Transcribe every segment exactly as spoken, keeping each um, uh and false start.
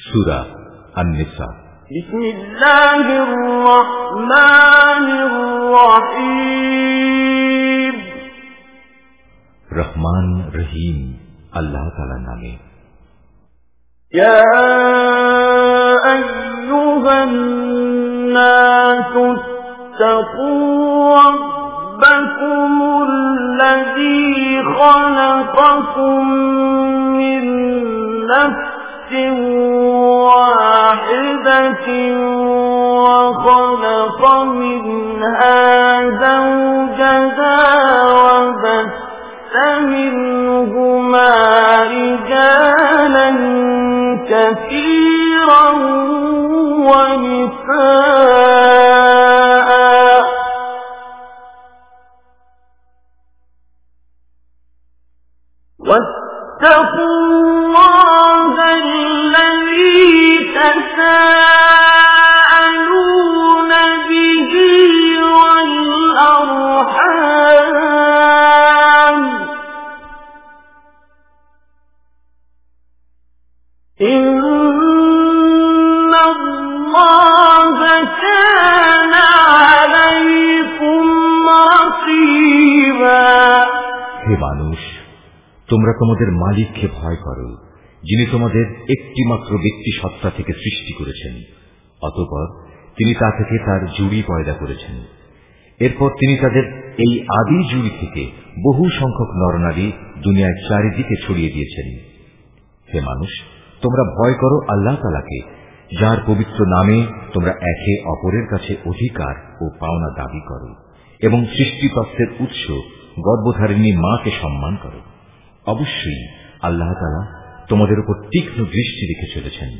সূরা আন-নিসা। বিসমিল্লাহির রহমানির রহিম। রহমান রহিম আল্লাহ তাআলার নামে। ইয়া আইয়ুহান নাসু ইত্তাকু রাব্বাকুমুল্লাযী খালাকাকুম মিন নাফসিন ওয়াহিদাতিন ওয়া খালাকা মিনহা যাওজাহা ওয়া বাথা মিনহুমা রিজালান কাসীরান ওয়া নিসাআ واتقوا الله الذي تساءلون به والأرحام إن الله كان عليكم رقيبا। হে মানুষ, তোমরা তোমাদের মালিককে ভয় করো, যিনি তোমাদের একটি মাত্র ব্যক্তি সত্তা থেকে সৃষ্টি করেছেন। অতঃপর তিনি তা থেকে তার জুড়ি পয়দা করেছেন। এরপর তিনি তাদের এই আদি জুড়ি থেকে বহু সংখ্যক নরনারী দুনিয়ার চারিদিকে ছড়িয়ে দিয়েছেন। হে মানুষ, তোমরা ভয় করো আল্লাহ তাআলাকে, যার পবিত্র নামে তোমরা একে অপরের কাছে অধিকার ও পাওনা দাবি করো, এবং সৃষ্টিতত্ত্বের উৎস গর্ভধারিণী মাকে সম্মান করো। অবশ্যই আল্লাহ তাআলা তোমাদের উপর তীক্ষ্ণ দৃষ্টি রেখে চলেছেন।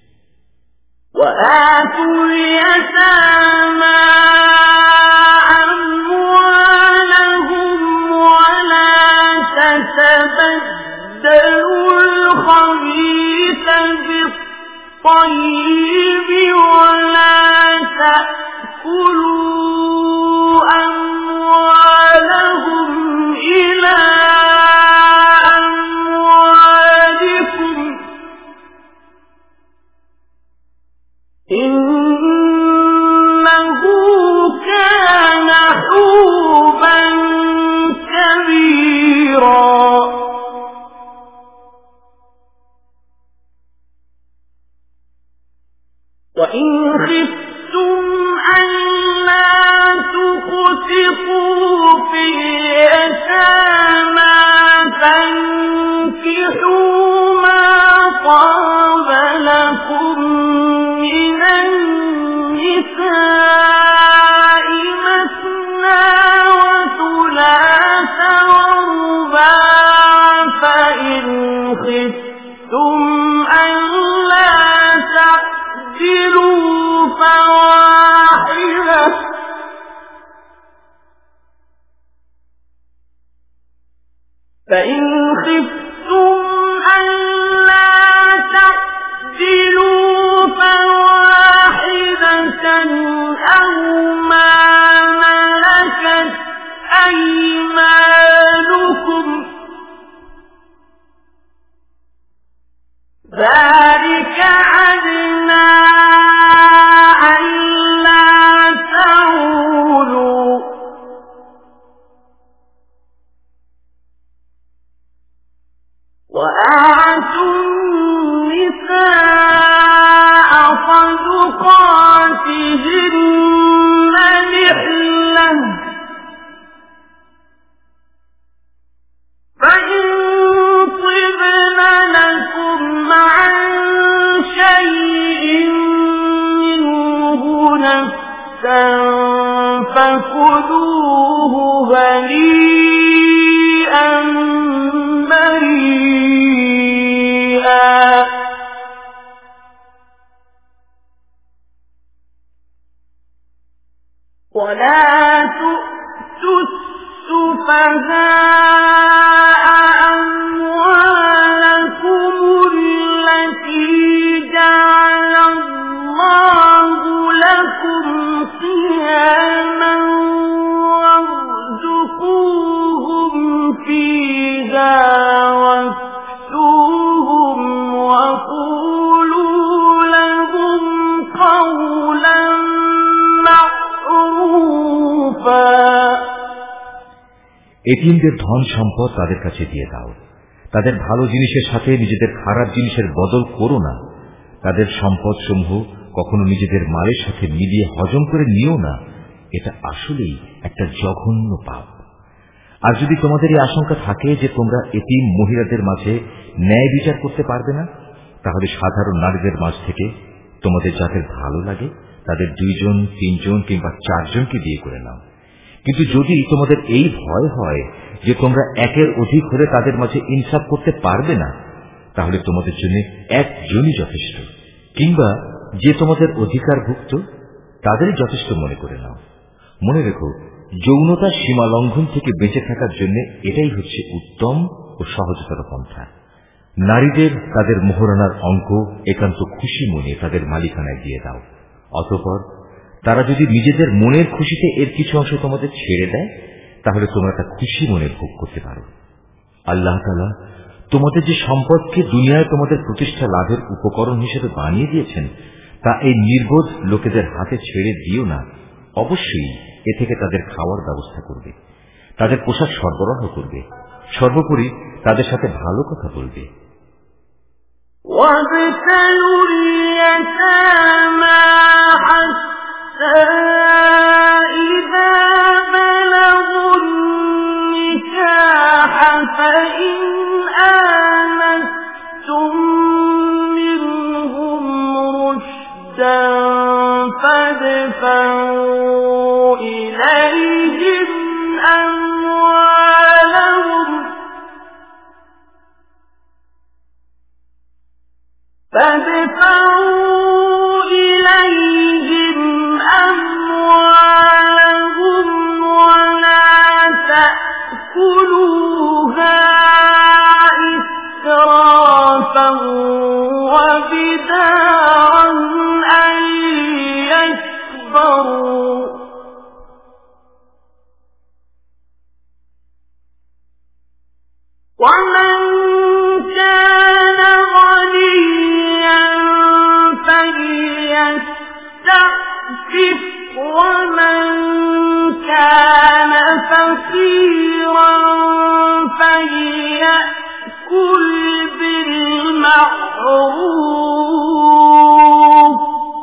وآتوا اليتامى أموالهم ولا تتبدلوا الخبيث بالطيب ولا تأكلوا أموالهم إلى إنه كان حوبا كبيرا وإن خفتم ألا تقسطوا في اليتامى فانكحوا ما طاب لكم من النساء مثنى وثلاث ورباع فإن خفتم ألا تعدلوا فواحدة فإن خفتم ألا تعدلوا فواحدة أو ما ملكت أيمانكم ذلك أدنى ألا تعولوا وآتوا النساء صدقاتهن نحلة فإن طبن لكم عن شيء منه نفسا فكلوه هنيئا مريئا ولا تؤتوا السفهاء أموالكم التي جعل الله لكم قياما وارزقوهم فيها واكسوهم وقولوا এতিমদের ধন সম্পদ তাদের কাছে দিয়ে দাও, তাদের ভালো জিনিসের সাথে নিজেদের খারাপ জিনিসের বদল করো না। তাদের সম্পদ সমূহ কখনো নিজেদের মালের সাথে মিলিয়ে হজম করে নিও না, এটা আসলেই একটা জঘন্য পাপ। আর যদি তোমাদের এই আশঙ্কা থাকে যে তোমরা এতিম মহিলাদের মাঝে ন্যায় বিচার করতে পারবে না, তাহলে সাধারণ নারীদের মাঝ থেকে তোমাদের যাদের ভালো লাগে তাদের দুইজন, তিনজন কিংবা চারজনকে বিয়ে করে নাও। কিন্তু যদি তোমাদের এই ভয় হয় যে তোমরা একের অধিক হলে তাদের মাঝে ইনসাফ করতে পারবে না, তাহলে তোমাদের জন্য একজনই যথেষ্ট, কিংবা যে তোমাদের অধিকারভুক্ত তাদেরই যথেষ্ট মনে করে নাও। মনে রেখো, যৌনতার সীমা লঙ্ঘন থেকে বেঁচে থাকার জন্য এটাই হচ্ছে উত্তম ও সহজতর পন্থা। নারীদের তাদের মোহরানার অঙ্ক একান্ত খুশি মনে তাদের মালিকানায় দিয়ে দাও। অতঃপর তারা যদি নিজেদের মনের খুশিতে এর কিছু অংশ তোমাদের ছেড়ে দেয়, তাহলে তোমরা তা খুশি মনে ভোগ করতে পারো। আল্লাহ তাআলা তোমাদের যে সম্পদকে দুনিয়ায় তোমাদের প্রতিষ্ঠা লাভের উপকরণ হিসেবে বানিয়ে দিয়েছেন, তা এই নির্বোধ লোকেদের হাতে ছেড়ে দিও না। অবশ্যই এ থেকে তাদের খাওয়ার ব্যবস্থা করবে, তাদের পোশাক সরবরাহ করবে, সর্বোপরি তাদের সাথে ভালো কথা বলবে। وابتلوا اليتامى حتى إذا بلغوا النكاح فإن آنستم منهم رشدا فادفعوا إليهم أموالهم فادفعوا إليهم أموالهم ولا تأكلوها إسرافا وبدارا أن يكبروا ومن كان غنيا فليستعفف ومن كان فقيرا فليأكل بالمعروف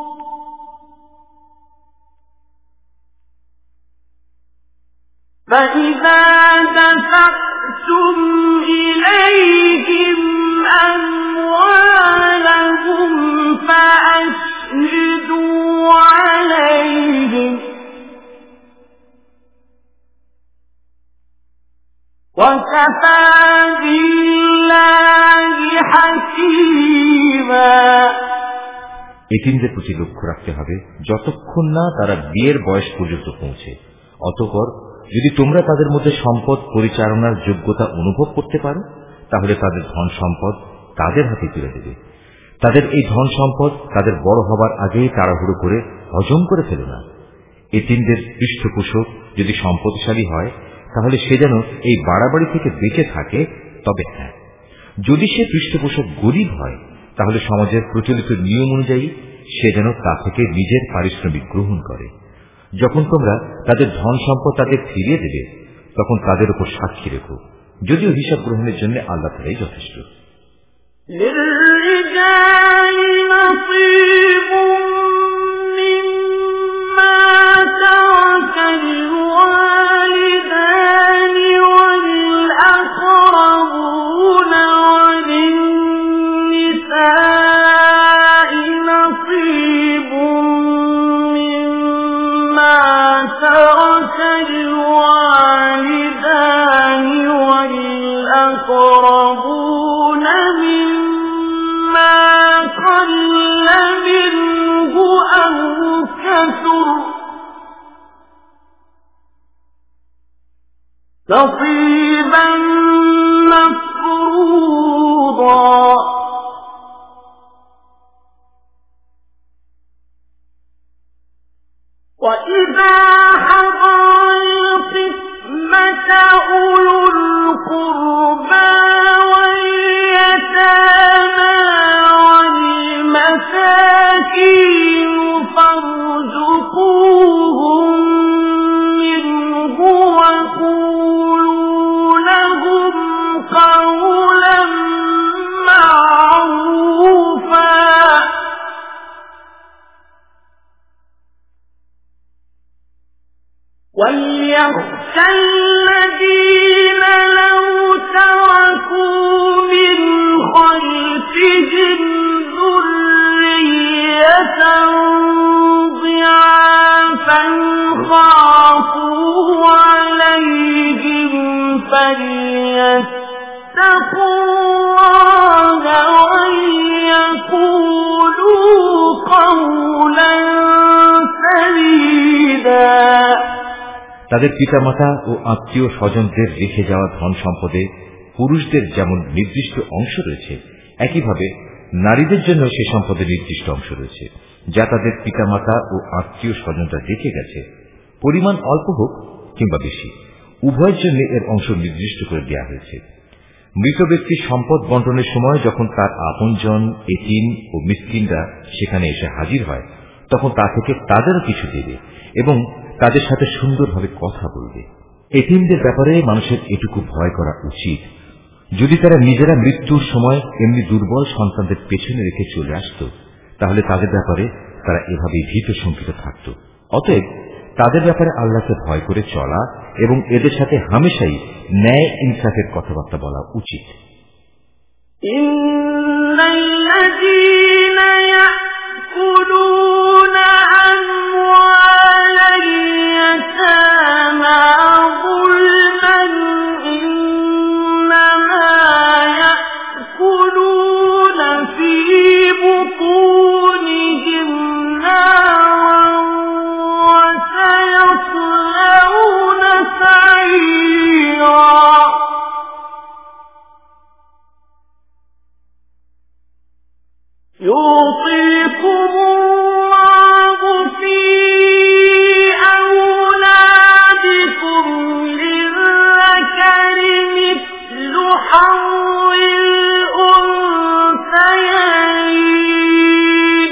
فإذا دفعتم إليهم أموالهم فأشهدوا عليهم وكفى بالله حسيبا। এতিমদের প্রতি লক্ষ্য রাখতে হবে যতক্ষণ না তারা বিয়ের বয়স পর্যন্ত পৌঁছে। অতঃপর যদি তোমরা তাদের মধ্যে সম্পদ পরিচালনার যোগ্যতা অনুভব করতে পারো, তাহলে তাদের ধন সম্পদ তাদের হাতে তুলে দেবে। তাদের এই ধন সম্পদ তাদের বড় হবার আগেই তাড়াহুড়ো করে হজম করে ফেলো না। এতিমদের পৃষ্ঠপোষক যদি সম্পদশালী হয়, তাহলে সে যেন এই বাড়াবাড়ি থেকে বেঁচে থাকে। তবে হ্যাঁ, যদি সে পৃষ্ঠপোষক গরিব হয়, তাহলে সমাজের প্রচলিত নিয়ম অনুযায়ী সে যেন তা থেকে নিজের পারিশ্রমিক গ্রহণ করে। যখন তোমরা তাদের ধন সম্পদ তাদের ফিরিয়ে দেবে, তখন তাদের উপর সাক্ষী রেখো, যদিও হিসাব গ্রহণের জন্য আল্লাহ তাআলাই যথেষ্ট। للرجال نصيب مما ترك الوالدان والأقربون وللنساء نصيب مما ترك الوالدان والأقربون مما قل منه أو كثر نصيبا مفروضا وإذا حضر القسمة أولو القربى واليتامى والمساكين فارزقوهم منه وقولوا وليخشى الذين لو تركوا من خلفهم ذرية ضعافا خافوا عليهم فليتقوا الله وليقولوا قولا سديدا। তাদের পিতামাতা ও আত্মীয় স্বজনদের রেখে যাওয়া ধন সম্পদে পুরুষদের যেমন নির্দিষ্ট অংশ রয়েছে, একইভাবে নারীদের জন্য সে সম্পদের নির্দিষ্ট অংশ রয়েছে যা তাদের পিতামাতা ও আত্মীয় স্বজনরা রেখে গেছে। পরিমাণ অল্প হোক কিংবা বেশি, উভয়ের জন্য এর অংশ নির্দিষ্ট করে দেওয়া হয়েছে। মৃত ব্যক্তির সম্পদ বন্টনের সময় যখন তার আপনজন, এতিম ও মিসকিনরা সেখানে এসে হাজির হয়, তখন তা থেকে তাদেরও কিছু দেবে এবং তাদের সাথে সুন্দরভাবে কথা বলবে। এতিমদের ব্যাপারে মানুষের এটুকু ভয় করা উচিত, যদি তারা নিজেরা মৃত্যুর সময় এমনি দুর্বল সন্তানদের পেছনে রেখে চলে আসত, তাহলে তাদের ব্যাপারে তারা এভাবেই ভীত শঙ্কিত থাকত। অতএব তাদের ব্যাপারে আল্লাহকে ভয় করে চলা এবং এদের সাথে হামেশাই ন্যায় ইনসাফের কথাবার্তা বলা উচিত। ইন্নাল্লাযীনা ইয়াকুলুনা আমওয়ালাল ইয়াতামা যুলমান ইন্নামা ইয়াকুলুনা ফী বুতুনিহিম নারান ওয়া সায়াসলাউনা সা'ীরা। يوصيكم الله في أولادكم للذكر مثل حظ الأنثيين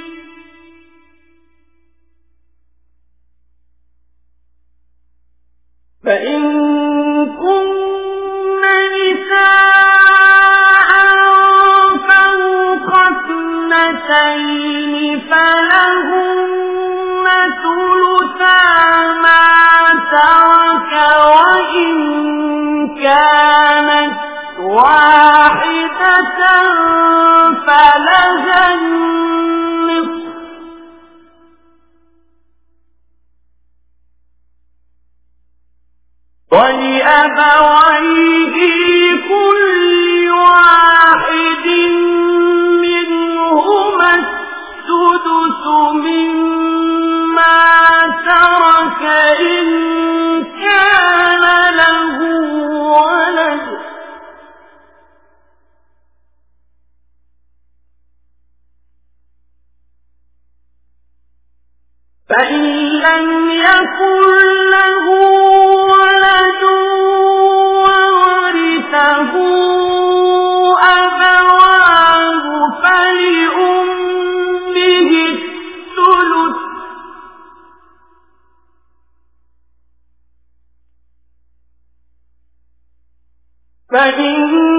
فإن كن نساء فوق اثنتين فلهن ثلثا ما ترك وإن كانت واحدة فلها النصف ولأبويه لكل واحد منهما السدس مما ترك إن كان له ولد فإن لم يكن له ولد وورثه أبواه فلأمه الثلث فإن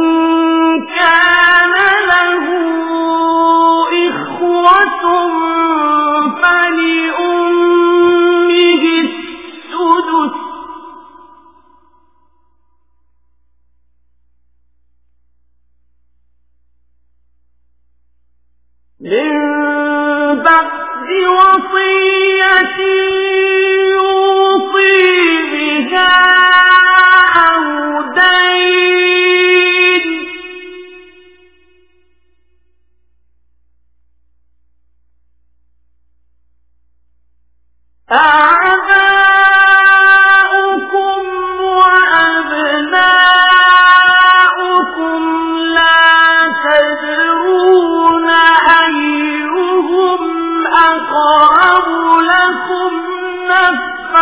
كان له إخوة فلأمه السدس من بعد وصية يوصي بها أو دين آباؤكم وأبناؤكم لا تدرون أيهم أقرب لكم نفعا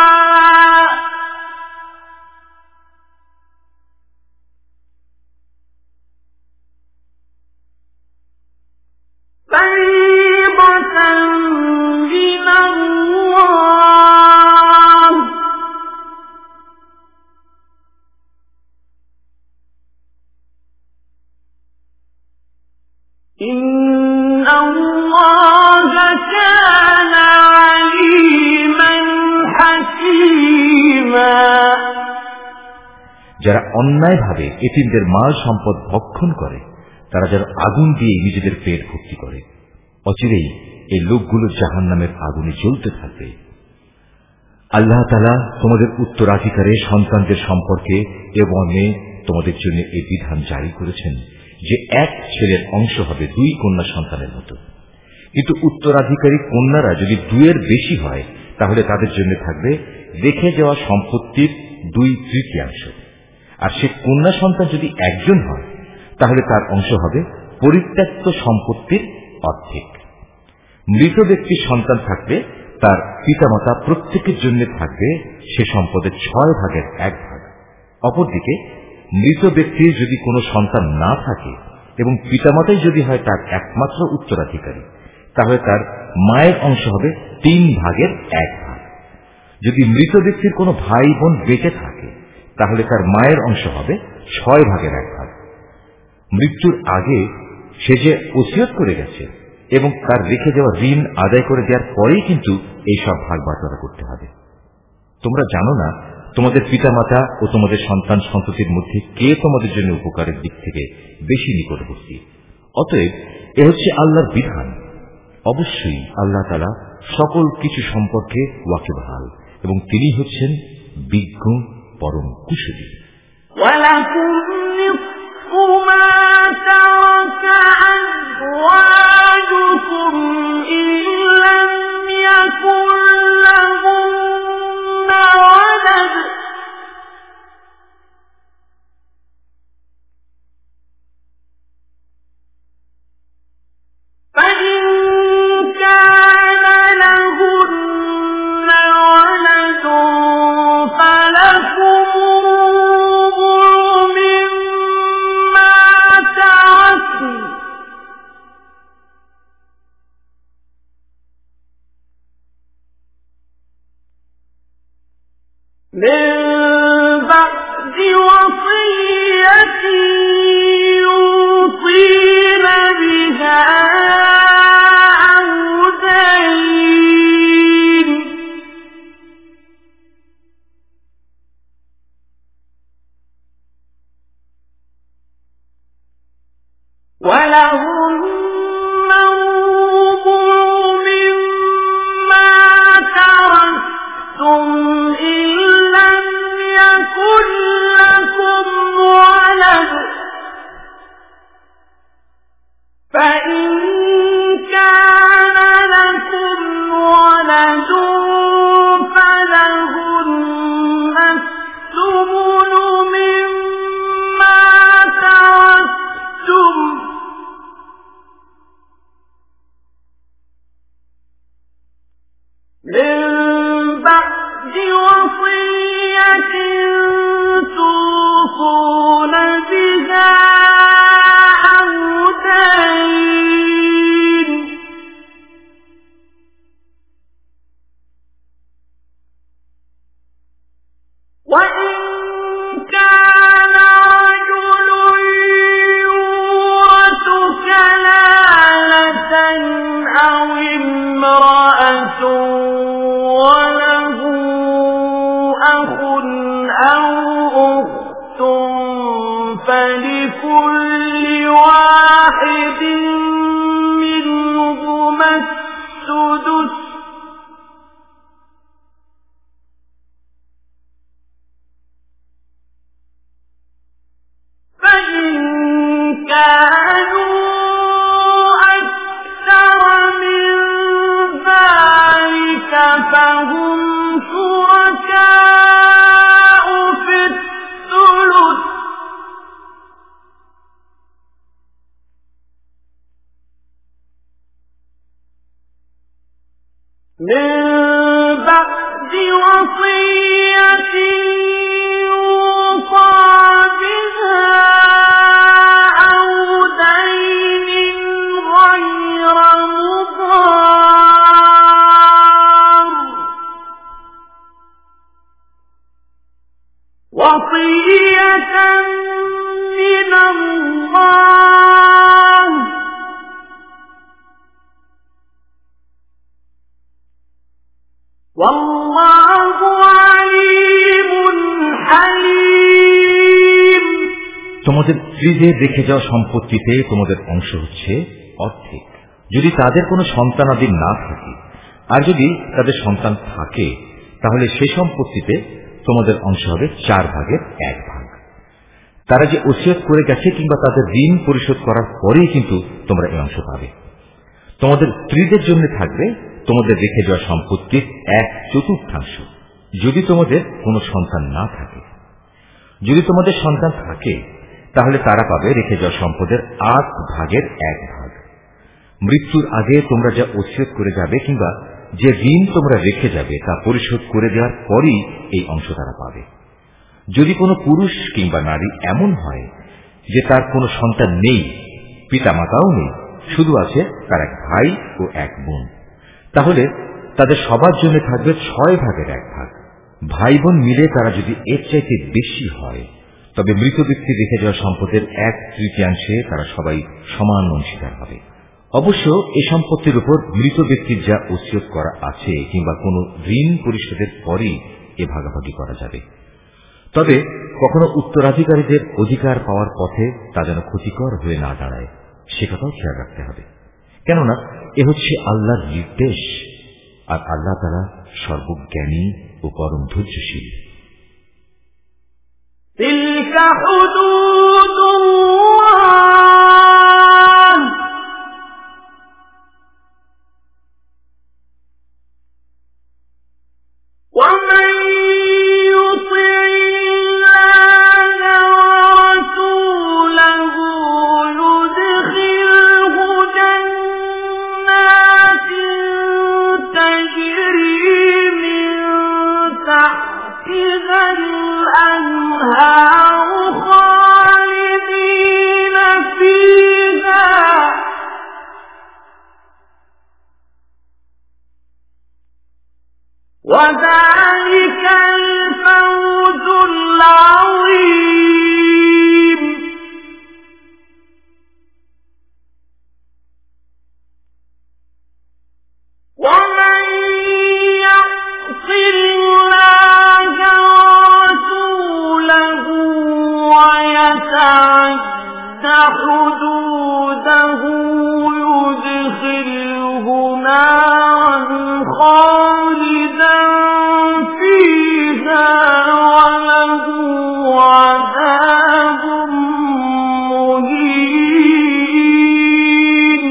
যারা অন্যায়ভাবে এতিমদের মাল সম্পদ ভক্ষণ করে তারা যেন আগুন দিয়ে নিজেদের পেট ভর্তি করে। অচিরেই এই লোকগুলো জাহান্নামের আগুনে জ্বলতে থাকবে। আল্লাহ তাআলা তোমাদের উত্তরাধিকারে সন্তানদের সম্পর্কে এবং তোমাদের জন্য এই বিধান জারি করেছেন যে এক ছেলের অংশ হবে দুই কন্যা সন্তানের মতো। কিন্তু উত্তরাধিকারী কন্যারা যদি দুইয়ের বেশি হয় তাহলে তাদের জন্য থাকবে রেখে যাওয়া সম্পত্তির দুই তৃতীয়াংশ। আর সে কন্যা সন্তান যদি একজন হয় তাহলে তার অংশ হবে পরিত্যক্ত সম্পত্তির অর্ধেক। মৃত ব্যক্তির সন্তান থাকবে তার পিতামাতা প্রত্যেকের জন্য থাকবে সে সম্পদের ছয় ভাগের এক ভাগ। অপরদিকে মৃত ব্যক্তির যদি কোনো সন্তান না থাকে এবং পিতামাতাই যদি হয় তার একমাত্র উত্তরাধিকারী তাহলে তার মায়ের অংশ হবে তিন ভাগের এক ভাগ। যদি মৃত ব্যক্তির কোনো ভাই বোন বেঁচে থাকে তাহলে তার মায়ের অংশ হবে ছয় ভাগের এক ভাগ। মৃত্যুর আগে সে যে ওসিয়ত করে গেছে এবং তার রেখে যাওয়া ঋণ আদায় করে দেওয়ার পরেই কিন্তু এই সব ভাগ বাটোয়ারা করতে হবে। তোমরা জানো না তোমাদের পিতামাতা ও তোমাদের সন্তান সন্ততির মধ্যে কে তোমাদের জন্য উপকারের দিক থেকে বেশি নিকটবর্তী। অতএব এ হচ্ছে আল্লাহর বিধান। অবশ্যই আল্লাহ তাআলা সকল কিছু সম্পর্কে ওয়াকিবহাল এবং তিনি হচ্ছেন বিজ্ঞ পরম কুশলী। ওয়ালাকুম নিসফু মা তারাকা আযওয়াজুকুম ইল্লাম ইয়াকুল লাহুন্না ওয়ালাদ فإن كان لهن ولد فلكم الربع مما تركن من بعد وصية يوصين بها أو دين ولهن الربع مما تركتم إن لم يكن لكم ولد فإن كان لكم ولد فلهن الثمن مما تركتم من بعد وصية توصون بها أو دين وإن كان رجل يورث كلالة أو امرأة وله أخ أو أخت فلكل واحد منهما السدس فإن كانوا أكثر من ذلك فهم شركاء في الثلث من بعد وصية يوصى بها أو دين غير مضار وصية من الله والله عليم তোমাদের স্ত্রীদের রেখে যাওয়া সম্পত্তিতে তোমাদের অংশ হচ্ছে অর্ধেক, যদি তাদের কোনো সন্তানাদি না থাকে। আর যদি তাদের সন্তান থাকে তাহলে সে সম্পত্তিতে তোমাদের অংশ হবে চার ভাগের এক ভাগ। তারা যে ওসিয়ত করে গেছে কিংবা তাদের ঋণ পরিশোধ করার পরেই কিন্তু তোমরা এই অংশ পাবে। তোমাদের স্ত্রীদের জন্য থাকবে তোমাদের রেখে যাওয়া সম্পত্তির এক চতুর্থাংশ, যদি তোমাদের কোনো সন্তান না থাকে। যদি তোমাদের সন্তান থাকে তাহলে তারা পাবে রেখে যাওয়া সম্পদের আট ভাগের এক ভাগ। মৃত্যুর আগে তোমরা যা ওসিয়ত করে যাবে কিংবা যে ঋণ তোমরা রেখে যাবে তা পরিশোধ করে দেওয়ার পরই এই অংশ তারা পাবে। যদি কোনো পুরুষ কিংবা নারী এমন হয় যে তার কোনো সন্তান নেই, পিতা মাতাও নেই, শুধু আছে তার এক ভাই ও এক বোন, তাহলে তাদের সবার জন্য থাকবে ছয় ভাগের এক ভাগ। ভাই বোন মিলে তারা যদি এর চাইতে বেশি হয় তবে মৃত ব্যক্তি রেখে যাওয়া সম্পদের এক তৃতীয়াংশে তারা সবাই সমান অংশীদার হবে। অবশ্য এই সম্পত্তির উপর মৃত ব্যক্তির যা ওসিয়ত করা আছে কিংবা কোন ঋণ পরিশোধের পরই এ ভাগাভাগি করা যাবে। তবে কখনো উত্তরাধিকারীদের অধিকার পাওয়ার পথে তা যেন ক্ষতিকর হয়ে না দাঁড়ায়, সে কথাও খেয়াল রাখতে হবে। কেননা এ হচ্ছে আল্লাহর নির্দেশ, আর আল্লাহ তাআলা সর্বজ্ঞানী ও পরম ধৈর্যশীল। তিলকা হুদুদুল্লাহ ওয়া মান وذلك الفوز العظيم ومن يعص الله ورسوله ويتعد حدوده يدخله نارا خالدا فيها وله عذاب مهين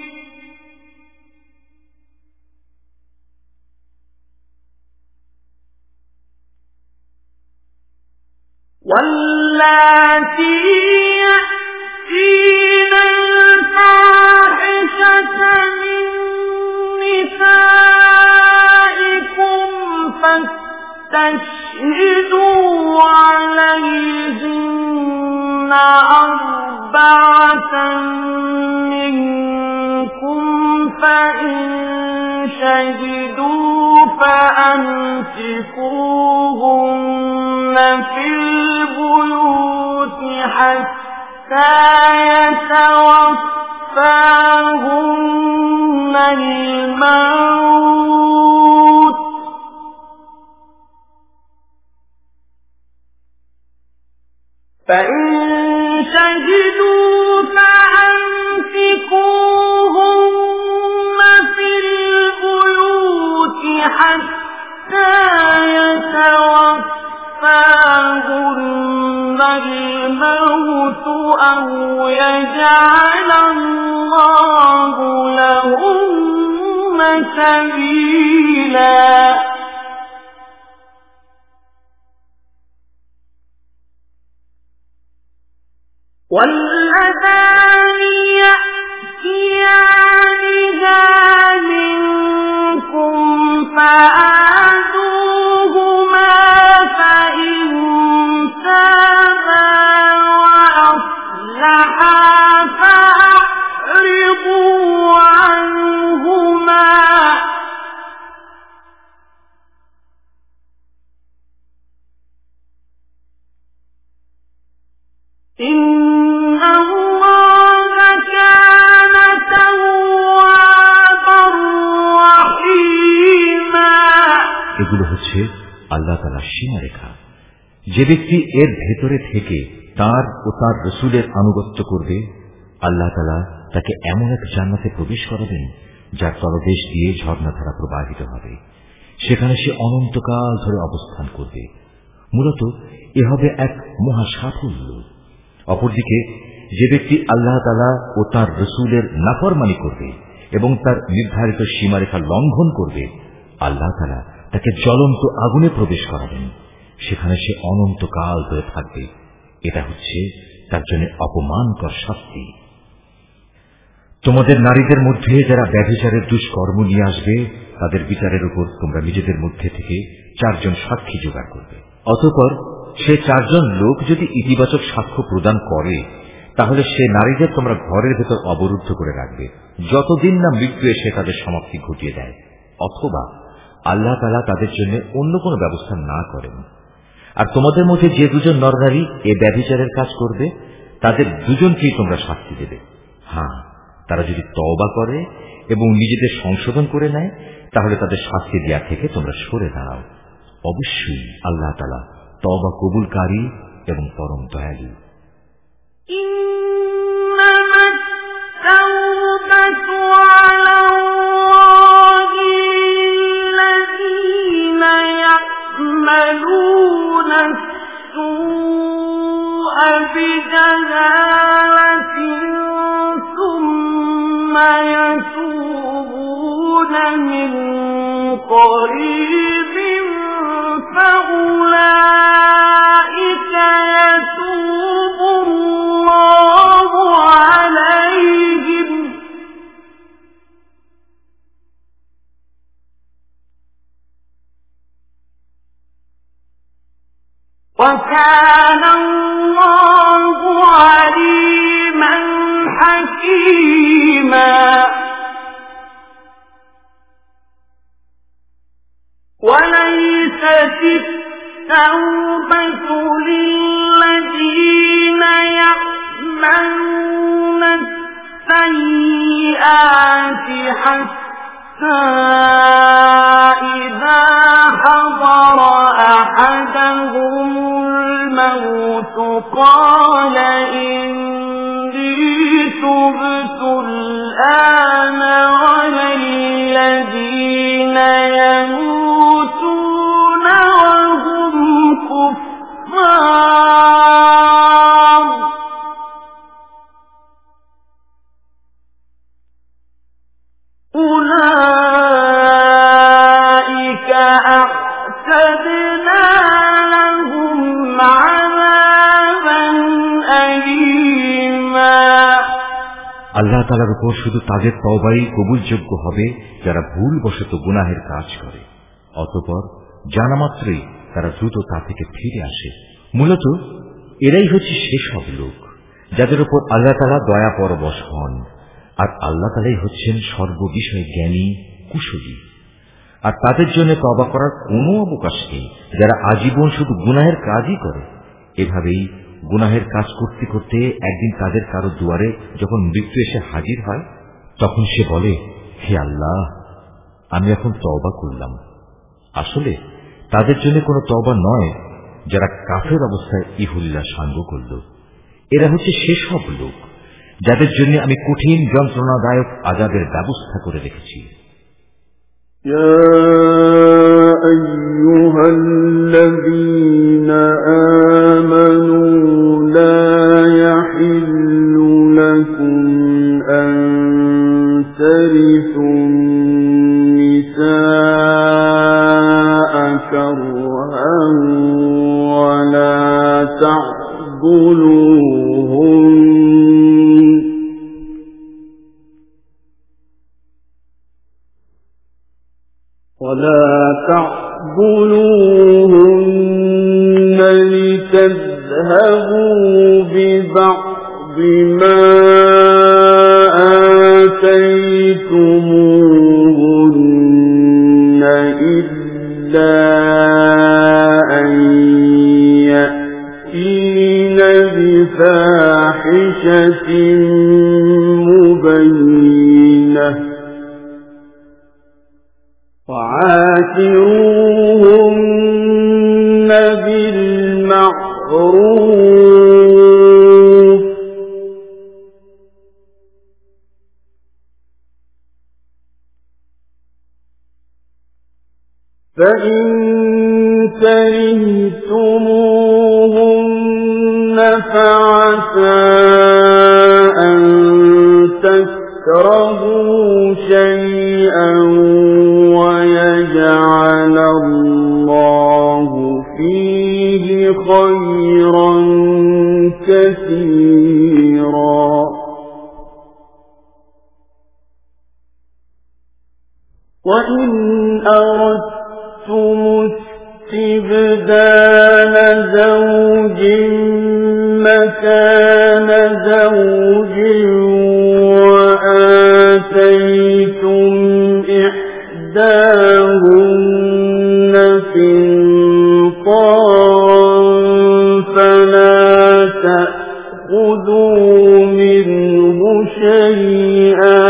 واللاتي يأتين الفاحشة من نسائكم فاستشهدوا عليهن أربعة منكم فإن شهدوا فأمسكوهن في البيوت حتى يتوفاهن الموت فإن شهدوا فأمسكوهن في البيوت حتى يتوفاهن الموت أو يجعل الله لهن سبيلا واللذان يأتيانها منكم فآذوهما فإن تابا وأصلحا فأعرضوا عنهما إن الله كان توابا رحيما। এগুলো হচ্ছে আল্লাহ তাআলার সীমারেখা। যে ব্যক্তি এর ভেতরে থেকে তার ও তার রসুলের আনুগত্য করবে, আল্লাহ তাআলা তাকে এমন এক জান্নাতে প্রবেশ করাবেন যার তলদেশ দিয়ে ঝর্ণাধারা প্রবাহিত হবে। সেখানে সে অনন্তকাল ধরে অবস্থান করবে। মূলত এ হবে এক মহা সাফল্য। অপরদিকে যে ব্যক্তি আল্লাহ তাআলা ও তার রসুলের নাফরমানি করবে এবং তার নির্ধারিত সীমারেখা লঙ্ঘন করবে, আল্লাহ তাআলা তাকে জ্বলন্ত আগুনে প্রবেশ করাবেন। সেখানে সে অনন্তকাল ধরে থাকবে। এটা হচ্ছে তার জন্য অপমানকর শাস্তি। তোমাদের নারীদের মধ্যে যারা ব্যভিচারের দুষ্কর্ম নিয়ে আসবে, তাদের বিচারের উপর তোমরা নিজেদের মধ্যে থেকে চারজন সাক্ষী জোগাড় করবে। অতঃপর সে চারজন লোক যদি ইতিবাচক সাক্ষ্য প্রদান করে, তাহলে সে নারীদের তোমরা ঘরের ভেতর অবরুদ্ধ করে রাখবে, যতদিন না মৃত্যু এসে তাদের সমাপ্তি ঘটিয়ে দেয়, অথবা আল্লাহ তাআলা তাদের জন্য অন্য কোনো ব্যবস্থা না করেন। আর তোমাদের মধ্যে যে দুজন নরনারী এ ব্যভিচারের কাজ করবে, তাদের দুজনকেই তোমরা শাস্তি দেবে। হ্যাঁ, তারা যদি তওবা করে এবং নিজেদের সংশোধন করে নেয়, তাহলে তাদের শাস্তি দেওয়া থেকে তোমরা সরে দাঁড়াও। অবশ্যই আল্লাহ তাআলা তওবা কবুলকারী এবং পরম দয়ালু। يتوبون من قريب فأولئك يتوب الله عليهم وكان الله عليما حكيما. وليست التوبة للذين يعملون السيئات حتى إذا حضر أحدهم الموت قال إني تبت الآن ولا الذين يموتون وهم كفار أولئك أعتدنا لهم عذابا أليما. আল্লাহ তাআলার উপর শুধু তাদের তওবাই কবুলযোগ্য হবে যারা ভুলবশত গুনাহের কাজ করে, অতঃপর জানা মাত্রই তারা দ্রুত তা থেকে ফিরে আসে। মূলত এরাই হচ্ছে সেসব লোক যাদের উপর আল্লাহ তাআলা দয়া পরবশ হন, আর আল্লাহ তাআলাই হচ্ছেন সর্ববিষয়ে জ্ঞানী, কুশলী। আর তাদের জন্য তওবা করার কোনো অবকাশ নেই যারা আজীবন শুধু গুনাহের কাজই করে। এভাবেই গুনাহের কাজ করতে করতে একদিন তাদের কারো দুয়ারে যখন মৃত্যু এসে হাজির হয়, তখন সে বলে, হে আল্লাহ, আমি এখন তওবা করলাম। আসলে তাদের জন্য কোনো তওবা নয় যারা কাফের অবস্থায় ইহুল্লাহ সাঙ্গ করল। এরা হচ্ছে সেসব লোক যাদের জন্য আমি কঠিন যন্ত্রণাদায়ক আযাবের ব্যবস্থা করে রেখেছি। يا أيها الذين آمنوا لا يحل لكم أن ترثوا النساء كرها ولا تعضلوهن ولا تعضلوهن لتذهبوا ببعض ما آتيتموهن إلا أن يأتين بفاحشة مبينة وعاشروهن بالمعروف فإن كرهتموهن فعسى أن تكرهوا شيئا ويجعل الله فيه خيرا كثيرا. وإن أردتم استبدال زوج مكان زوج وآتيتم إحداهن قنطارا فلا تأخذوا منه شيئا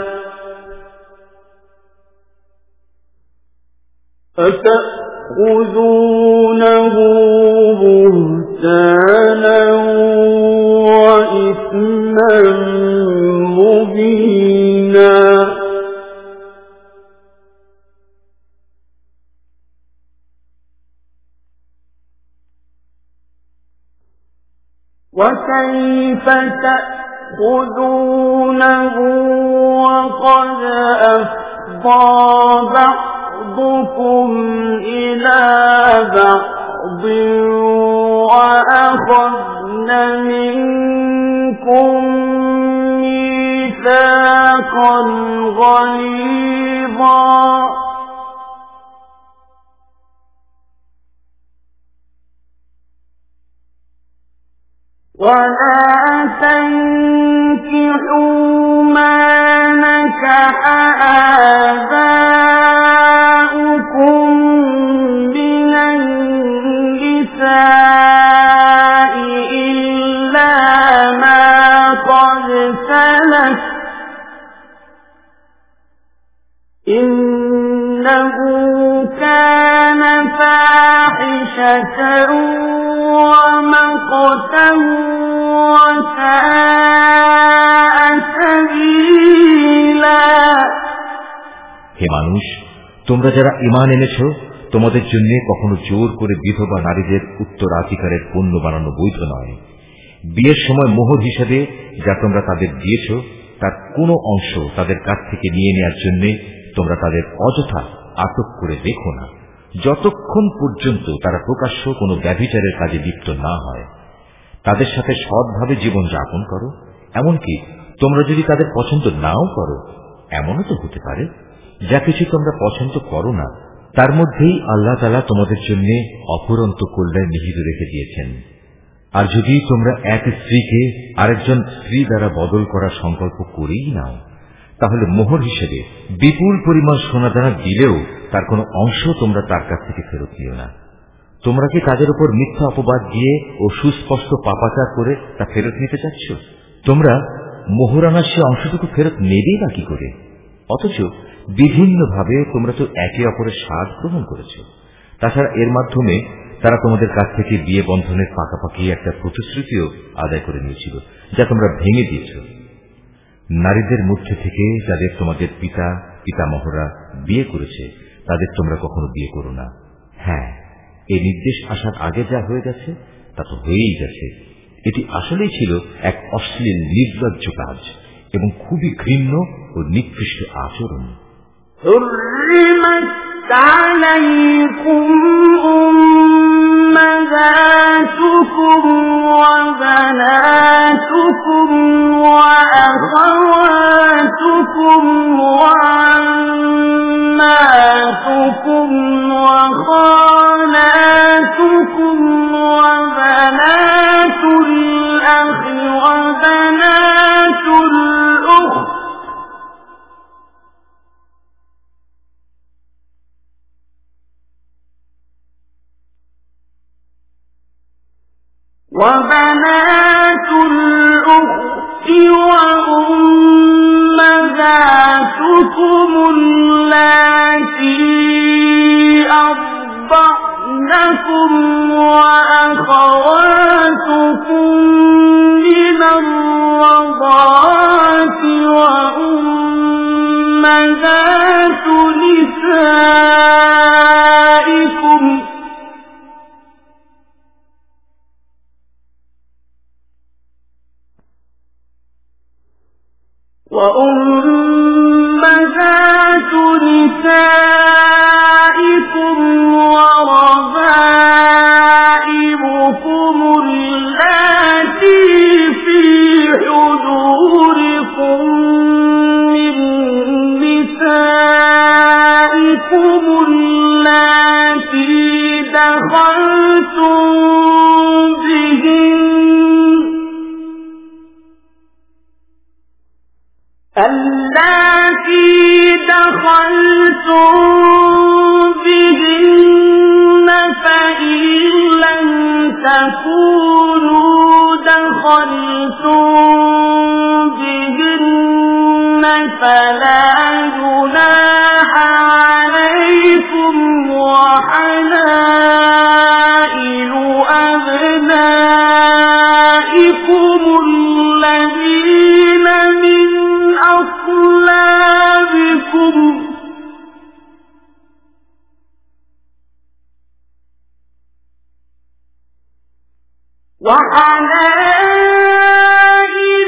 أتأخذونه بهتانا وإثما مبينا. وكيف تأخذونه وقد أفضى بعضكم إلى بعض وأخذن منكم ميثاقا غليظا. ولا تنكحوا ما نكح آباؤكم من النساء إلا ما قد سلف إنه كان فاحشة ومقتا وساء سبيلا. হে মানুষ, তোমরা যারা ঈমান এনেছো, তোমাদের জন্য কখনো জোর করে বিধবা নারীদের উত্তরাধিকারের পণ্য বানানো বৈধ নয়। বিয়ের সময় মোহর হিসেবে যা তোমরা তাদের দিয়েছ তার কোনো অংশ তাদের কাছ থেকে নিয়ে নেওয়ার জন্য তোমরা তাদের অযথা আটক করে রেখো না, যতক্ষণ পর্যন্ত তারা প্রকাশ্য কোনো ব্যভিচারের কাজে লিপ্ত না হয়। তাদের সাথে সৎভাবে জীবন যাপন করো। এমনকি তোমরা যদি তাদের পছন্দ নাও করো, এমনও তো হতে পারে যা কিছু তোমরা পছন্দ করো না তার মধ্যেই আল্লাহ তাআলা তোমাদের জন্য অফুরন্ত কল্যাণ নিহিত রেখে দিয়েছেন। আর যদি তোমরা এক স্ত্রীকে আরেকজন স্ত্রী দ্বারা বদল করার সংকল্প করেই নাও, তাহলে মোহর হিসেবে বিপুল পরিমাণ সোনাদানা দিলেও তার কোনো অংশ তোমরা তার কাছ থেকে ফেরত নিও না। তোমরা কি তাদের উপর মিথ্যা অপবাদ দিয়ে ও সুস্পষ্ট পাপাচার করে তা ফেরত নিতে চাচ্ছ? তোমরা মোহরানার সে অংশটুকু ফেরত নেবেই বা কি করে? অথচ বিভিন্নভাবে তোমরা তো একে অপরের স্বাদ গ্রহণ করেছ। তাছাড়া এর মাধ্যমে তারা তোমাদের কাছ থেকে বিয়ে বন্ধনের পাকাপাকি একটা প্রতিশ্রুতিও আদায় করে নিয়েছিল, যা তোমরা ভেঙে দিয়েছ। নারীদের মধ্যে থেকে যাদের তোমাদের পিতা পিতামহরা বিয়ে করেছে তাদের তোমরা কখনো বিয়ে করো না। হ্যাঁ, এই নির্দেশ আসার আগে যা হয়ে গেছে তা তো হয়েই গেছে। এটি আসলেই ছিল এক অশ্লীল নির্লজ্জ কাজ এবং খুবই ঘৃণ্য ও নিকৃষ্ট আচরণ। عليكم أمهاتكم وبناتكم وأخواتكم وعماتكم وخالاتكم وبنات الأخ وبنات الأخت وبنات الأخت وأمهاتكم اللاتي أرضعنكم وأخواتكم من الرضاعة وأمهاتكم أمهات نسائكم وأمهات نسائكم وربائبكم اللاتي في حجوركم من نسائكم اللاتي دخلتم بهن اللاتي دخلتم بهن فإن لم تكونوا دخلتم بهن فلا جناح عليكم وحلائل أبنائكم الذين من أصلابكم وحلائل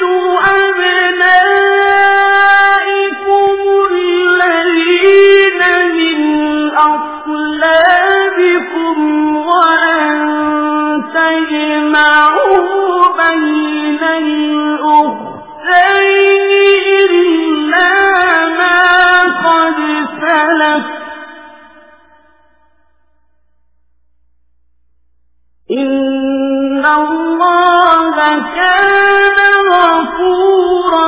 أبنائكم الذين من أصلابكم وأن تجمعوا بين الأختين إلا ما قد سلف إن الله كان غفورا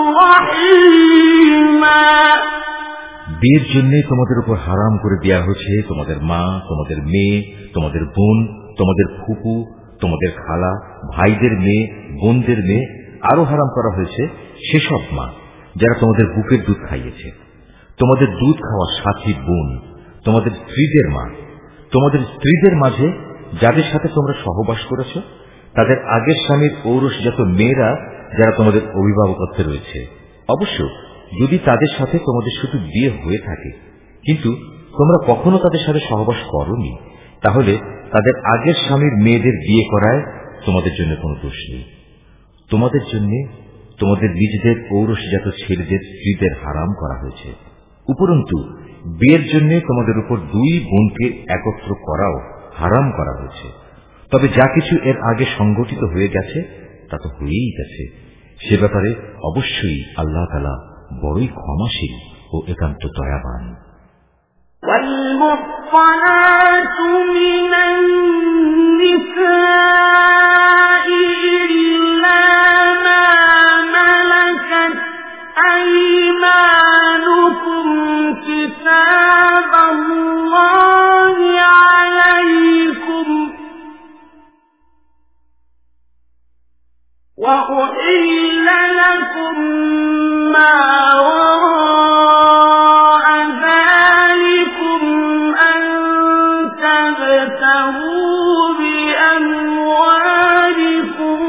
رحيما বিয়ের জন্য তোমাদের উপর হারাম করে দেয়া হয়েছে তোমাদের মা, তোমাদের মেয়ে, তোমাদের বোন, তোমাদের ফুপু, তোমাদের খালা, ভাইদের মেয়ে, বোনদের মেয়ে। আরো হারাম করা হয়েছে সেসব মা যারা তোমাদের বুকের দুধ খাইয়েছে, তোমাদের দুধ খাওয়া সাথী বোন, তোমাদের স্ত্রীদের মা, তোমাদের স্ত্রীদের মাঝে যাদের সাথে তোমরা সহবাস করেছ, তাদের আগের স্বামীর ঔরসজাত মেয়েরা যারা তোমাদের অভিভাবকত্বে রয়েছে। অবশ্য যদি তাদের সাথে তোমাদের শুধু বিয়ে হয়ে থাকে কিন্তু তোমরা কখনো তাদের সাথে সহবাস করোনি, তাহলে তাদের আগের স্বামীর মেয়েদের বিয়ে করায় তোমাদের জন্য কোনো দোষ নেই। তোমাদের জন্য তোমাদের নিজেদের ঔরসজাত ছেলেদের স্ত্রীদের হারাম করা হয়েছে। উপরন্তু বিয়ের জন্য তোমাদের উপর দুই বোনকে একত্র করাও হারাম করা হয়েছে। তবে যা কিছু এর আগে সংগঠিত হয়ে গেছে তা তো হয়েই গেছে, সে ব্যাপারে অবশ্যই আল্লাহ তাআলা বড়ই ক্ষমাশীল ও একান্ত দয়াবান। والمحصنات من النساء إلا ما ملكت أيمانكم كتاب الله عليكم وأحل لكم ما وراء ذلكم أن تبتغوا بأموالكم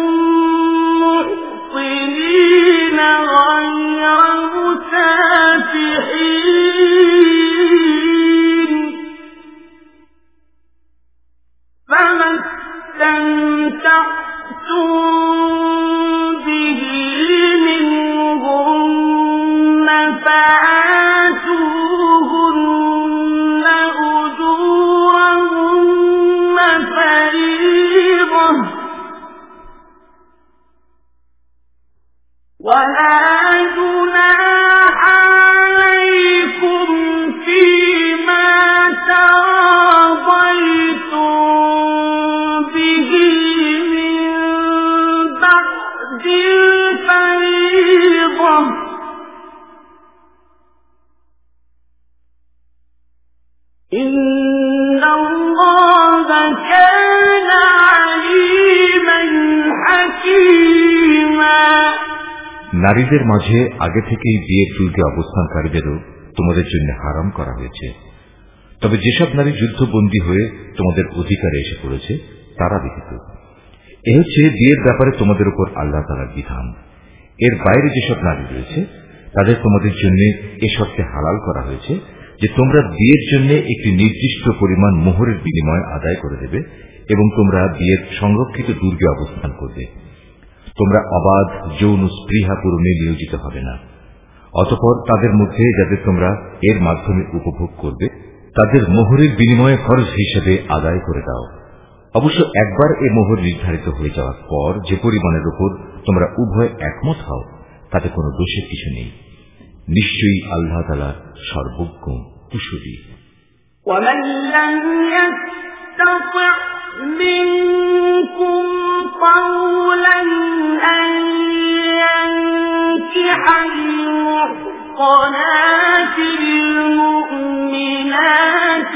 محصنين غير مسافحين فما استمتعتم به منهن فآتوهن أجورهن فريضة ولا جناح عليكم فيما تراضيتم به من بعد الفريضة إن الله كان عليما حكيما। নারীদের মাঝে আগে থেকেই বিয়ের যুগে অবস্থানকারীদেরও তোমাদের জন্য হারাম করা হয়েছে। তবে যেসব নারী যুদ্ধবন্দী হয়ে তোমাদের অধিকারে এসে পড়েছে তারা ব্যতীত। এ হচ্ছে বিয়ের ব্যাপারে তোমাদের উপর আল্লাহ তাআলার বিধান। এর বাইরে যেসব নারী রয়েছে তাদের তোমাদের জন্য এ শর্তে হালাল করা হয়েছে যে তোমরা বিয়ের জন্য একটি নির্দিষ্ট পরিমাণ মোহরের বিনিময় আদায় করে দেবে এবং তোমরা বিয়ের সংরক্ষিত দুর্গে অবস্থান করবে। তোমরা অবাধ যৌন স্পৃহা পূরণে নিয়োজিত হবে না। অতঃপর তাদের মধ্যে যাদের তোমরা এর মাধ্যমে উপভোগ করবে তাদের মোহরের বিনিময়ে খরচ হিসেবে আদায় করে দাও। অবশ্য একবার এ মোহর নির্ধারিত হয়ে যাওয়ার পর যে পরিমাণের উপর তোমরা উভয় একমত হও তাতে কোনো দোষের কিছু নেই। নিশ্চয়ই আল্লাহ তাআলা সর্বজ্ঞ কুশলী। ومن لم يستطع منكم قولا أن ينكح المحصنات المؤمنات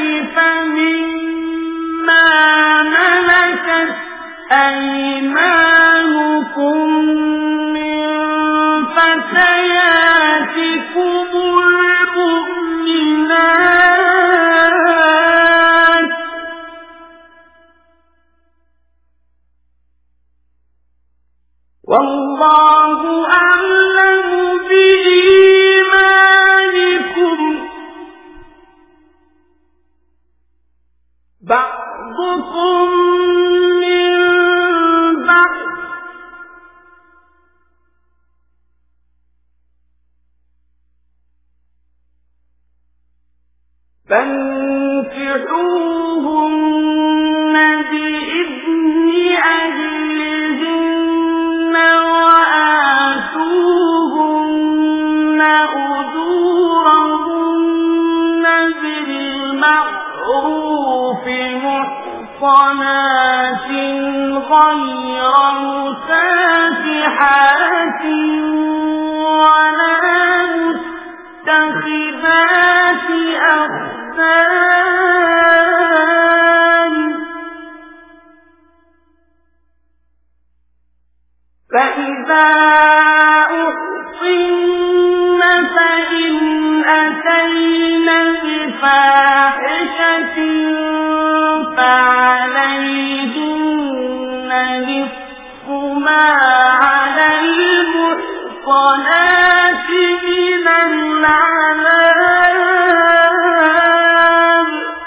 فمما ملكت أيمانكم من فتياتكم المؤمنات والله أعلم بإيمانكم بعضكم من بعض فانكحوهن بإذن أهلهن وآتوهن أجورهن بالمعروف محصنات غير مسافحات ولا متخذات أخدان فإذا أحصن فإن أتين بفاحشة فعليهن نصف ما على المحصنات من العذاب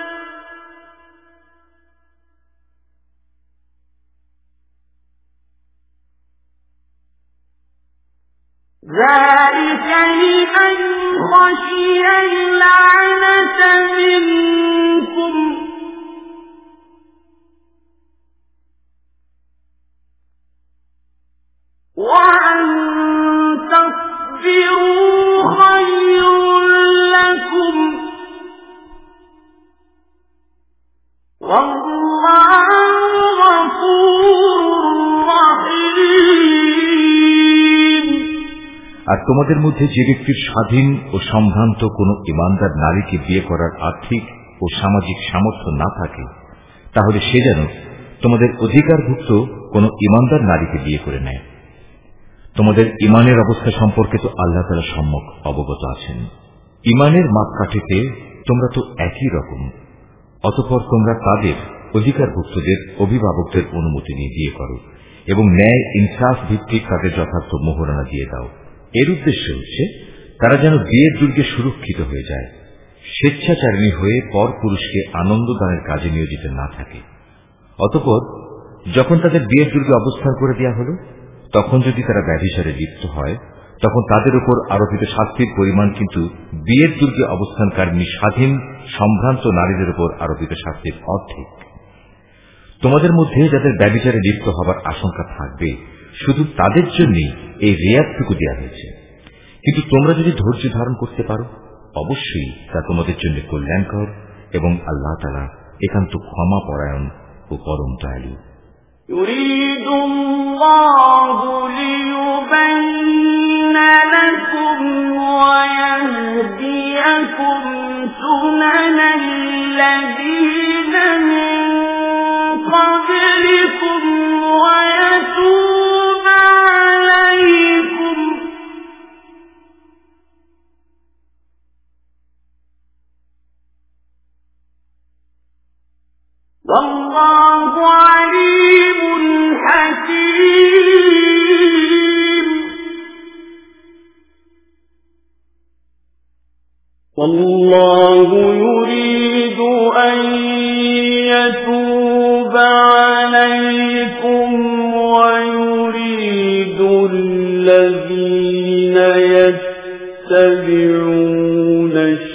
ذلك لمن خشي اللعنة منكم وأن تصبروا خير لكم والله غفور رحيم। আর তোমাদের মধ্যে যে ব্যক্তির স্বাধীন ও সম্ভ্রান্ত কোন ইমানদার নারীকে বিয়ে করার আর্থিক ও সামাজিক সামর্থ্য না থাকে তাহলে সে যেন তোমাদের অধিকারভুক্ত কোন ইমানদার নারীকে বিয়ে করে নেয়। তোমাদের ইমানের অবস্থা সম্পর্কে তো আল্লাহ তাআলা সম্যক অবগত আছেন। ইমানের মাপকাঠিতে তোমরা তো একই রকম। অতঃপর তোমরা তাদের অধিকারভুক্তদের অভিভাবকদের অনুমতি নিয়ে বিয়ে করো এবং ন্যায় ইনসাফ ভিত্তিক তাদের যথার্থ মোহরানা দিয়ে দাও। এর উদ্দেশ্য হচ্ছে তারা যেন বিয়ের দুর্গে সুরক্ষিত হয়ে যায়, স্বেচ্ছাচারিণী হয়ে পর পুরুষকে আনন্দ দানের কাজে নিয়োজিত না থাকে। অতঃপর যখন তাদের বিয়ের দুর্গে অবস্থান করে দেওয়া হল তখন যদি তারা ব্যভিচারে লিপ্ত হয় তখন তাদের উপর আরোপিত শাস্তির পরিমাণ কিন্তু বিয়ের দুর্গে অবস্থানকারিণী স্বাধীন সম্ভ্রান্ত নারীদের উপর আরোপিত শাস্তির অর্ধেক। তোমাদের মধ্যে যাদের ব্যভিচারে লিপ্ত হবার আশঙ্কা থাকবে শুধু তাদের জন্যই এই রেয়াতটুকু দেওয়া হয়েছে। কিন্তু তোমরা যদি ধৈর্য ধারণ করতে পারো অবশ্যই তা তোমাদের জন্য কল্যাণকর এবং আল্লাহ তাআলা একান্ত ক্ষমা পরায়ণ ও পরম দয়ালু। يريد الله ليبين لكم ويهديكم سنن الذين من قبلكم ويتوب عليكم والله عليم حكيم والله يريد أن يتوب عليكم ويريد الذين يتبعون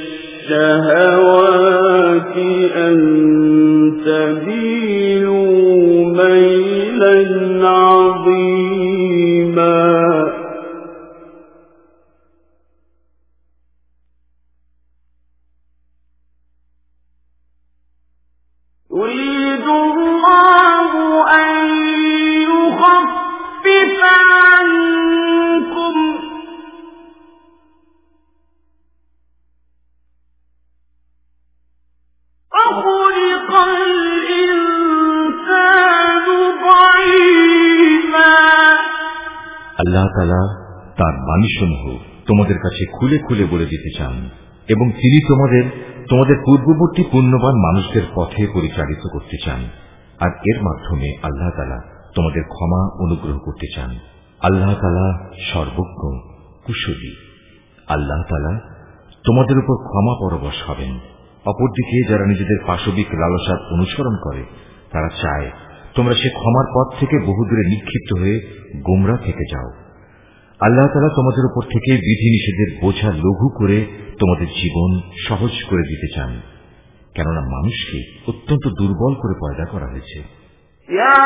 الشهوات أن تميلوا ميلا عظيما يريد الله أن يخفف عنكم وخلق الإنسان ضعيفا আল্লাহ তাআলা তার বাণীসমূহ তোমাদের কাছে খুলে খুলে বলে দিতে চান এবং তিনি তোমাদের তোমাদের পূর্ববর্তী পুণ্যবান মানুষদের পথে পরিচালিত করতে চান আর এর মাধ্যমে আল্লাহ তাআলা তোমাদের ক্ষমা অনুগ্রহ করতে চান। আল্লাহ তাআলা সর্বজ্ঞ কুশলী। আল্লাহ তাআলা তোমাদের উপর ক্ষমা পরবশ হবেন। অপরদিকে যারা নিজেদের পাশবিক লালসার অনুসরণ করে তারা চায় তোমরা সে ক্ষমার পথ থেকে বহুদূরে নিক্ষিপ্ত হয়ে গোমরা থেকে যাও। আল্লাহ তাআলা তোমাদের উপর থেকে বিধিনিষেধের বোঝা লঘু করে তোমাদের জীবন সহজ করে দিতে চান, কেননা মানুষকে অত্যন্ত দুর্বল করে পয়দা করা হয়েছে। ইয়া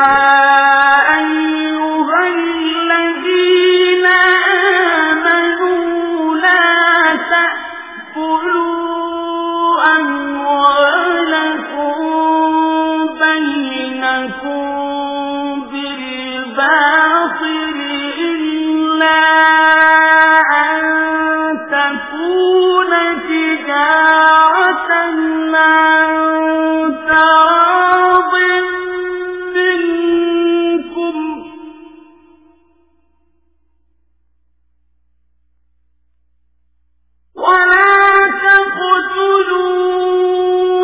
আইয়ুহাল্লাযীনা আমানু লা তাকুলু আমওয়ালাকুম বাইনাকুম বিল বাতিল ইল্লা আন তাকুনা তিজারাতান আন তারাদিন মিনকুম ولا تقتلوا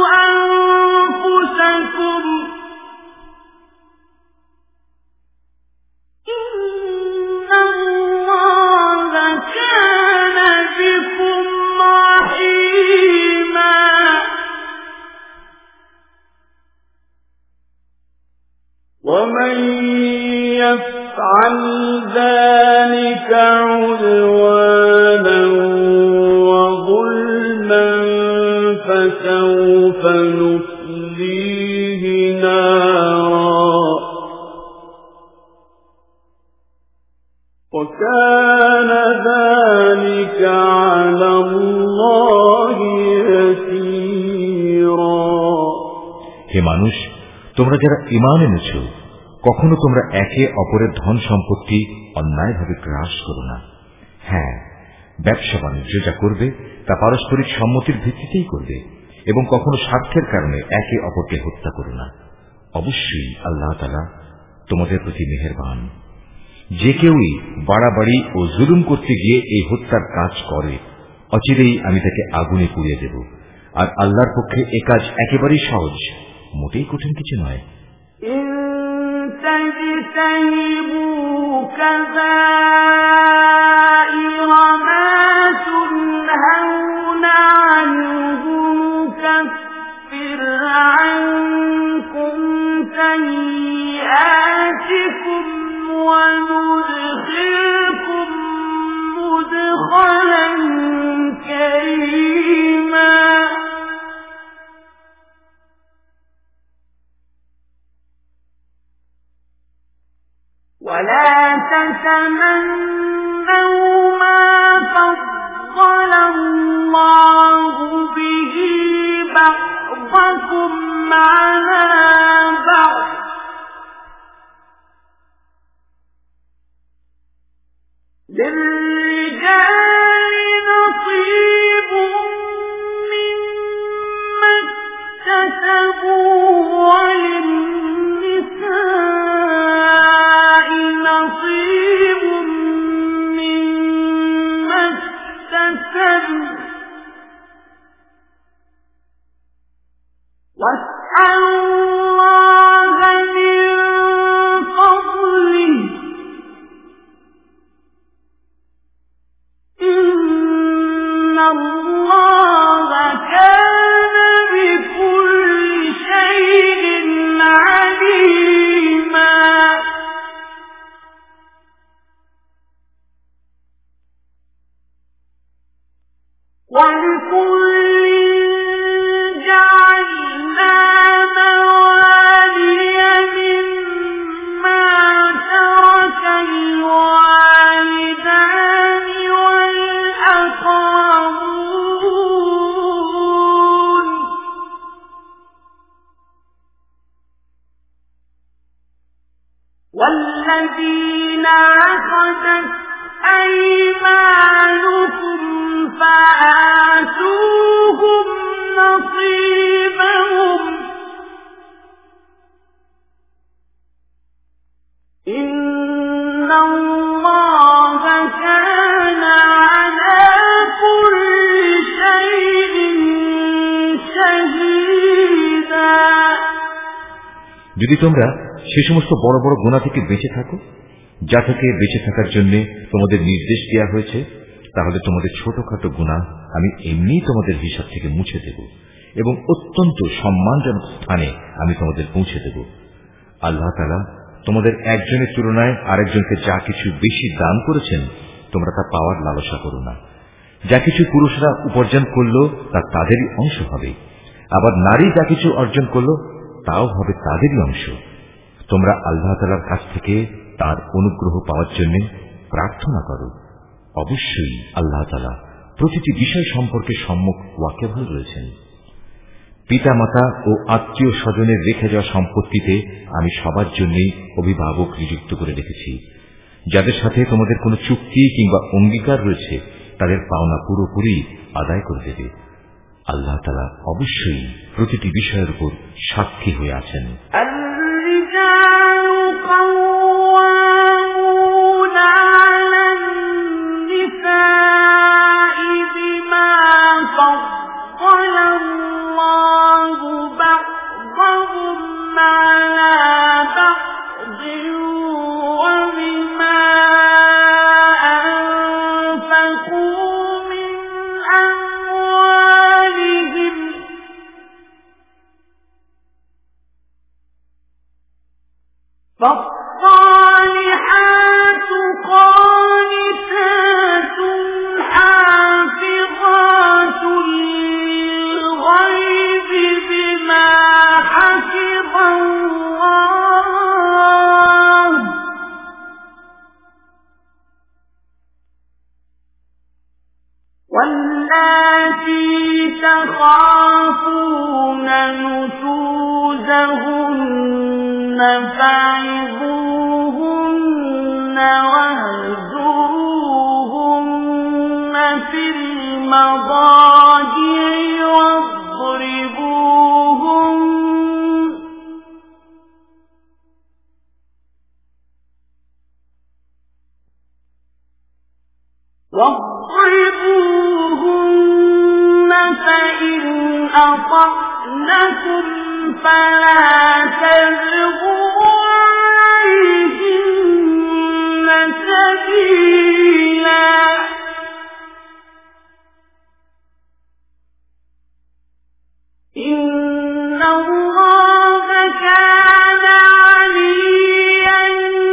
أنفسكم إن الله كان بكم رحيما ومن يفعل ذلك عدوانا فسوف نصليه نارا وكان ذلك على الله يسيرا হে মানুষ, তোমরা যারা ঈমান এনেছো, কখনো তোমরা একে অপরের ধন সম্পত্তি অন্যায়ভাবে গ্রাস করো না। হ্যাঁ, ব্যবসা বাণিজ্য যা করবে তা পারস্পরিক সম্মতির ভিত্তিতেই করবে এবং কখনো স্বার্থের কারণে একে অপরকে হত্যা করো না। অবশ্যই আল্লাহ তাআলা তোমাদের প্রতি মেহেরবান। যে কেউই বাড়াবাড়ি ও জুলুম করতে গিয়ে এই হত্যার কাজ করে, অচিরেই আমি তাকে আগুনে পুড়িয়ে দেব। আর আল্লাহর পক্ষে এ কাজ একেবারেই সহজ, মোটেই কঠিন কিছু নয়। تنهون عنه نكفر عنكم سيئاتكم وندخلكم مدخلا كريما ولا تتمنوا ما فضل الله به بعضكم على بعض للرجال نصيب مما اكتسبوا وللنساء نصيب مما اكتسبوا واسألوا الله من فضله إن الله الذين عقدت أيمانكم فآتوهم نصيبهم إن الله كان على كل شيء شهيدا। যদি তোমরা সে সমস্ত বড় বড় গুনাহ থেকে বেঁচে থাকো যা থেকে বেঁচে থাকার জন্য তোমাদের নির্দেশ দেওয়া হয়েছে, তাহলে তোমাদের ছোটখাটো গুনাহ আমি এমনি তোমাদের হিসাব থেকে মুছে দেব এবং অত্যন্ত সম্মানজনক স্থানে আমি তোমাদের পৌঁছে দেব। আল্লাহ তাআলা তোমাদের একজনের তুলনায় আরেকজনকে যা কিছু বেশি দান করেছেন তোমরা তা পাওয়ার লালসা করো না। যা কিছু পুরুষরা উপার্জন করল তা তাদেরই অংশ হবে, আবার নারী যা কিছু অর্জন করল তাও হবে তাদেরই অংশ। তোমরা আল্লাহ তাআলার কাছ থেকে তার অনুগ্রহ পাওয়ার জন্য প্রার্থনা করো। অবশ্যই আল্লাহ তাআলা প্রতিটি বিষয় সম্পর্কে সম্যক ওয়াকিবহাল রয়েছেন। পিতা মাতা ও আত্মীয় স্বজনের রেখে যাওয়া সম্পত্তিতে আমি সবার জন্য অভিভাবক নিযুক্ত করে রেখেছি। যাদের সাথে তোমাদের কোনো চুক্তি কিংবা অঙ্গীকার রয়েছে তাদের পাওনা পুরোপুরি আদায় করে দেবে। আল্লাহ তাআলা অবশ্যই প্রতিটি বিষয়ের উপর সাক্ষী হয়ে আছেন। فالصالحات قانتات حافظات للغيب بما حفظ الله واللاتي تخافون نشوزهن فعظوهن واهجروهن في المضاجع واضربوهن واضربوهن فإن أطعنكم فلا تبغوا عليهن سبيلا إن الله كان عليا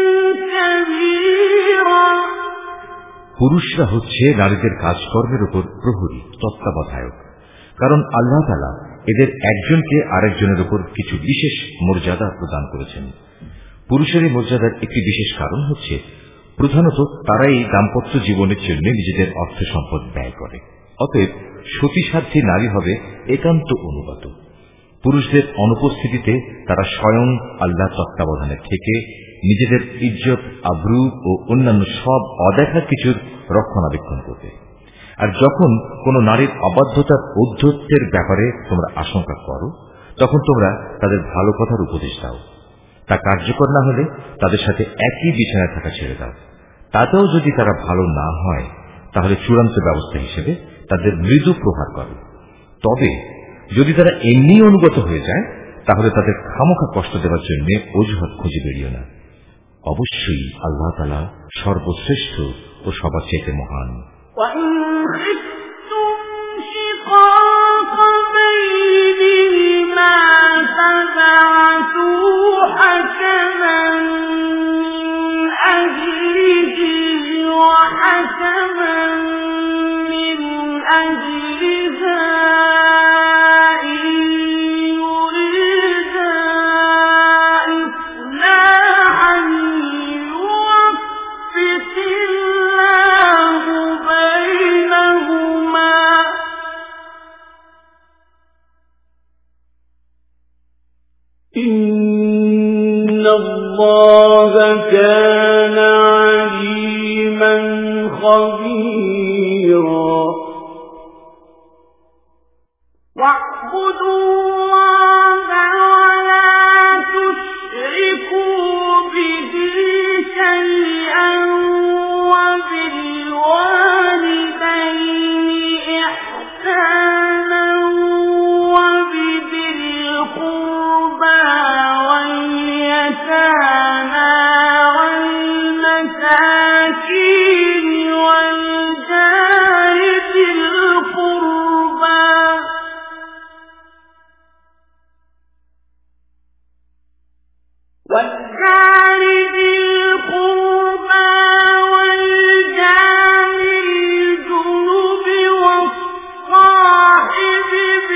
كبيرا। পুরুষরা হচ্ছে নারীদের কাজকর্মের উপর প্রহরী তত্ত্বাবধায়ক, কারণ আল্লাহ তাআলা এদের একজনকে আরেকজনের উপর কিছু বিশেষ মর্যাদা প্রদান করেছেন। পুরুষের এই মর্যাদার একটি বিশেষ কারণ হচ্ছে প্রধানত তারাই দাম্পত্য জীবনের জন্য নিজেদের অর্থ সম্পদ ব্যয় করে। অতএব সতীসাধ্যী নারী হবে একান্ত অনুগত। পুরুষদের অনুপস্থিতিতে তারা স্বয়ং আল্লাহ তত্ত্বাবধানে থেকে নিজেদের ইজ্জত, আব্রু ও অন্যান্য সব অদেখা কিছুর রক্ষণাবেক্ষণ করবে। আর যখন কোন নারীর অবাধ্যতার ঔদ্ধত্যের ব্যাপারে তোমরা আশঙ্কা করো তখন তোমরা তাদের ভালো কথার উপদেশ দাও। তা কার্যকর না হলে তাদের সাথে একই বিছানায় থাকা ছেড়ে দাও। তাতেও যদি তারা ভালো না হয় তাহলে চূড়ান্ত ব্যবস্থা হিসেবে তাদের মৃদু প্রহার করো। তবে যদি তারা এমনি অনুগত হয়ে যায় তাহলে তাদের খামোখা কষ্ট দেওয়ার জন্য অজুহাত খুঁজে বেরিও না। অবশ্যই আল্লাহ তাআলা সর্বশ্রেষ্ঠ ও সবার চাইতে মহান। وَإِنْ خِفْتُمْ شِقَاقَ بَيْنِهِمَا فَابْعَثُوا حَكَمًا مِّنْ أَهْلِهِ وَحَكَمًا مِّنْ أَهْلِهَا إِنْ يُرِيدَا إِصْلَاحًا يُوَفِّقِ اللَّهُ بَيْنَهُمَا الله كان عليما خبيرا واعبدوا الله ولا تشركوا به شيئا وبالوالدين إحسانا وبذي القربى واليتامى والمساكين والجار ذي القربى والجار ذي القربى والجار الجنب والصاحب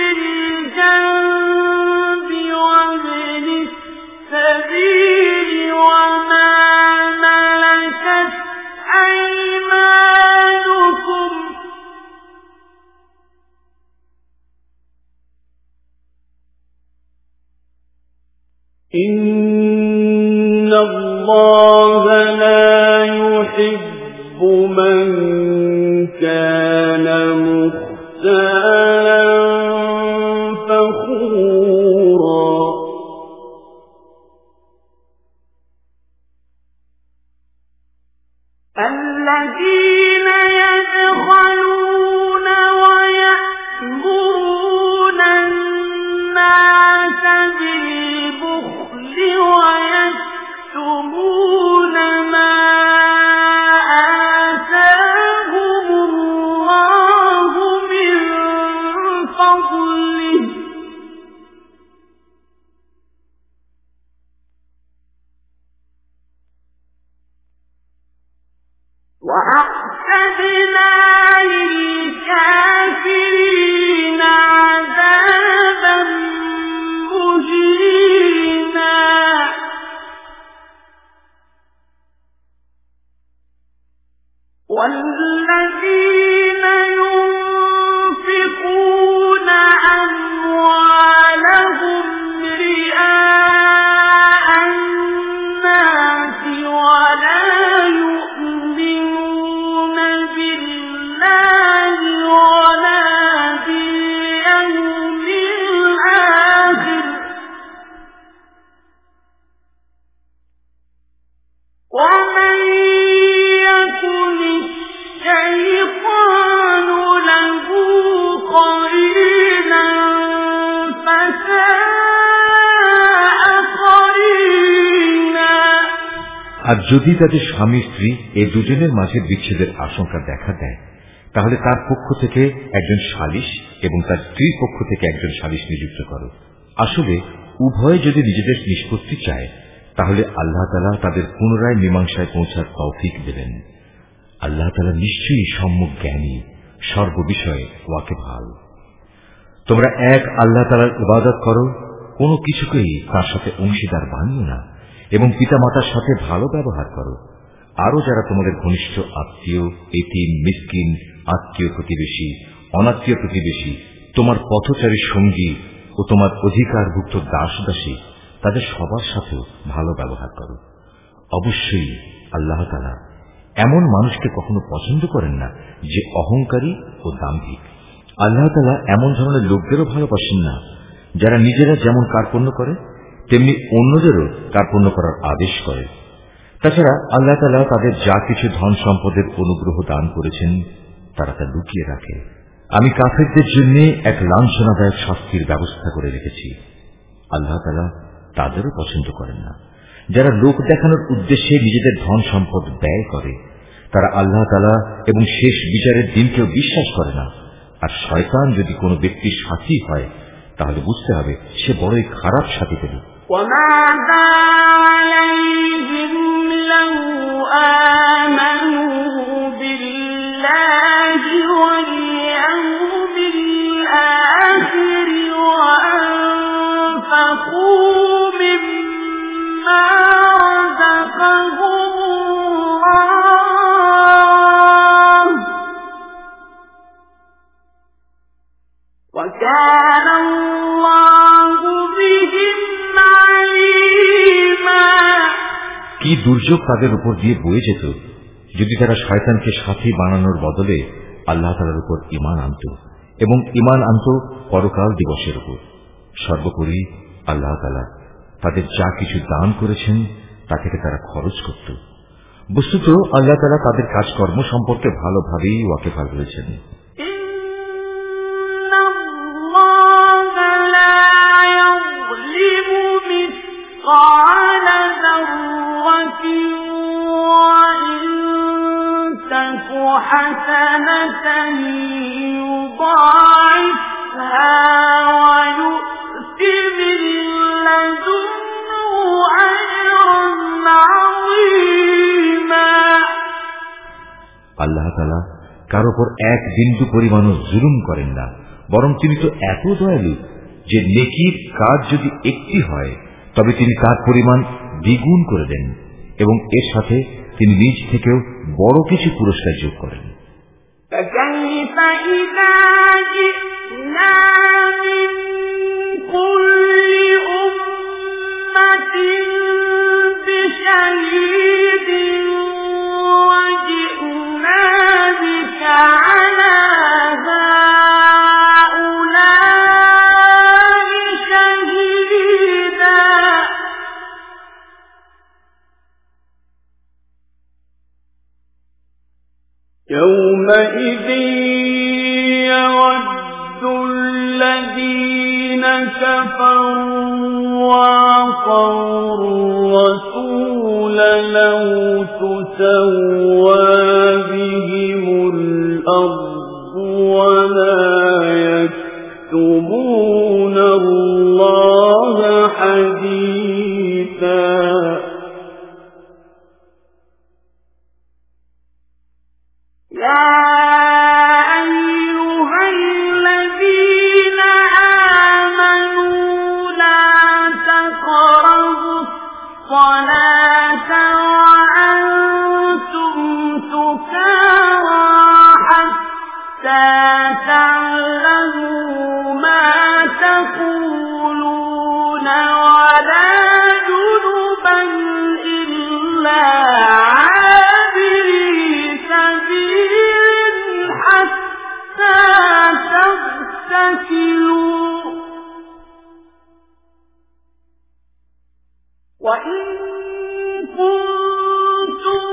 بالجنب وابن السبيل وما ملكت أيمانكم إن الله لا يحب من كان مختالا فخورا الذين يبخلون ويأمرون الناس بالبخل ويكتمون ما آتاهم الله من فضله وأعتدنا للكافرين عذابا مهينا والذين ينفقون أموالهم رئاء الناس ولا يؤمنون بالله ولا باليوم الآخر ومن يكن الشيطان له قرينا فساء قرينا আর যদি তাদের স্বামী স্ত্রী এই দুজনের মাঝে বিচ্ছেদের আশঙ্কা দেখা দেয় তাহলে তার পক্ষ থেকে একজন সালিশ এবং তার স্ত্রীর পক্ষ থেকে একজন সালিশ নিযুক্ত করো। আসলে উভয়ে যদি নিজেদের নিষ্পত্তি চায় তাহলে আল্লাহ তাআলা তাদের পুনরায় মীমাংসায় পৌঁছার তৌফিক দেবেন। আল্লাহ তাআলা নিশ্চয়ই সম্যক জ্ঞানী, সর্ববিষয়ে ওয়াকিবহাল। তোমরা এক আল্লাহ তাআলার ইবাদত করো, কোনো কিছুকেই তার সাথে অংশীদার বানিও না এবং পিতামাতার সাথে ভালো ব্যবহার করো। আরো যারা তোমাদের ঘনিষ্ঠ আত্মীয়, এতিম, মিসকিন, আত্মীয় প্রতিবেশী, অনাত্মীয় প্রতিবেশী, তোমার পথচারী সঙ্গী ও তোমার অধিকারভুক্ত দাস দাসী, তাদের সবার সাথে ভালো ব্যবহার করো। অবশ্যই আল্লাহ তাআলা এমন মানুষকে কখনো পছন্দ করেন না যে অহংকারী ও দাম্ভিক। আল্লাহ তাআলা এমন ধরনের লোকদেরও ভালোবাসেন না যারা নিজেরা যেমন কার্পণ্য করে তেমনি অন্যদেরও কার্পণ্য করার আদেশ করে। তাছাড়া আল্লাহ তাআলা তাদের যা কিছু ধন সম্পদের অনুগ্রহ দান করেছেন তারা তা লুকিয়ে রাখে। আমি কাফেরদের জন্য এক লাঞ্ছনাদায়ক শাস্তির ব্যবস্থা করে রেখেছি। আল্লাহ তাআলা তাদেরও পছন্দ করেন না যারা লোক দেখানোর উদ্দেশ্যে নিজেদের ধন সম্পদ ব্যয় করে। তারা আল্লাহ তাআলা এবং শেষ বিচারের দিনকেও বিশ্বাস করে না। আর শয়তান যদি কোনো ব্যক্তির সাথী হয় তাহলে বুঝতে হবে সে বড়ই খারাপ সাথী পেল। وَمَاذَا عَلَيْهِمْ لَوْ آمَنُوا بِاللَّهِ وَالْيَوْمِ الْآخِرِ وَأَنفَقُوا مِمَّا رَزَقَهُمُ اللَّهُ وَكَانَ اللَّهُ بِهِمْ عَلِيمًا কি দুর্যোগ তাদের উপর দিয়ে বয়ে যেত যদি তারা শয়তানকে সাথী বানানোর বদলে আল্লাহ তাআলার উপর ঈমান আনত এবং ঈমান আনত পরকাল দিবসের উপর। সর্বোপরি আল্লাহ তাআলা তাদের যা কিছু দান করেছেন তা থেকে তারা খরচ করত। বস্তুত আল্লাহ তাআলা তাদের কাজকর্ম সম্পর্কে ভালোভাবেই ওয়াকিবহাল রয়েছেন। قال ذرة وإن تك حسنة يضاعفها ويؤت من لدنه أجرا عظيما। আল্লাহ তাআলা কার উপর এক বিন্দু পরিমাণও জুলুম করেন না, বরং তিনি তো এত দয়ালু যে নেকির কাজ যদি একটি হয় তবে তিনি তার পরিমাণ দ্বিগুণ করে দেন এবং এর সাথে তিনি নিজ থেকেও বড় কিছু পুরস্কার যোগ করেন। فكيف إذا جئنا من كل أمة بشهيد وجئنا بك على يومئذ يود الذين كفروا وعصوا الرسول لو تسوى بهم الأرض ولا يكتمون الله حديثا يا أيها الذين آمنوا لا تقربوا الصلاة وأنتم سكارى حتى تعلموا ما تقولون ولا جنبا إلا وإن كنتم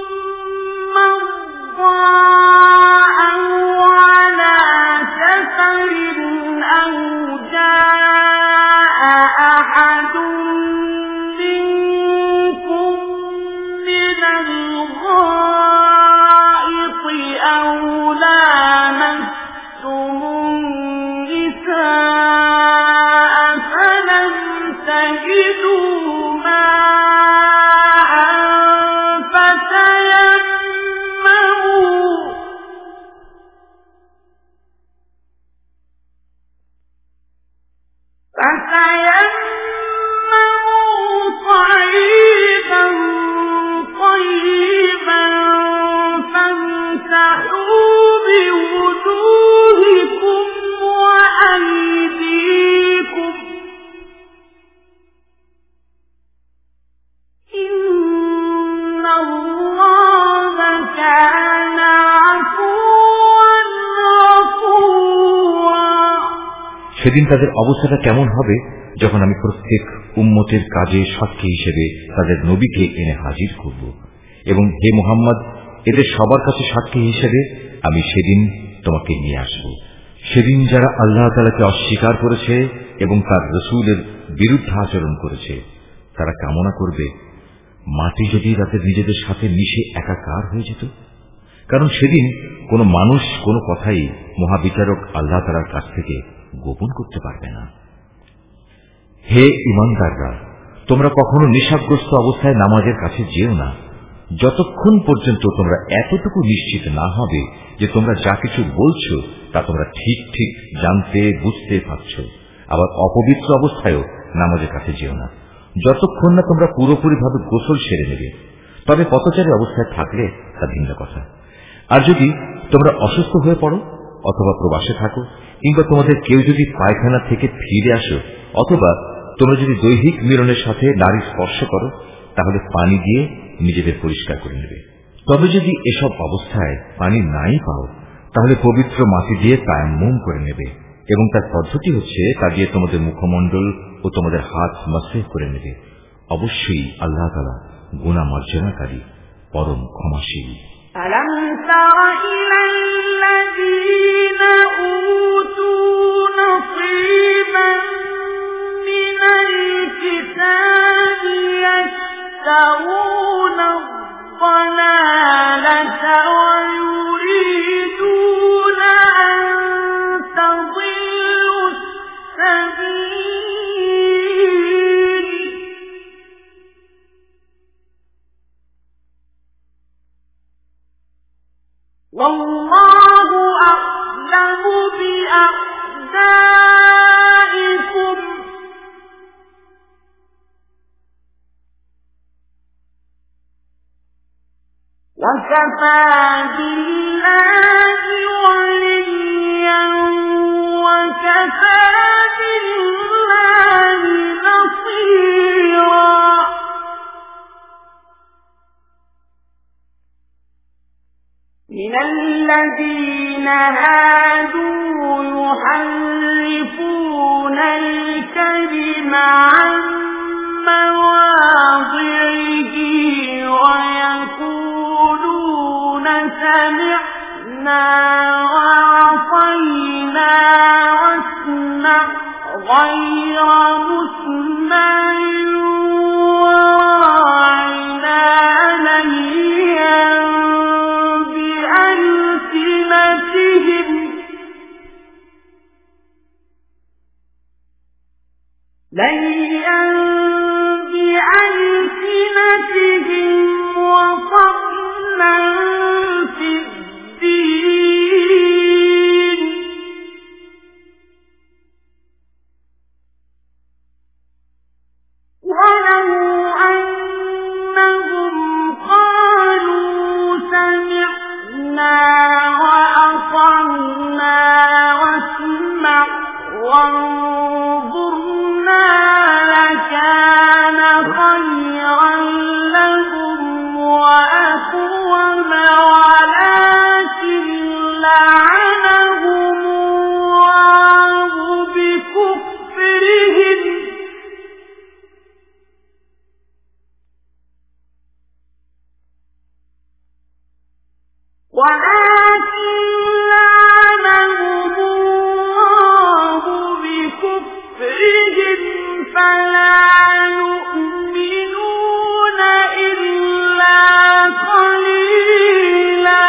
مرضى أو على سفر أو جاء أحد منكم من الغائط أو لامستم النساء فلم تجدوا সেদিন তাদের অবস্থাটা কেমন হবে যখন আমি প্রত্যেক উম্মতের কাজে সাক্ষী হিসেবে তাদের নবীকে এনে হাজির করব এবং হে মুহাম্মদ এদের সবার কাছে সাক্ষী হিসেবে আমি সেদিন তোমাকে নিয়ে আসব। সেদিন যারা আল্লাহ তাআলাকে অস্বীকার করেছে এবং তার রাসূলের বিরুদ্ধে আচরণ করেছে তারা কামনা করবে মাটি যদি তাদের নিজেদের সাথে মিশে একাকার হয়ে যেত, কারণ সেদিন কোনো মানুষ কোনো কথাই মহাবিচারক আল্লাহ তাআলার কাছ থেকে গোপন করতে পারবে না। হে ঈমানদাররা, তোমরা কখনো নেশাগ্রস্ত অবস্থায় নামাজের কাছে যেও না যতক্ষণ পর্যন্ত তোমরা এতটুকু নিশ্চিত না হবে যে তোমরা যা কিছু বলছো তা তোমরা ঠিক ঠিক জানতে বুঝতে পারছ। আবার অপবিত্র অবস্থায়ও নামাজের কাছে যেও না যতক্ষণ না তোমরা পুরোপুরিভাবে গোসল সেরে নেবে। তবে পথচারী অবস্থায় থাকলে তা ভিন্ন কথা। আর যদি তোমরা অসুস্থ হয়ে পড়ো অথবা প্রবাসে থাকো কিংবা তোমাদের কেউ যদি পায়খানা থেকে ফিরে আসো অথবা তোমরা যদি দৈহিক মিলনের সাথে নারী স্পর্শ করো তাহলে পানি দিয়ে নিজেদের পরিষ্কার করে নেবে। তবে যদি এসব অবস্থায় পানি নাই পাও, তাহলে পবিত্র মাটি দিয়ে তায়াম্মুম করে নেবে এবং তার পদ্ধতি হচ্ছে তা দিয়ে তোমাদের মুখমণ্ডল ও তোমাদের হাত মাসেহ করে নেবে। অবশ্যই আল্লাহ তাআলা গুনাহ মার্জনাকারী, পরম ক্ষমাশীল। ألم تر إلى الذين أوتوا نصيبا من الكتاب يشترون الضلالة ويريدون أن تضلوا السبيل والله أعلم بأعدائكم وكفى بالله وليا وكفى بالله نصيرا. من الذين هادوا يحرفون الكلم عن مواضعه ويقولون سمعنا وعصينا واسمع غير مسمع وراعنا ليا بألسنتهم ليا بألسنتهم وطعنا في الدين ولو أنهم قالوا سمعنا وأطعنا واسمع وانظرنا لكان خيرا لهم وأقوم ولكن لعنهم الله بكفرهم ولكن لعنهم الله بكفرهم فلا يؤمنون إلا قليلا.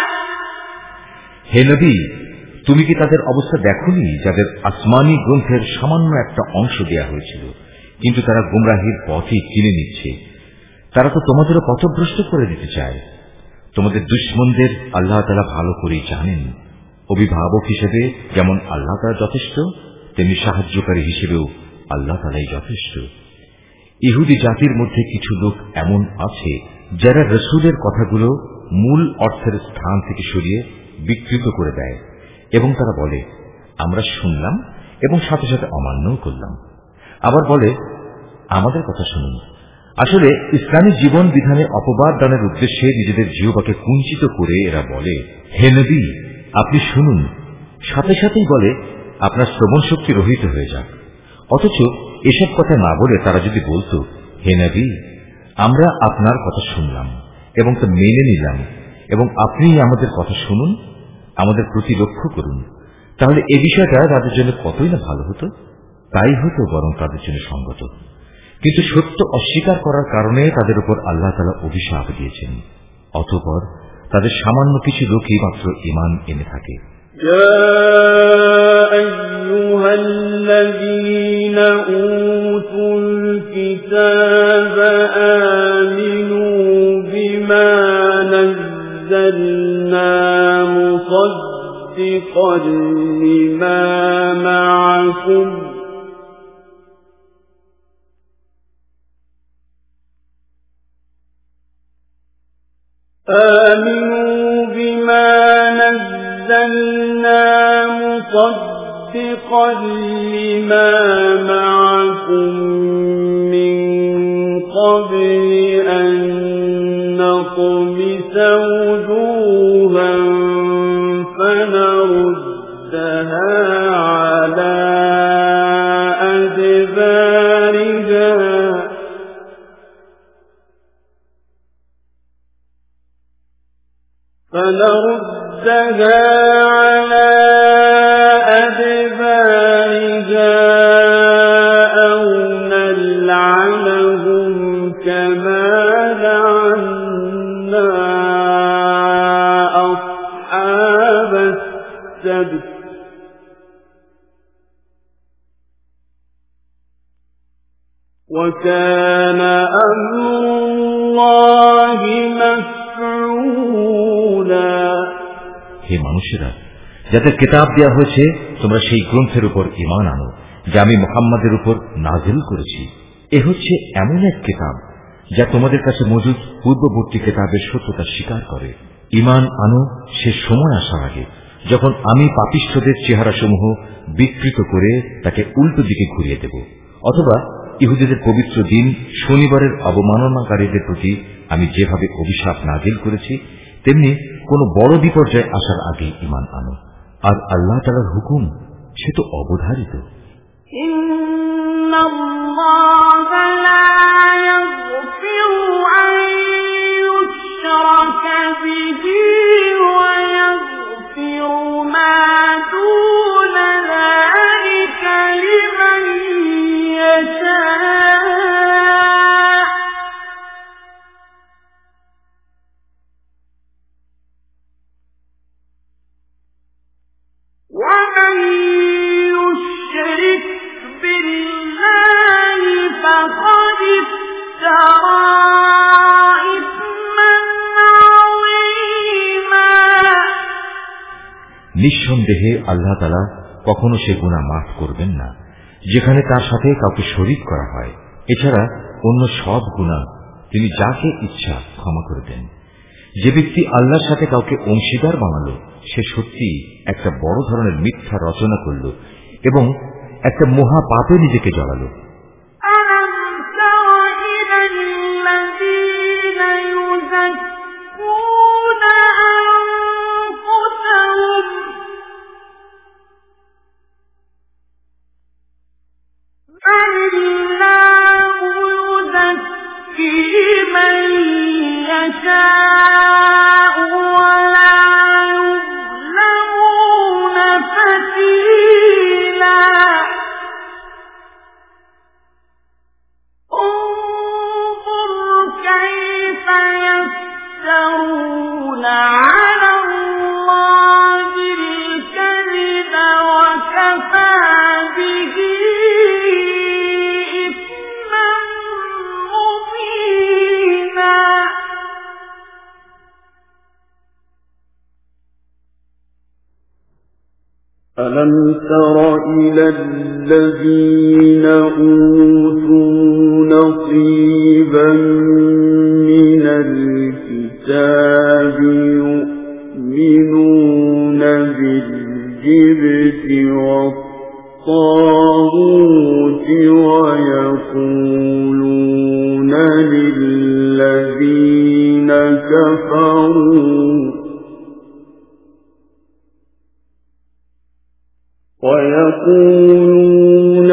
হে নবী, তুমি কি তাদের অবস্থা দেখোনি যাদের আসমানি গ্রন্থের সামান্য একটা অংশ দেয়া হয়েছিল, কিন্তু তারা গুমরাহির পথই চিনে নিচ্ছে। তারা তো তোমাদেরও পথভ্রষ্ট করে দিতে চায়। তোমাদের দুশমনদের আল্লাহ তাআলা ভালো করেই জানেন। অভিভাবক হিসেবে যেমন আল্লাহ তাআলা যথেষ্ট, তেমনি সাহায্যকারী হিসেবেও আল্লাহ তাআলাই যথেষ্ট। ইহুদি জাতির মধ্যে কিছু লোক এমন আছে যারা রাসূলের কথাগুলো মূল অর্থের স্থান থেকে সরিয়ে বিকৃত করে দেয় এবং তারা বলে আমরা শুনলাম এবং সাথে সাথে অমান্যও করলাম। আবার বলে আমাদের কথা শুনুন। আসলে ইসলামী জীবন বিধানে অপবাদ দানের উদ্দেশ্যে নিজেদের জিহ্বাকে কুঞ্চিত করে এরা বলে হে নবী আপনি শুনুন, সাথে সাথেই বলে আপনার শ্রবণ শক্তি রহিত হয়ে যাক। অথচ এসব কথা না বলে তারা যদি বলতো হে নবী আমরা আপনার কথা শুনলাম এবং তা মেনে নিলাম এবং আপনি আমাদের কথা শুনুন, আমাদের প্রতি লক্ষ্য করুন, তাহলে এ বিষয়টা তাদের জন্য কতই না ভালো হতো। তাই হতো বরং তাদের জন্য সঙ্গত। কিন্তু সত্য অস্বীকার করার কারণে তাদের উপর আল্লাহ তাআলা অভিশাপ দিয়েছেন। অতঃপর তাদের সামান্য কিছু লোকই মাত্র ঈমান এনে থাকে। ইয়া আইয়ুহাল্লাযীনা উতুল কিতাবা আমিনু বিমা নাযালনা মুসাদ্দিকান লিমা মা'আকুম آمنوا بما نزلنا مصدقا لما معكم من قبل أن فنردها على أدبارها أو نلعنهم كما لعنا أصحاب السبت وكان أمر الله مفعولا। হে মানুষেরা, যাদের কিতাব দেওয়া হয়েছে তোমরা সেই গ্রন্থের উপর ঈমান আনো যা আমি মুহাম্মাদের উপর নাযিল করেছি। এ হচ্ছে এমন এক কিতাব যা তোমাদের কাছে মজুদ পূর্ববর্তী কিতাবের সত্যতা স্বীকার করে। ঈমান আনো সে সময় আসার আগে যখন আমি পাপিষ্ঠদের চেহারাসমূহ বিকৃত করে তাকে উল্টো দিকে ঘুরিয়ে দেব, অথবা ইহুদিদের পবিত্র দিন শনিবারের অবমাননাকারীদের প্রতি আমি যেভাবে অভিশাপ নাযিল করেছি তেমনি কোন বড় বিপর্যয় আসার আগে ঈমান আনো। আর আল্লাহ তাআলার হুকুম সে তো অবধারিত। ইন্নাল্লাহা লা ইয়াগফিরু আন ইউশরাকা বিহি ওয়া ইয়াগফিরু মা দুনা যালিকা লিমান ইয়াশা ومن يشرك بالله فقد افترى إثما عظيما। নিঃসন্দেহে আল্লাহ তাআলা কখনো সে গুনাহ মাফ করবেন না যেখানে তার সাথে কাউকে শরীক করা হয়। এছাড়া অন্য সব গুনাহ তিনি যাকে ইচ্ছা ক্ষমা করে দেন। যে ব্যক্তি আল্লাহর সাথে কাউকে অংশীদার বানালো সে সত্যি একটা বড় ধরনের মিথ্যা রচনা করল এবং একটা মহা পাপে নিজেকে জড়ালো। ألم تر إلى الذين أوتوا نصيبا من الكتاب يؤمنون بالجبت والطاغوت ويقولون للذين كفروا ويقولون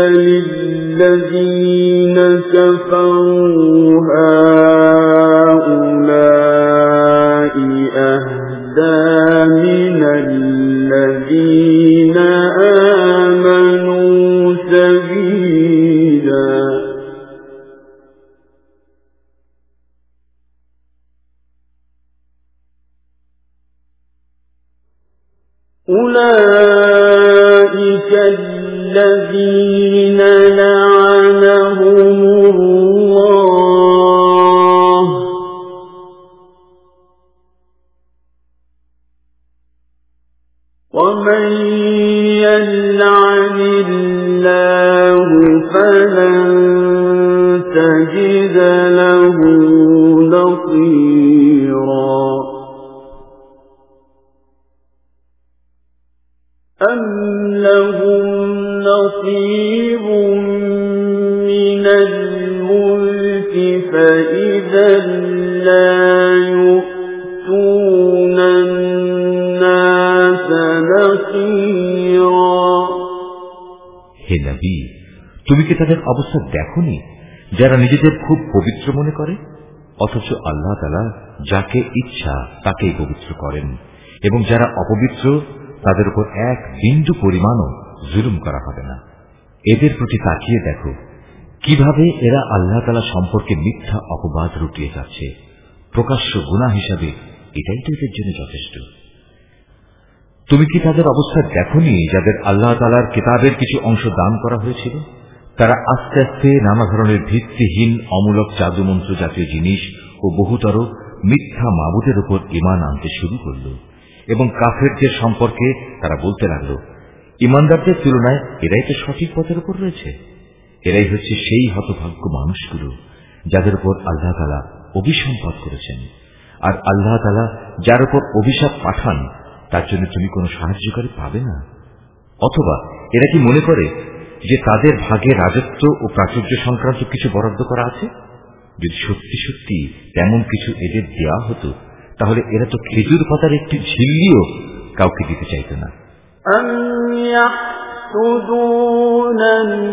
للذين كفروا هؤلاء أهدى من الذين آمنوا سبيلا أولئك الذين لعنهم الله ومن يلعن الله فلن تجد له نصيرا أم لهم نصيب من الملك فإذا لا يؤتون الناس نصيرا। হে নবী, তুমি কি তাদের অবস্থা দেখোনি যারা নিজেদের খুব পবিত্র মনে করে? অথচ আল্লাহ তাআলা যাকে ইচ্ছা তাকেই পবিত্র করেন, এবং যারা অপবিত্র তাদের উপর এক বিন্দু পরিমাণও জুলুম করা হবে না। এদের প্রতি তাকিয়ে দেখো কিভাবে এরা আল্লাহ তাআলা সম্পর্কে মিথ্যা অপবাদ রটিয়ে যাচ্ছে। প্রকাশ্য গুনাহ হিসাবে এটাই তো এদের জন্য যথেষ্ট। তুমি কি তাদের অবস্থা দেখোনি যাদের আল্লাহ তাআলার কিতাবের কিছু অংশ দান করা হয়েছিল? তারা আস্তে আস্তে নানা ধরনের ভিত্তিহীন অমূলক জাদুমন্ত্র জাতীয় জিনিস ও বহুতর মিথ্যা মাবুদের উপর ঈমান আনতে শুরু করল, এবং কাফেরদের সম্পর্কে তারা বলতে লাগল, ঈমানদারদের তুলনায় এরাই তো সঠিক পথের উপর রয়েছে। এরাই হচ্ছে সেই হতভাগ্য মানুষগুলো যাদের উপর আল্লাহ তাআলা অভিসম্পাত করেছেন। আর আল্লাহ তাআলা যার উপর অভিশাপ পাঠান তার জন্য তুমি কোনো সাহায্যকারী পাবে না। অথবা এরা কি মনে করে যে তাদের ভাগে রাজত্ব ও প্রাচুর্য সংক্রান্ত কিছু বরাদ্দ করা আছে? যদি সত্যি সত্যি তেমন কিছু এদের দেওয়া হতো তাহলে এরা তো খেজুর পাতার একটি ঝিল্লিও কাউকে দিতে চাইত না। يحسدون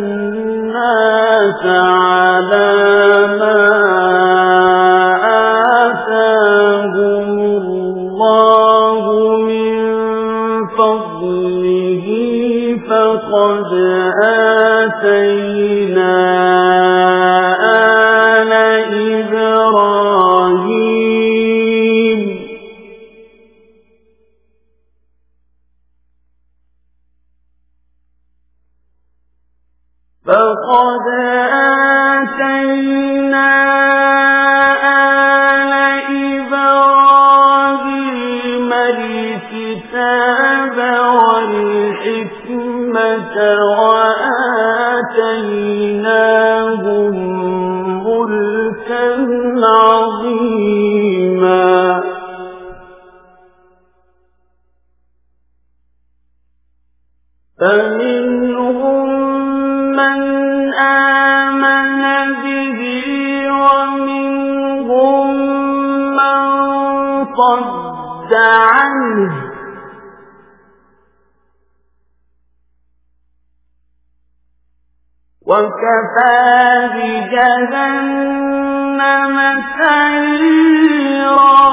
الناس على ما آتاهم الله من فضله فقد آتينا آل إبراهيم فقد آتينا آل إبراهيم الكتاب والحكمة وآتيناهم ملكا عظيما فمنهم من آمن به ومنهم من صد عنه وكفى بجهنم سعيرا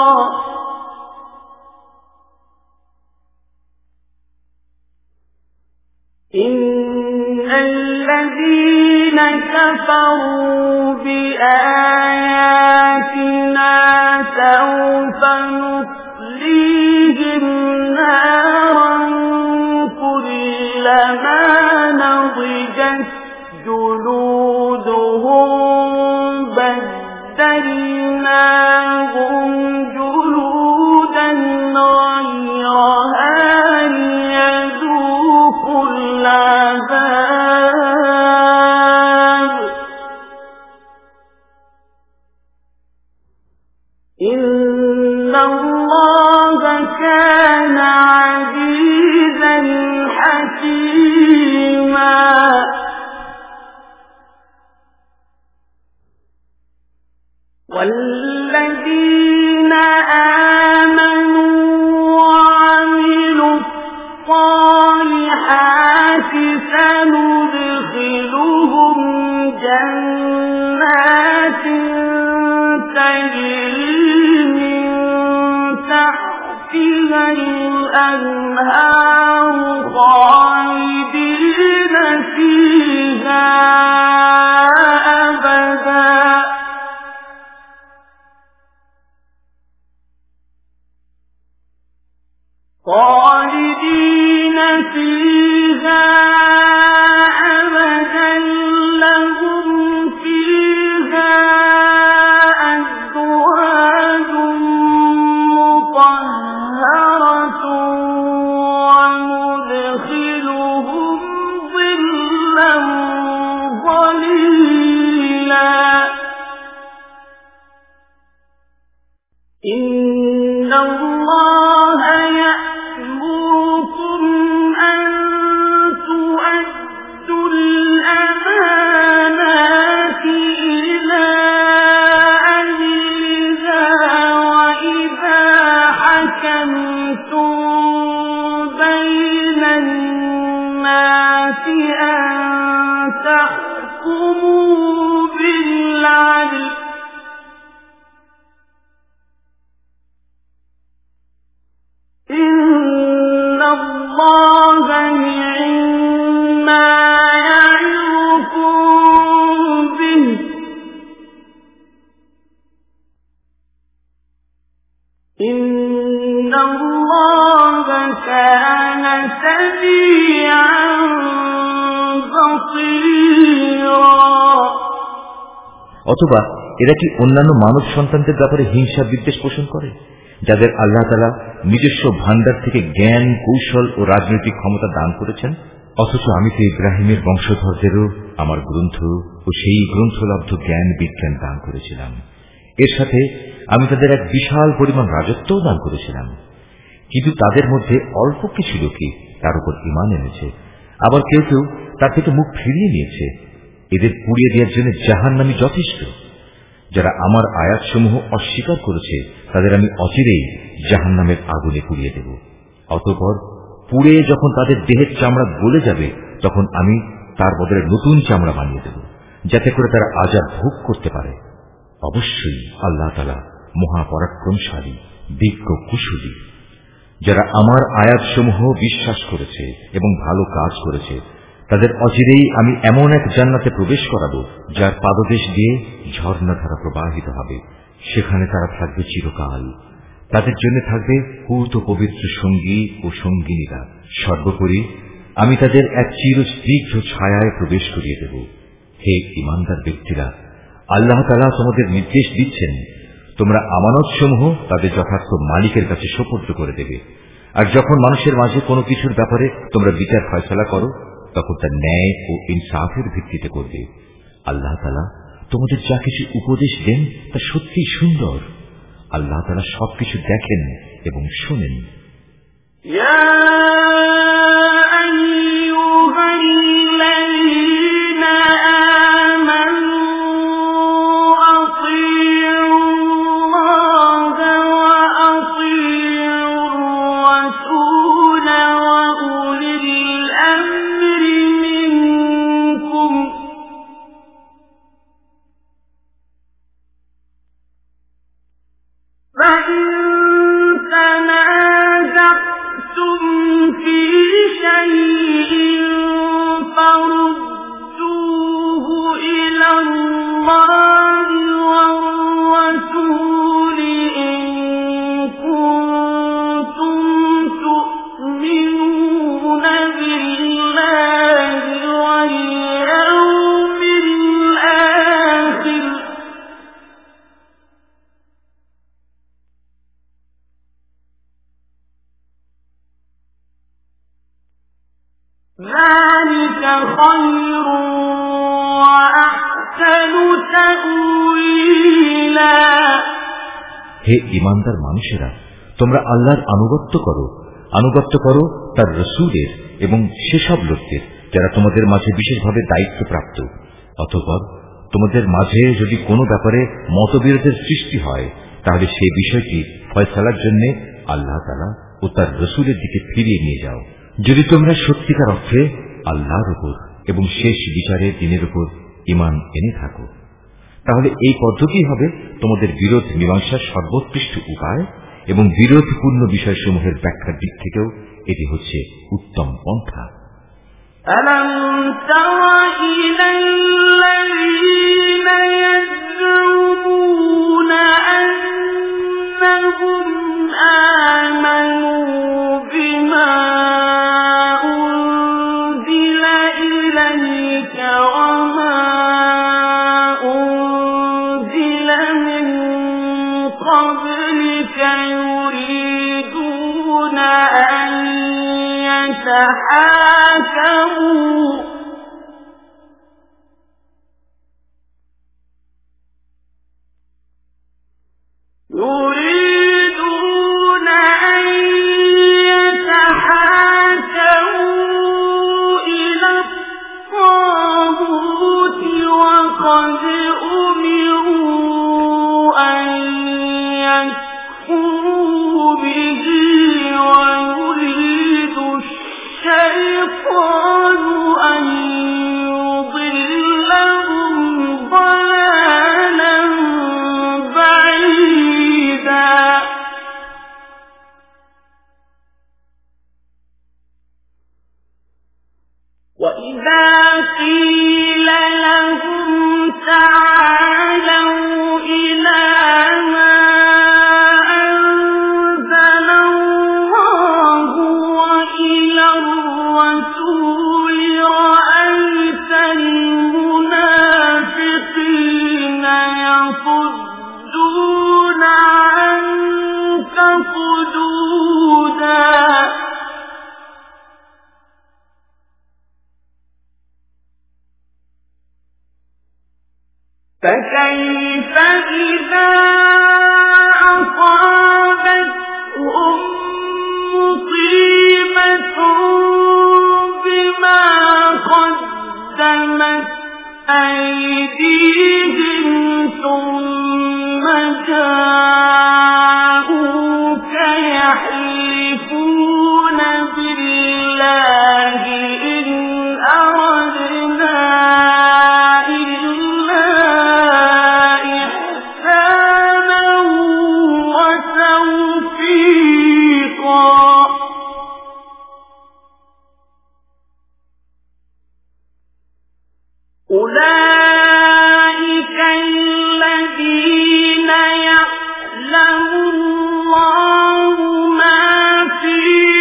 إن الذين كفروا بآياتنا سوف نصليهم نارا كلما نضجت جلودهم بدلناهم جلودا غيرها ليذوقوا العذاب إن الله كان عزيزا حكيما والذين آمنوا وعملوا الصالحات سندخلهم جنات تجري من تحتها الأنهار خالدين فيها أبدا خالدين فيها أبدا لهم فيها أزواج مطهرة وندخلهم ظلا ظليلا إن الله يأمر অথবা এরা কি অন্যান্য মানব সন্তানদের ব্যাপারে হিংসা বিদ্বেষ পোষণ করে, যাদের আল্লাহ তাআলা নিজস্ব ভান্ডার থেকে জ্ঞান, কৌশল ও রাজনৈতিক ক্ষমতা দান করেছেন? অথচ আমি তো ইব্রাহিমের বংশধরদেরও আমার গ্রন্থ ও সেই গ্রন্থলব্ধ জ্ঞান বিজ্ঞান দান করেছিলাম। এর সাথে আমি তাদের এক বিশাল পরিমাণ রাজত্বও দান করেছিলাম। কিন্তু তাদের মধ্যে অল্প কিছু লোকই তার উপর ঈমান এনেছে, আবার কেউ কেউ তার থেকে মুখ ফিরিয়ে নিয়েছে। এদের পুড়িয়ে দেওয়ার জন্য জাহান্নামই যথেষ্ট। যারা আমার আয়াতসমূহ অস্বীকার করেছে তাদের আমি অচিরেই জাহান্নামের আগুনে পুড়িয়ে দেব। অতঃপর পুড়ে যখন তাদের দেহের চামড়া গলে যাবে তখন আমি তার বদলে নতুন চামড়া বানিয়ে দেব, যাতে করে তারা আযাব ভোগ করতে পারে। অবশ্যই আল্লাহ তাআলা মহাপরাক্রমশালী, বিজ্ঞ, কুশলী। যারা আমার আয়াতসমূহ বিশ্বাস করেছে এবং ভালো কাজ করেছে তাদের অচিরেই আমি এমন এক জান্নাতে প্রবেশ করাবো যার পাদদেশ দিয়ে ঝর্ণাধারা প্রবাহিত হবে। সেখানে তারা থাকবে চিরকাল। তাদের জন্য থাকবে পূত পবিত্র সঙ্গী ও সঙ্গিনীরা। সর্বোপরি আমি তাদের এক চিরস্নিগ্ধ ছায়ায় প্রবেশ করিয়ে দেব। হে ঈমানদার ব্যক্তিরা, আল্লাহ তাআলা তোমাদের নির্দেশ দিচ্ছেন, তোমরা আমানতসমূহ তাদের যথার্থ মালিকের কাছে সোপর্দ করে দেবে। আর যখন মানুষের মাঝে কোনো কিছুর ব্যাপারে তোমরা বিচার ফয়সালা করো তখন তা ন্যায় ও ইনসাফের ভিত্তিতে করবে। আল্লাহ তাআলা তোমাদের যা কিছু উপদেশ দেন তা সত্যিই সুন্দর। আল্লাহ তাআলা সবকিছু দেখেন এবং শোনেন। হে ঈমানদার মানুষেরা, তোমরা আল্লাহর আনুগত্য করো, আনুগত্য করো তার রাসূলের এবং সেসব লোকদের যারা তোমাদের মাঝে বিশেষভাবে দায়িত্বপ্রাপ্ত। অতঃপর তোমাদের মাঝে যদি কোনো ব্যাপারে মতবিরোধের সৃষ্টি হয় তাহলে সেই বিষয়টি ফয়সালার জন্য আল্লাহ তাআলা ও তার রাসূলের দিকে ফিরিয়ে নিয়ে যাও। যদি তোমরা সত্যিকার অর্থে আল্লাহর উপর এবং শেষ বিচারের দিনের উপর ঈমান এনে থাকো, তাহলে এই পদ্ধতি হবে তোমাদের বিরোধ মীমাংসার সর্বোৎকৃষ্ট উপায় এবং বিরোধপূর্ণ বিষয়সমূহের ব্যাখ্যার দিক থেকেও এটি হচ্ছে উত্তম পন্থা। أَلَمْ تَرَ إِلَى الَّذِينَ يَزْعُمُونَ أَنَّهُمْ آمَنُوا بِمَا أُنزِلَ إِلَيْكَ وَمَا أُنزِلَ مِن قَبْلِكَ يُرِيدُونَ أَن يتحاكموا يريدون أن يتحاكموا إلى الطاغوت وقد أمروا أن يكفروا به ويريد الشيطان فكيف إذا أصابتهم مصيبة بما قدمت أيديهم ثم جاءوك يحلفون بالله إن أردنا إلا إحسانا وتوفيقا أولئك الذين يعلم الله ما في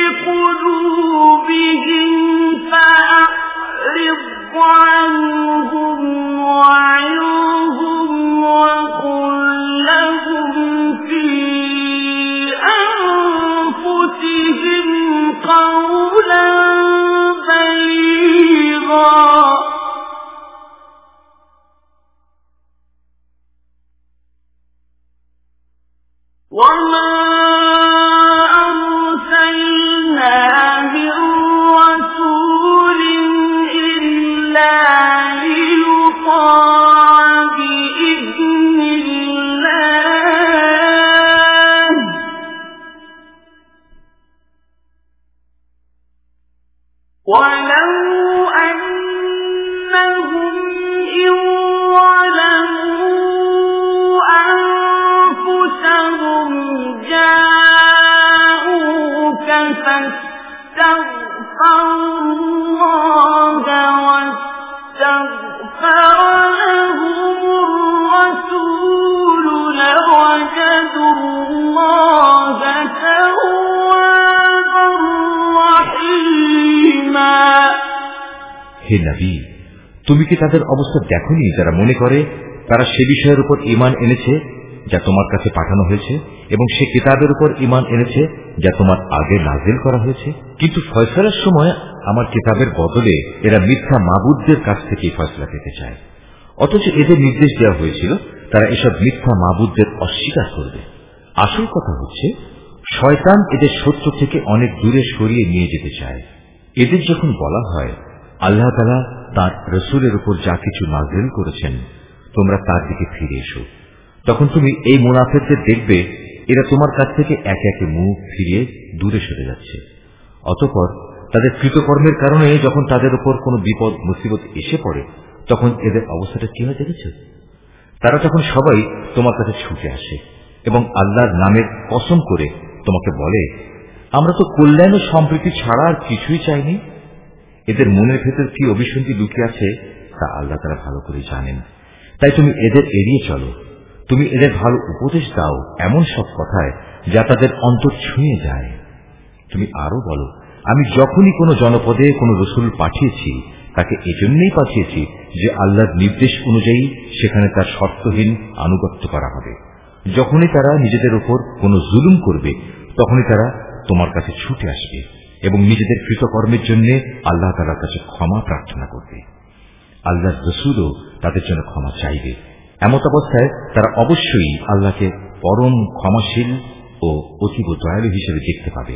قلوبهم فأعرض عنهم وعظهم وقل لهم في أنفسهم قولا بليغا وما أرسلنا من رسول إلا ليطاع بإذن الله ولو أنهم إن ظلموا أنفسهم جاءوك فاستغفروا الله واستغفر لهم الرسول لوجدوا الله توابا رحيما হে নবী, তুমি কি তাদের অবস্থা দেখোনি যারা মনে করে তারা সে বিষয়ের উপর ঈমান এনেছে যা তোমার কাছে পাঠানো হয়েছে এবং সে কিতাবের উপর ঈমান এনেছে যা তোমার আগে নাজিল করা হয়েছে, কিন্তু ফয়সালার সময় আমার কিতাবের বদলে এরা মিথ্যা মাবুদদের কাছ থেকে ফয়সলা পেতে চায়। অথচ এদের নির্দেশ দেওয়া হয়েছিল তারা এসব মিথ্যা মাবুদদের অস্বীকার করবে। আসল কথা হচ্ছে শয়তান এদের সত্য থেকে অনেক দূরে সরিয়ে নিয়ে যেতে চায়। এদের যখন বলা হয় আল্লাহ তাআলা তাঁর রাসূলের উপর যা কিছু নাজিল করেছেন তোমরা তার দিকে ফিরে এসো, তখন তুমি এই মুনাফিকদের দেখবে এরা তোমার কাছ থেকে একে একে মুখ ফিরিয়ে দূরে সরে যাচ্ছে। অতঃপর তাদের কৃতকর্মের কারণে যখন তাদের উপর কোনো বিপদ মুসিবত এসে পড়ে তখন এদের অবস্থাটা কি হয় দেখেছ? তারা তখন সবাই তোমার কাছে ছুটে আসে এবং আল্লাহর নামের কসম করে তোমাকে বলে, আমরা তো কল্যাণ ও সম্প্রীতি ছাড়া আর কিছুই চাইনি। এদের মনের ভেতর কি অভিসন্ধি লুকিয়ে আছে তা আল্লাহ তাআলা ভালো করে জানেন। তাই তুমি এদের এড়িয়ে চলো, তুমি এদের ভালো উপদেশ দাও এমন সব কথায় যা তাদের অন্তর ছুঁয়ে যায়। তুমি আরো বলো, আমি যখনই কোনো জনপদে কোনো রসুল পাঠিয়েছি তাকে এজন্যই পাঠিয়েছি যে আল্লাহর নির্দেশ অনুযায়ী সেখানে তার শর্তহীন আনুগত্য করা হবে। যখনই তারা নিজেদের উপর কোনো জুলুম করবে তখনই তারা তোমার কাছে ছুটে আসবে এবং নিজেদের কৃতকর্মের জন্য আল্লাহ তাআলার কাছে ক্ষমা প্রার্থনা করবে। আল্লাহর রাসূলও তাদের জন্য ক্ষমা চাইবে। এমত অবস্থায় তারা অবশ্যই আল্লাহকে পরম ক্ষমাশীল ও অতীব দয়ালু হিসেবে দেখতে পাবে।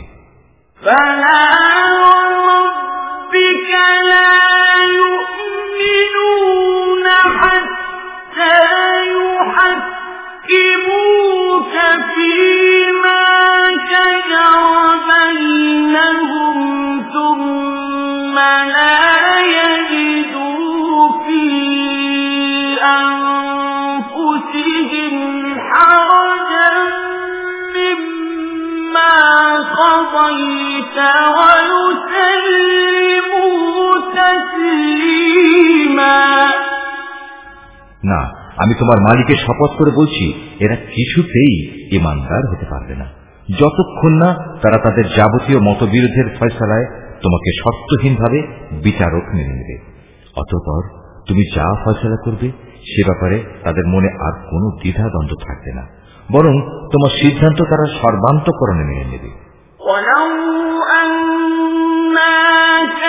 না, আমি তোমার মালিকের শপথ করে বলছি এরা কিছুতেই ঈমানদার হতে পারবে না যতক্ষণ না তারা তাদের যাবতীয় মতবিরোধের ফয়সালায় তোমাকে শর্তহীনভাবে বিচারক মেনে নেবে। অতঃপর তুমি যা ফয়সালা করবে সে ব্যাপারে তাদের মনে আর কোনো দ্বিধা দ্বন্দ্ব থাকবে না, বরং তোমার সিদ্ধান্ত তারা সর্বান্তঃকরণে মেনে নেবে।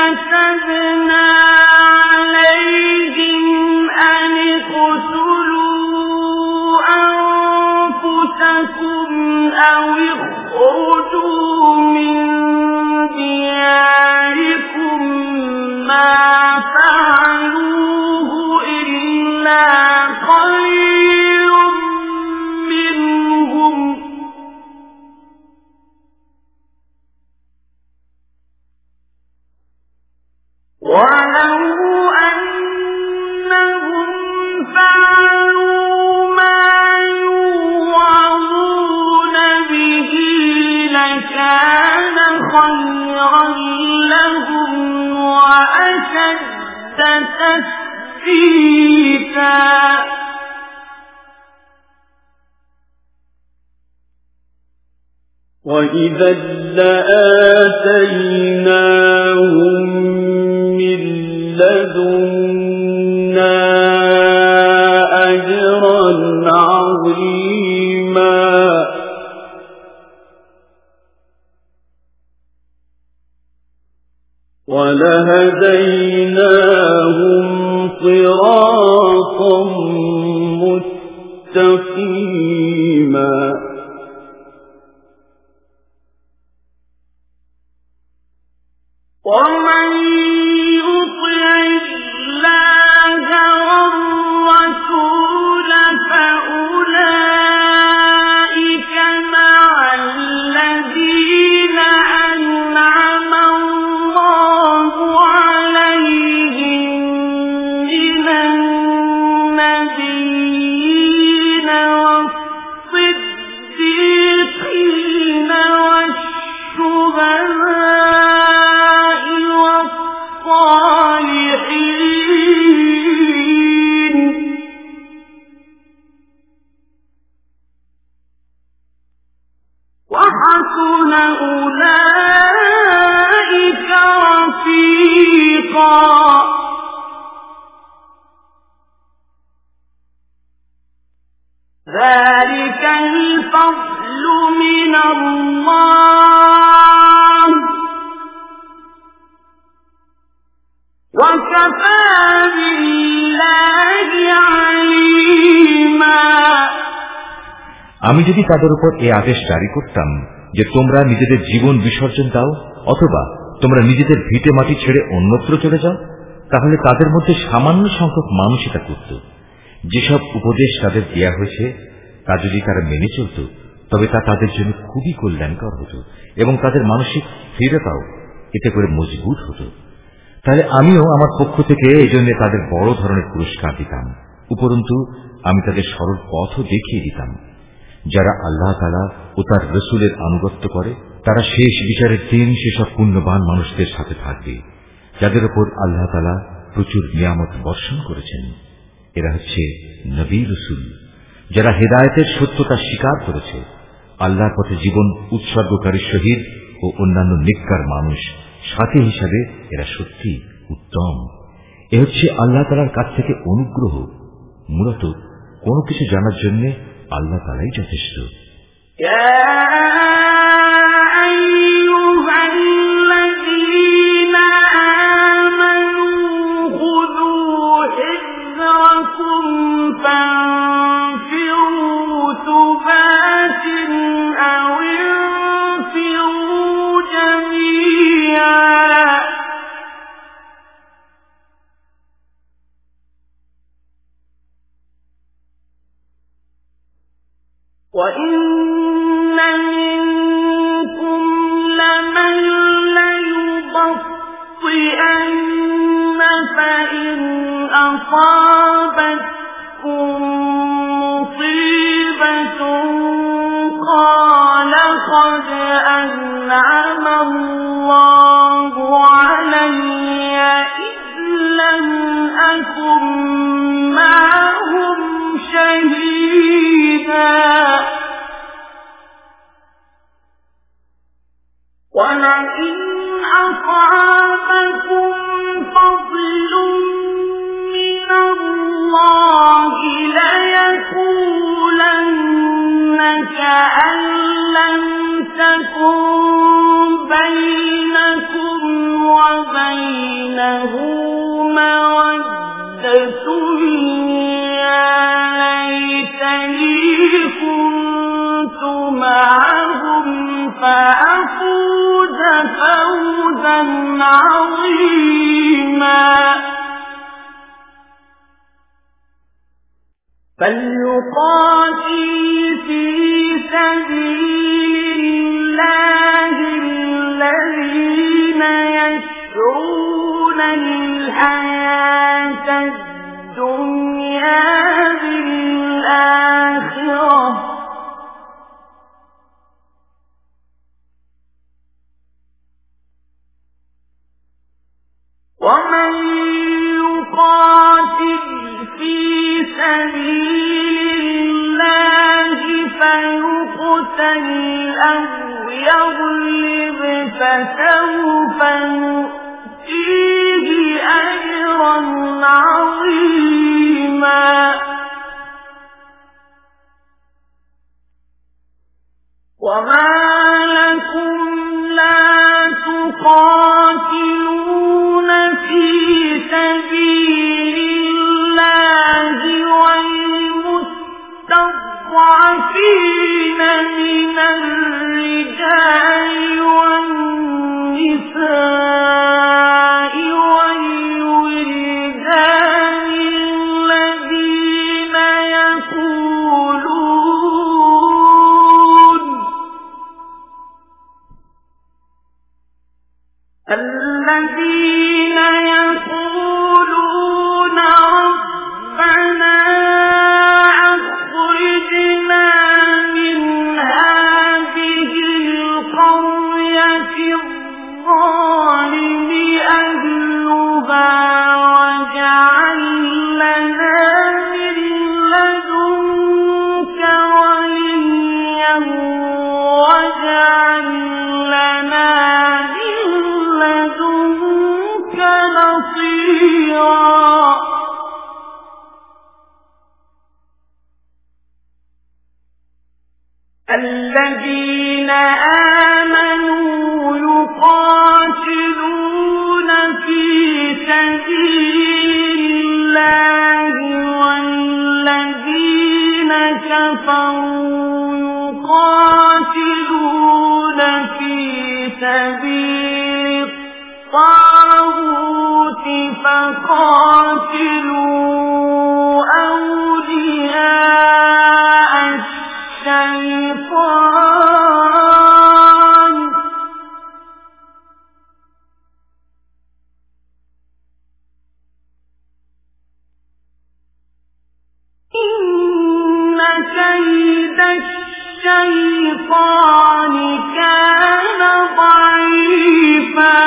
كتبنا عليهم أن اقتلوا أشد تثبيتا وإذا لآتيناهم من لدنا أجرا عظيما ولهديناهم صراطا مستقيما ومن يطع الله والرسول فأولئك مع الذين أنعم الله عليهم من النبيين والصديقين والشهداء وحسن أولئك رفيقا ذلك الفضل من الله وكفى بالله عليما আমি যদি তাদের উপর এই আদেশ জারি করতাম যে তোমরা নিজেদের জীবন বিসর্জন দাও অথবা তোমরা নিজেদের ভিটে মাটি ছেড়ে অন্যত্র চলে যাও, তাহলে তাদের মধ্যে সামান্য সংখ্যক মানুষ এটা করত। যেসব উপদেশ তাদের দেয়া হয়েছে তা যদি তারা মেনে চলত তবে তা তাদের জন্য খুবই কল্যাণকর হতো এবং তাদের মানসিক স্থিরতাও এতে করে মজবুত হতো। তাহলে আমিও আমার পক্ষ থেকে এই জন্য তাদের বড় ধরনের পুরস্কার দিতাম। উপরন্তু আমি তাদের সরল পথও দেখিয়ে দিতাম। যারা আল্লাহ তাআলা ও তার রাসূলের আনুগত্য করে তারা শেষ বিচারের দিন সেসব পুণ্যবান মানুষদের সাথে থাকবে যাদের উপর আল্লাহ তাআলা প্রচুর নিয়ামত বর্ষণ করেছেন। এরা হচ্ছে নবী রাসূল যারা হেদায়েতের সত্যতা স্বীকার করেছে, আল্লাহর পথে জীবন উৎসর্গকারী শহীদ ও অন্যান্য নেককার মানুষ সাথী হিসাবে এরা সত্যি উত্তম। এ হচ্ছে আল্লাহ তাআলার কাছ থেকে অনুগ্রহ। মূলত কোনো কিছু জানার জন্য আল্লাহ তাআলাই যথেষ্ট। وَإِنَّ مِنكُمْ لَمَن لَّيُبَطِّئَنَّ فَإِنْ أَصَابَتْكُم مُّصِيبَةٌ قَالَ قَدْ أَنْعَمَ اللَّهُ عَلَيَّ إِذْ لَمْ أَكُن مَّعَهُمْ شَهِيدًا وَلَئِنْ أَصَابَكُمْ فَضْلٌ مِّنَ اللَّهِ لَيَقُولَنَّ كَأَن لَّمْ تَكُن بَيْنَكُمْ وَبَيْنَهُ مَوَدَّةٌ يَا لَيْتَنِي كُنتُ مَعَهُمْ فَأَفُوزَ فَوْزًا عَظِيمًا فَلْيُقَاتِلْ فِي سَبِيلِ اللَّهِ الَّذِينَ يَشْرُونَ الْحَيَاةَ الدُّنْيَا بِالْآخِرَةِ وَمَن أو يغلب فسوف نؤتيه أجرا عظيما وما لكم لا تقاتلون في سبيل الله والمستضعفين من الرجال والنساء والولدان الذين يقولون الذين يقولون ربنا أخرجنا من هذه القرية الظالم أهلها واجعل لنا من لدنك وليا واجعل لنا من لدنك نصيرا الذين آمنوا يقاتلون في سبيل الله والذين كفروا يقاتلون في سبيل الطاغوت فقاتلوا أولياء الشيطان إن كيد الشيطان كان ضعيفا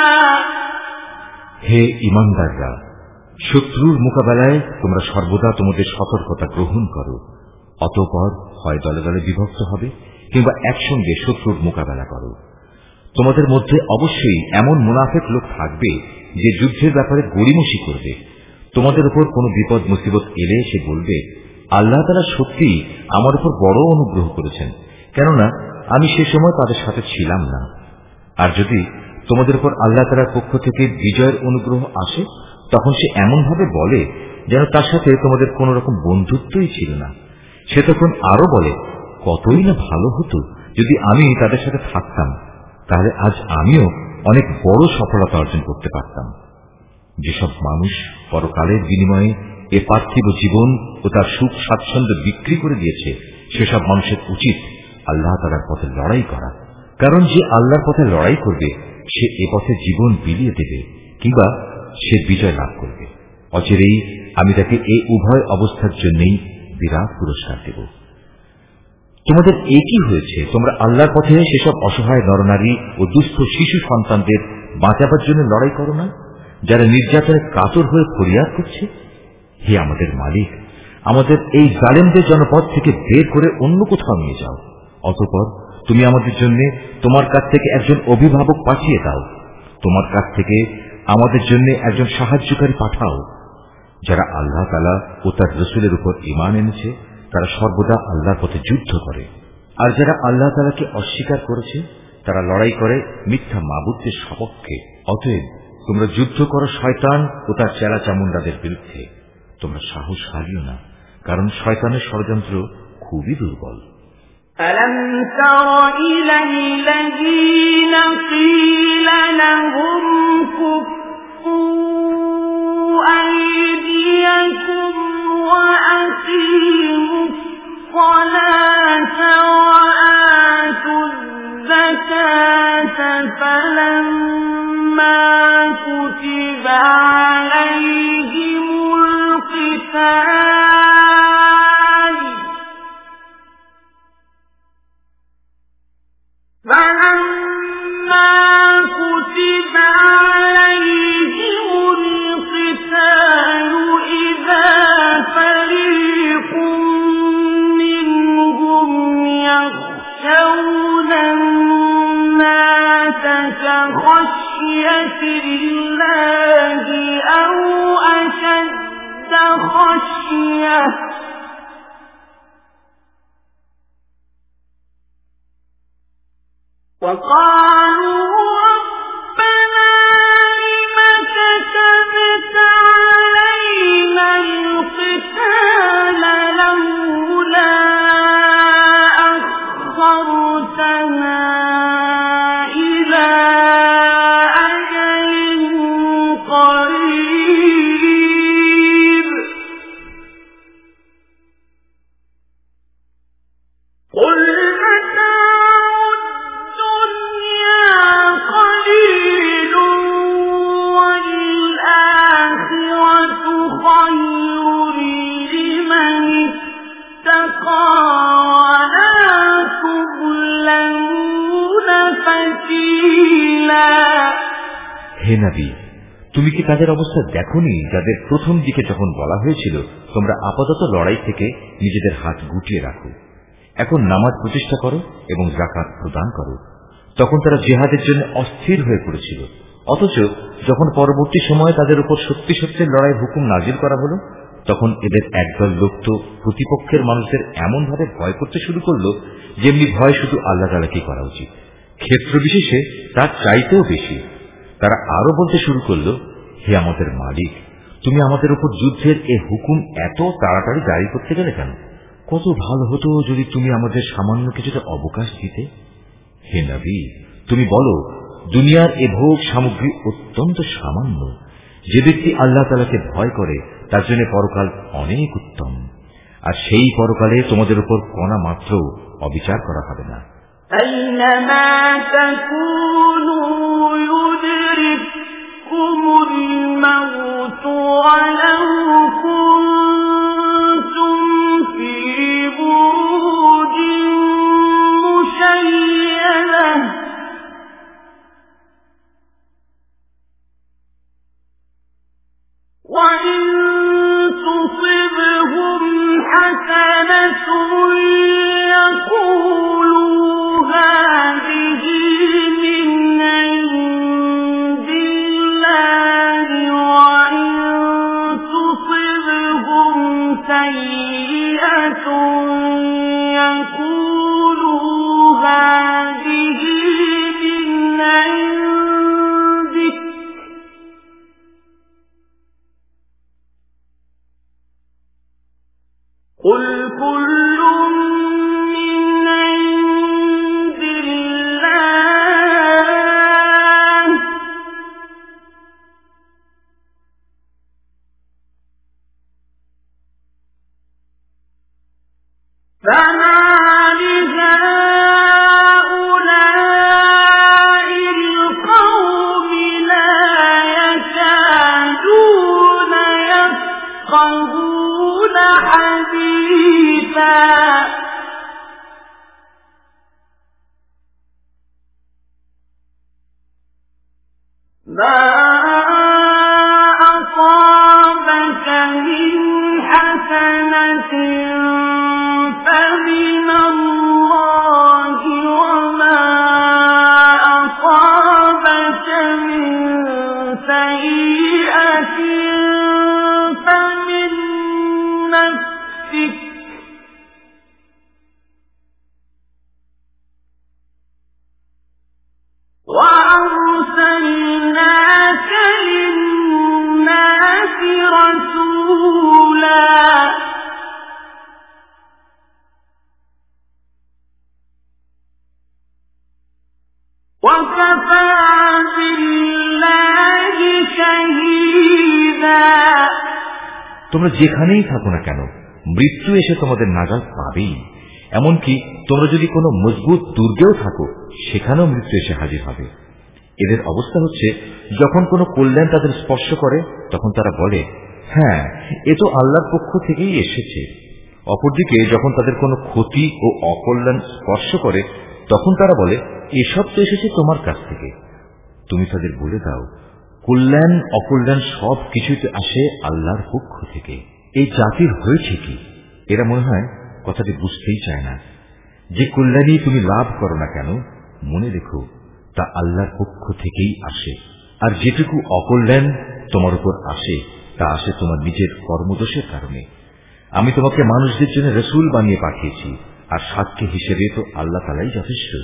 হে ঈমানদাররা, শত্রুর মোকাবেলায় তোমরা সর্বদা তোমাদের সতর্কতা গ্রহণ করো। অতঃপর হয় দলে দলে বিভক্ত হবে কিংবা একসঙ্গে শত্রুর মোকাবেলা করো। তোমাদের মধ্যে অবশ্যই এমন মুনাফিক লোক থাকবে যে যুদ্ধের ব্যাপারে গড়িমসি করবে। তোমাদের উপর কোনো বিপদ মুসিবত এলে সে বলবে, আল্লাহ তাআলা সত্যিই আমার উপর বড় অনুগ্রহ করেছেন, কেননা আমি সে সময় তাদের সাথে ছিলাম না। আর যদি তোমাদের উপর আল্লাহ তাআলার পক্ষ থেকে বিজয়ের অনুগ্রহ আসে, তখন সে এমনভাবে বলে যেন তার সাথে তোমাদের কোন রকম বন্ধুত্বই ছিল না। সে তখন আরো বলে, কতই না ভালো হতো যদি আমি তাদের সাথে থাকতাম, তাহলে আজ আমিও অনেক বড় সফলতা অর্জন করতে পারতাম। যেসব মানুষ পরকালের বিনিময়ে এ পার্থিব জীবন ও তার সুখ স্বাচ্ছন্দ্য বিক্রি করে দিয়েছে, সেসব মানুষের উচিত আল্লাহ তাআলার পথে লড়াই করা। কারণ যে আল্লাহর পথে লড়াই করবে সে এ পথে জীবন বিলিয়ে দেবে কিংবা সে বিজয় লাভ করবে। অচিরেই আমি তাকে এই উভয় অবস্থার জন্যই বিরাট পুরস্কার দেব। তোমাদের একই হয়েছে, তোমরা আল্লাহর পথে সেসব অসহায় নরনারী ও দুস্থ শিশু সন্তানদের বাঁচাবার জন্য লড়াই করো না, যারা নির্যাতনে কাতর হয়ে ফরিয়াদ করছে। হে আমাদের মালিক, আমাদের এই জালেমদের জনপদ থেকে বের করে অন্য কোথাও নিয়ে যাও। অতঃপর তুমি আমাদের জন্য তোমার কাছ থেকে একজন অভিভাবক পাঠিয়ে দাও। তোমার কাছ থেকে আমাদের জন্য একজন সাহায্যকারী পাঠাও। যারা আল্লাহ তাআলা ও তার রাসূলের উপর ঈমান এনেছে তারা সর্বদা আল্লাহর পথে যুদ্ধ করে, আর যারা আল্লাহ তাআলাকে অস্বীকার করেছে তারা লড়াই করে মিথ্যা মাবুদদের সপক্ষে। অতএব তোমরা যুদ্ধ করো শয়তান ও তার চেলা চামুন্ডাদের বিরুদ্ধে। তোমরা সাহস হারিও না, কারণ শয়তানের ষড়যন্ত্র খুবই দুর্বল। ألم تر إلى الذين قيل لهم كفوا أيديكم وأقيموا الصلاة وآتوا الزكاة فلما كتب عليهم القتال فلما كتب عليهم القتال إذا فريق منهم يخشون خشية الله أو أشد خشية وقالوا ربنا لم كتبت علينا القتال لولا أخرتنا إلى أجل قريب قل হে নবী, তুমি কি তাদের অবস্থা দেখোনি যাদের প্রথম দিকে যখন বলা হয়েছিল তোমরা আপাতত লড়াই থেকে নিজেদের হাত গুটিয়ে রাখো, এখন নামাজ প্রতিষ্ঠা করো এবং যাকাত প্রদান করো। তখন তারা জিহাদের জন্য অস্থির হয়ে পড়েছিল, অথচ যখন পরবর্তী সময়ে তাদের উপর সত্যি সত্যি লড়াই হুকুম নাজিল করা হলো তখন এদের একদল লোক তো প্রতিপক্ষের মানুষদের এমন ভাবে ভয় করতে শুরু করলো যেমনি ভয় শুধু আল্লাহ তাআলাকে করা উচিত, ক্ষেত্র বিশেষে তার চাইতেও বেশি। তারা আরো বলতে শুরু করলো, হে আমাদের মালিক, তুমি আমাদের উপর যুদ্ধের এ হুকুম এত তাড়াতাড়ি জারি করতে গেলে কেন? কত ভালো হতো যদি তুমি আমাদের সামান্য কিছুটা অবকাশ দিতে। হে নবী, তুমি বলো, দুনিয়ার এ ভোগ সামগ্রী অত্যন্ত সামান্য। যে ব্যক্তি আল্লাহ তাআলাকে ভয় করে তার জন্য পরকাল অনেক উত্তম, আর সেই পরকালে তোমাদের উপর কণা মাত্র অবিচার করা হবে না। أينما تكونوا يدرككم الموت ولو كنتم في بروج مشيدة وإن تصبهم حسنة يقولوا هذه من عند الله وإن تصبهم سيئة يقولوا هذه من عندك قل كل من عند الله فما لهؤلاء القوم لا يكادون يفقهون حديثا ما أصابك من حسنة فمن الله وما أصابك من سيئة فمن نفسك وأرسلناك للناس رسولا وكفى بالله شهيدا তোমরা যেখানেই থাকো না কেন মৃত্যু এসে তোমাদের নাগাল পাবেই। এমনকি তোমরা যদি কোনো মজবুত দুর্গেও থাকো সেখানেও মৃত্যু এসে হাজির হবে। এদের অবস্থা হচ্ছে, যখন কোনো কল্যাণ তাদের স্পর্শ করে তখন তারা বলে, হ্যাঁ, এ তো আল্লাহর পক্ষ থেকেই এসেছে। অপরদিকে যখন তাদের কোনো ক্ষতি ও অকল্যাণ স্পর্শ করে তখন তারা বলে, এসব তো এসেছে তোমার কাছ থেকে। তুমি তাদের বলে দাও, কল্যাণ অকল্যাণ সব কিছুই তো আসে আল্লাহর পক্ষ থেকে। এই জাতির হয়েছে কি? এরা মনে হয় কথাটি বুঝতেই চায় না। যে কল্যাণই তুমি লাভ করো না কেন, মনে রেখো তা আল্লাহর পক্ষ থেকেই আসে, আর যেটুকু অকল্যাণ তোমার উপর আসে তা আসে তোমার নিজের কর্মদোষের কারণে। আমি তোমাকে মানুষদের জন্য রসুল বানিয়ে পাঠিয়েছি, আর সাক্ষী হিসেবে তো আল্লাহ তাআলাই যথেষ্ট।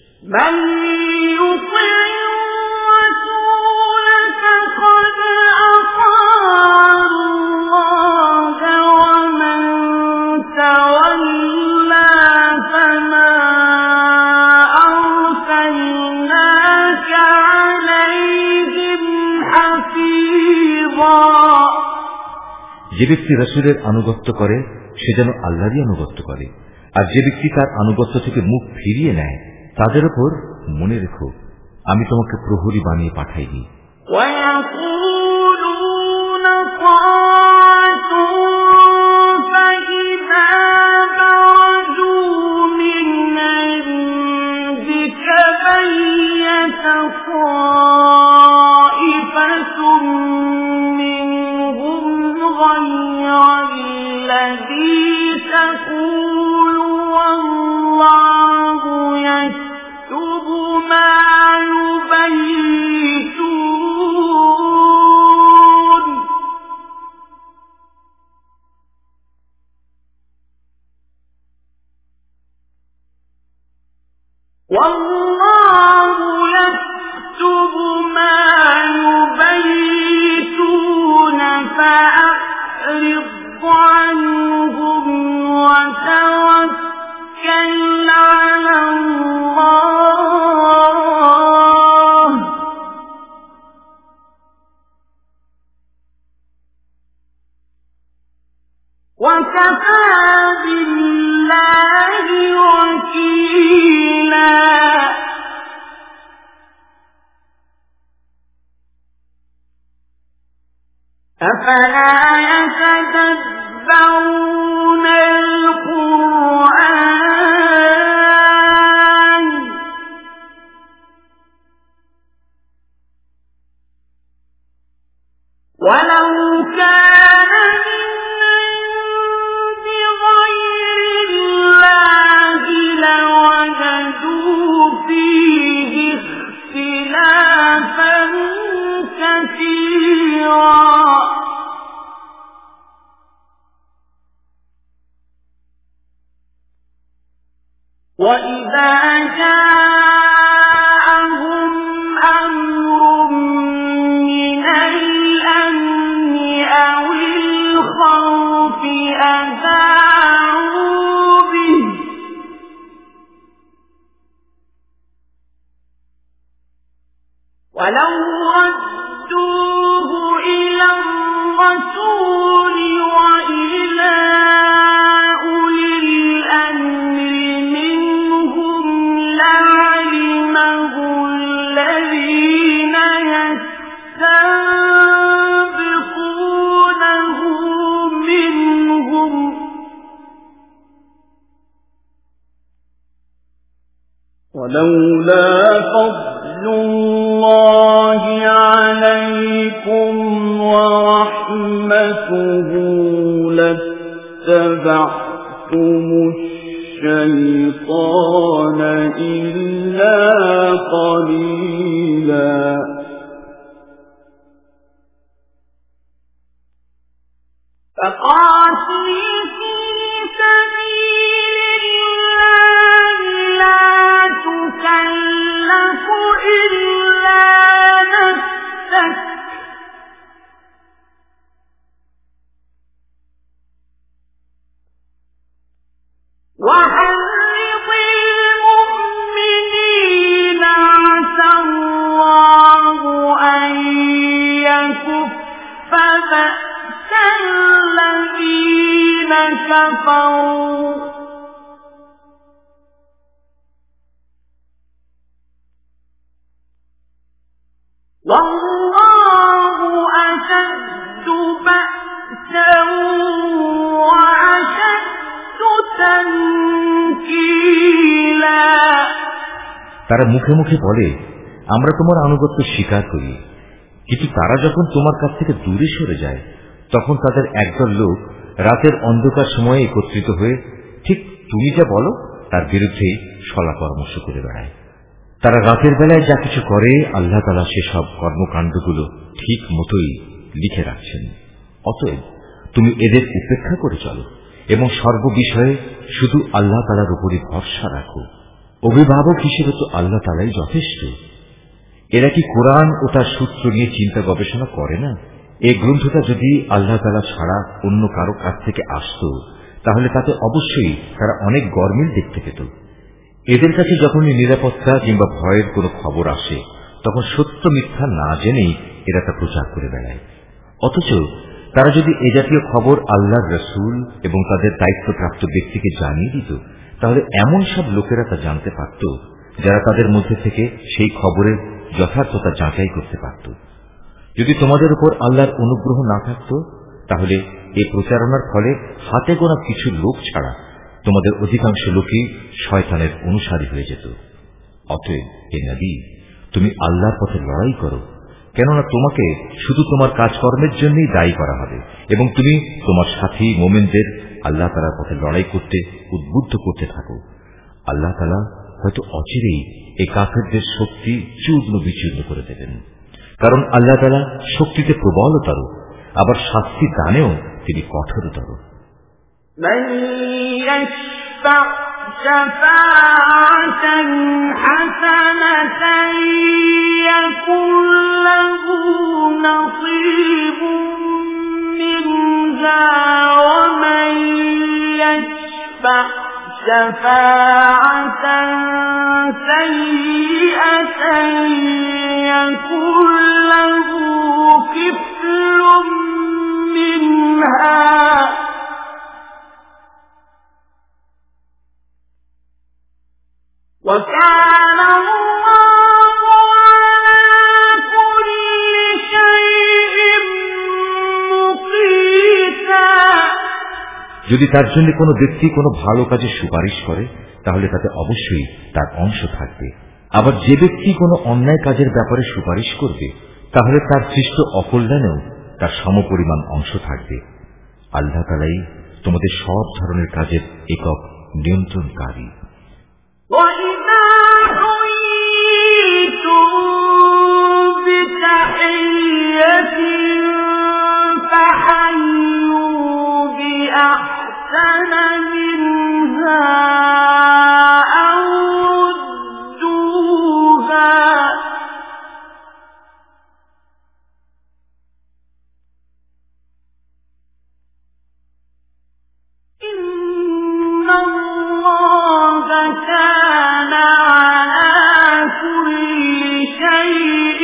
যে ব্যক্তি রসুলের আনুগত্য করে সে যেন আল্লাহরই আনুগত্য করে, আর যে ব্যক্তি তার আনুগত্য থেকে মুখ ফিরিয়ে নেয় তাদের উপর মনে রেখো আমি তোমাকে প্রহরী বানিয়ে পাঠাইনি। ولولا فضل الله عليكم ورحمته لاتبعتم الشيطان إلا قليلا فقاتل في سبيل الله لا تكلف إلا نفسك وحرض المؤمنين عسى الله أن يكف بأس الذين كفروا والله أشد بأسا وأشد تنكيلا। তারা মুখে মুখে বলে আমরা তোমার আনুগত্য স্বীকার করি, কিন্তু তারা যখন তোমার কাছ থেকে দূরে সরে যায় তখন তাদের একদল লোক রাতের অন্ধকার সময়ে একত্রিত হয়ে ঠিক তুমি যা বলো তার বিরুদ্ধে সলা পরামর্শ করে বেড়ায়। তারা রাতের বেলায় যা কিছু করে আল্লাহ তাআলা সেসব কর্মকাণ্ডগুলো ঠিক মতোই লিখে রাখছেন। অতএব তুমি এদের উপেক্ষা করে চলো এবং সর্ববিষয়ে শুধু আল্লাহ তাআলার উপরই ভরসা রাখো। অভিভাবক হিসেবে তো আল্লাহ তাআলাই যথেষ্ট। এরা কি কোরআন ও তার সূত্র নিয়ে চিন্তা গবেষণা করে না? এই গ্রন্থটা যদি আল্লাহ তাআলা ছাড়া অন্য কারো কাছ থেকে আসত, তাহলে তাতে অবশ্যই তারা অনেক গরমিল দেখতে পেত। এদের কাছে যখনই নিরাপত্তা কিংবা ভয়ের কোনো খবর আসে, তখন সত্য মিথ্যা না জেনেই এরা তা প্রচার করে বেড়ায়। অথচ তারা যদি এ জাতীয় খবর আল্লাহর রাসূল এবং তাদের দায়িত্বপ্রাপ্ত ব্যক্তিকে জানিয়ে দিত, তাহলে এমন সব লোকেরা তা জানতে পারত যারা তাদের মধ্যে থেকে সেই খবরের যথার্থতা যাচাই করতে পারত। যদি তোমাদের উপর আল্লাহর অনুগ্রহ না থাকত, তাহলে এই প্রচারণার ফলে হাতে গোনা কিছু লোক ছাড়া তোমাদের অধিকাংশ লোকই শয়তানের অনুসারী হয়ে যেত। অতএব হে নবী, তুমি আল্লাহর পথে লড়াই করো, কেননা তোমাকে শুধু তোমার কাজকর্মের জন্যই দায়ী করা হবে এবং তুমি তোমার সাথী মুমিনদের আল্লাহ তাআলার পথে লড়াই করতে উদ্বুদ্ধ করতে থাকো। আল্লাহ তাআলা হয়তো অচিরেই এই কাফেরদের শক্তি চূর্ণ বিচূর্ণ করে দেবেন, কারণ আল্লাহ তাআলা শক্তিতে প্রবলতর, আবার শাস্তি দানেও তিনি কঠোরতর। من يشفع شفاعة حسنة يكن له نصيب منها ومن يشفع شفاعة سيئة يكن له كفل منها وكان الله على كل شيء مقيتا। যদি তার জন্য কোনো ব্যক্তি কোনো ভালো কাজে সুপারিশ করে, তাহলে তাতে অবশ্যই তার অংশ থাকবে। আবার যে ব্যক্তি কোনো অন্যায় কাজের ব্যাপারে সুপারিশ করবে, তাহলে তার সৃষ্ট অকল্যাণেও তার সমপরিমাণ অংশ থাকবে। আল্লাহ তাআলাই তোমাদের সব ধরনের কাজের একক নিয়ন্ত্রণকারী। وَإِذَا حُيِّيتُم بِتَحِيَّةٍ فَحَيُّوا بِأَحْسَنَ مِنْهَا أَوْ رُدُّوهَا إِنَّ اللَّهَ كَانَ عَلَى كُلِّ شَيْءٍ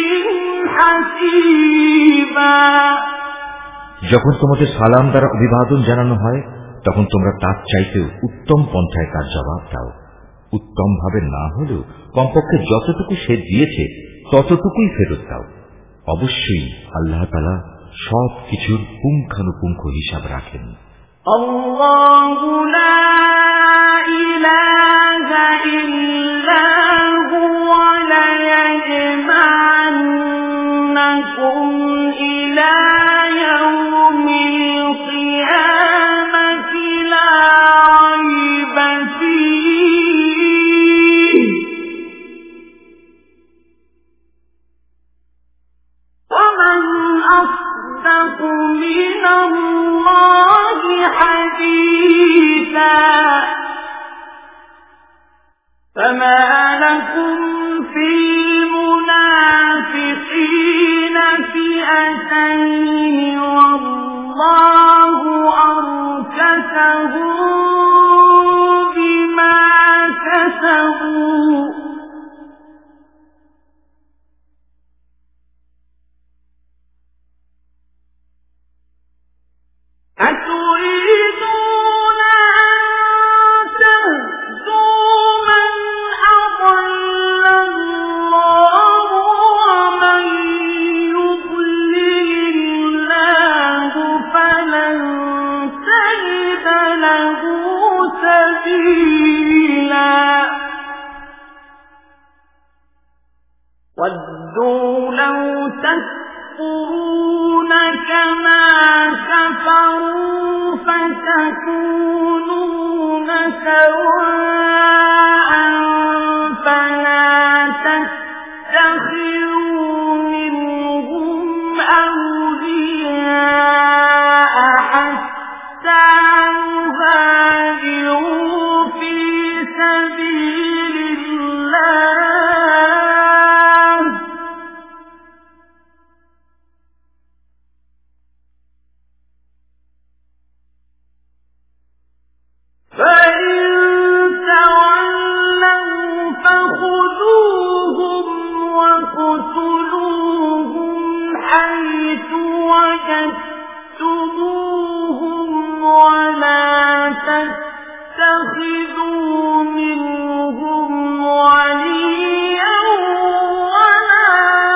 حَسِيبًا। যখন তোমাদের সালাম দ্বারা অভিবাদন জানানো হয়, তখন তোমরা তার চাইতে উত্তম পন্থায় তার জবাব দাও। উত্তম ভাবে না হলেও কমপক্ষে যতটুকু সে দিয়েছে ততটুকুই ফেরত দাও। অবশ্যই আল্লাহ তাআলা সব কিছুর পুঙ্খানুপুঙ্খ হিসাব রাখেন। আল্লাহু লা ইলাহা ইল্লা হুয়া লা ইয়াজমা'ন্নাকুম ইলা ইয়াউমিল কিয়ামাতি লা রাইবা ফীহি ওয়া মান আসদাকু মিনাল্লাহি حديثا فما لكم في المنافقين فئتين والله أركسهم بما كسبوا أتريدون أن تهدوا من أضل الله ومن يضلل الله فلن تجد له سبيلا ودوا لو تكفرون كما كفروا فتكونون سواء فلا تتخذوا منهم وليا ولا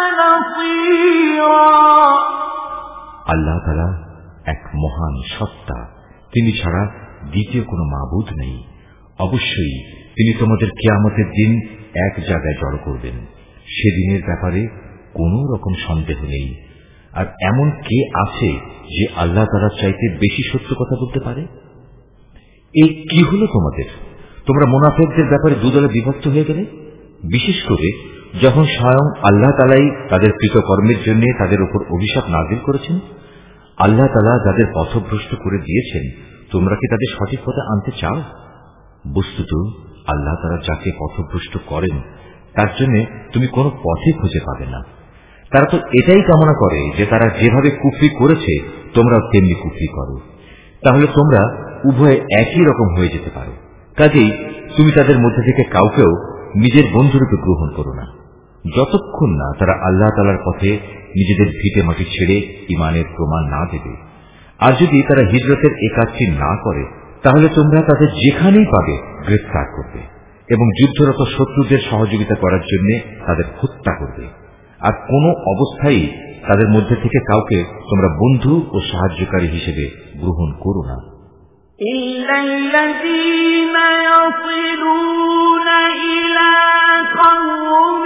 نصيرا আল্লাহ তাআলা এক মহান সত্তা, তিনি ছাড়া দ্বিতীয় কোনো মাবুদ নেই। অবশ্যই তিনি তোমাদের কিয়ামতের দিন এক জায়গায় জড়ো করবেন। সেদিনের ব্যাপারে কোন রকম সন্দেহ নেই। আর এমন কে আছে যে আল্লাহ তাআলার চাইতে বেশি সত্য কথা বলতে পারে? এই কি হলো তোমাদের? তোমরা মুনাফিকদের ব্যাপারে দুদলে বিভক্ত হয়ে গেলে। বিশেষ করে যখন স্বয়ং আল্লাহ তাআলাই তাদের কৃতকর্মের জন্য তাদের উপর অভিশাপ নাযিল করেছেন। আল্লাহ তাআলা যাদের পথভ্রষ্ট করে দিয়েছেন, তোমরা কি তাদের সঠিক পথে আনতে চাও? বস্তুত আল্লাহ তাআলা যাকে পথভ্রষ্ট করেন তার জন্য তুমি কোনো পথে খুঁজে পাবে না। তারা তো এটাই কামনা করে যে তারা যেভাবে কুফরি করেছে তোমরাও তেমনি কুফরি করো, তাহলে তোমরা উভয়ে একই রকম হয়ে যেতে পারো। কাজেই তুমি তাদের মধ্যে থেকে কাউকেও নিজের বন্ধুরূপে গ্রহণ করো না, যতক্ষণ না তারা আল্লাহ তাআলার পথে নিজেদের ভিটে মাটি ছেড়ে ঈমানের প্রমাণ না দেবে। আর যদি তারা হিজরতের এ কাজটি না করে, তাহলে তোমরা তাদের যেখানেই পাবে গ্রেফতার করবে এবং যুদ্ধরত শত্রুদের সহযোগিতা করার জন্য তাদের হত্যা করবে। আর কোন অবস্থায় তাদের মধ্যে থেকে কাউকে তোমরা বন্ধু ও সাহায্যকারী হিসেবে গ্রহণ করো না। إلا الذين يصلون إلى قوم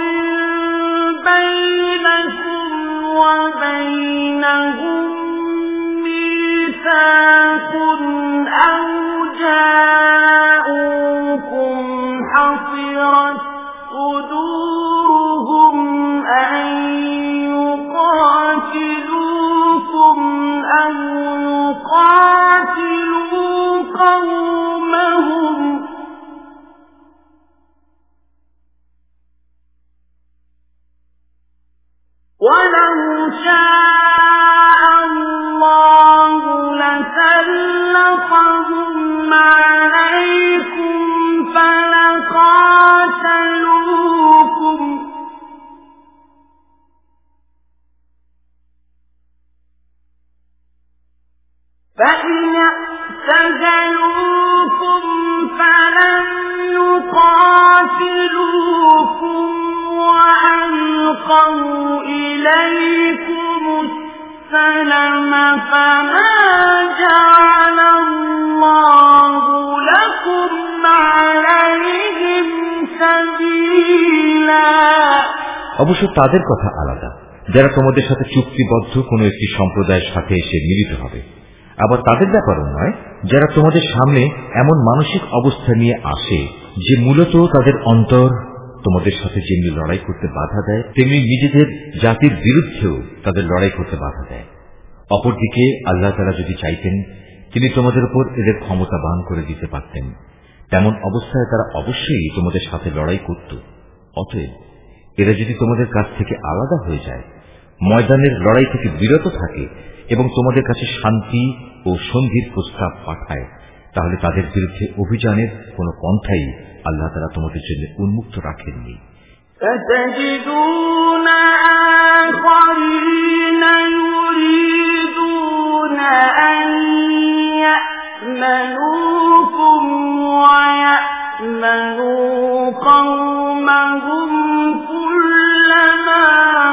بينكم وبينهم ميثاق أو جاءوكم حصرت صدورهم أن يقاتلوكم أو يقاتلوا قومهم ولو شاء الله لسلطهم عليكم فلقاتلوكم فإن اعتزلوكم فلم يقاتلوكم وألقوا إليكم السلم فما جعل الله لكم عليهم سبيلا। অবশ্য তাদের কথা আলাদা যারা তোমাদের সাথে চুক্তিবদ্ধ কোন একটি সম্প্রদায়ের সাথে এসে মিলিত হবে। আবার তাদের ব্যাপারও নয় যারা তোমাদের সামনে এমন মানসিক অবস্থা নিয়ে আসে যে মূলত তাদের অন্তর তোমাদের সাথে যেমনি লড়াই করতে বাধা দেয়, তেমনি নিজেদের জাতির বিরুদ্ধেও তাদের লড়াই করতে বাধা দেয়। অপরদিকে আল্লাহ তাআলা যদি চাইতেন, তিনি তোমাদের উপর এদের ক্ষমতাবান করে দিতে পারতেন। তেমন অবস্থায় তারা অবশ্যই তোমাদের সাথে লড়াই করত। অতএব এরা যদি তোমাদের কাছ থেকে আলাদা হয়ে যায়, ময়দানের লড়াই থেকে বিরত থাকে এবং তোমাদের কাছে শান্তি ও সন্ধির প্রস্তাব পাঠায়, তাহলে তাদের বিরুদ্ধে অভিযানের কোন পন্থাই আল্লাহ তাআলা তোমাদের জন্য উন্মুক্ত রাখেননি। فتجدون آخرين يريدون أن يأمنوكم ويأمنوا قومهم كلما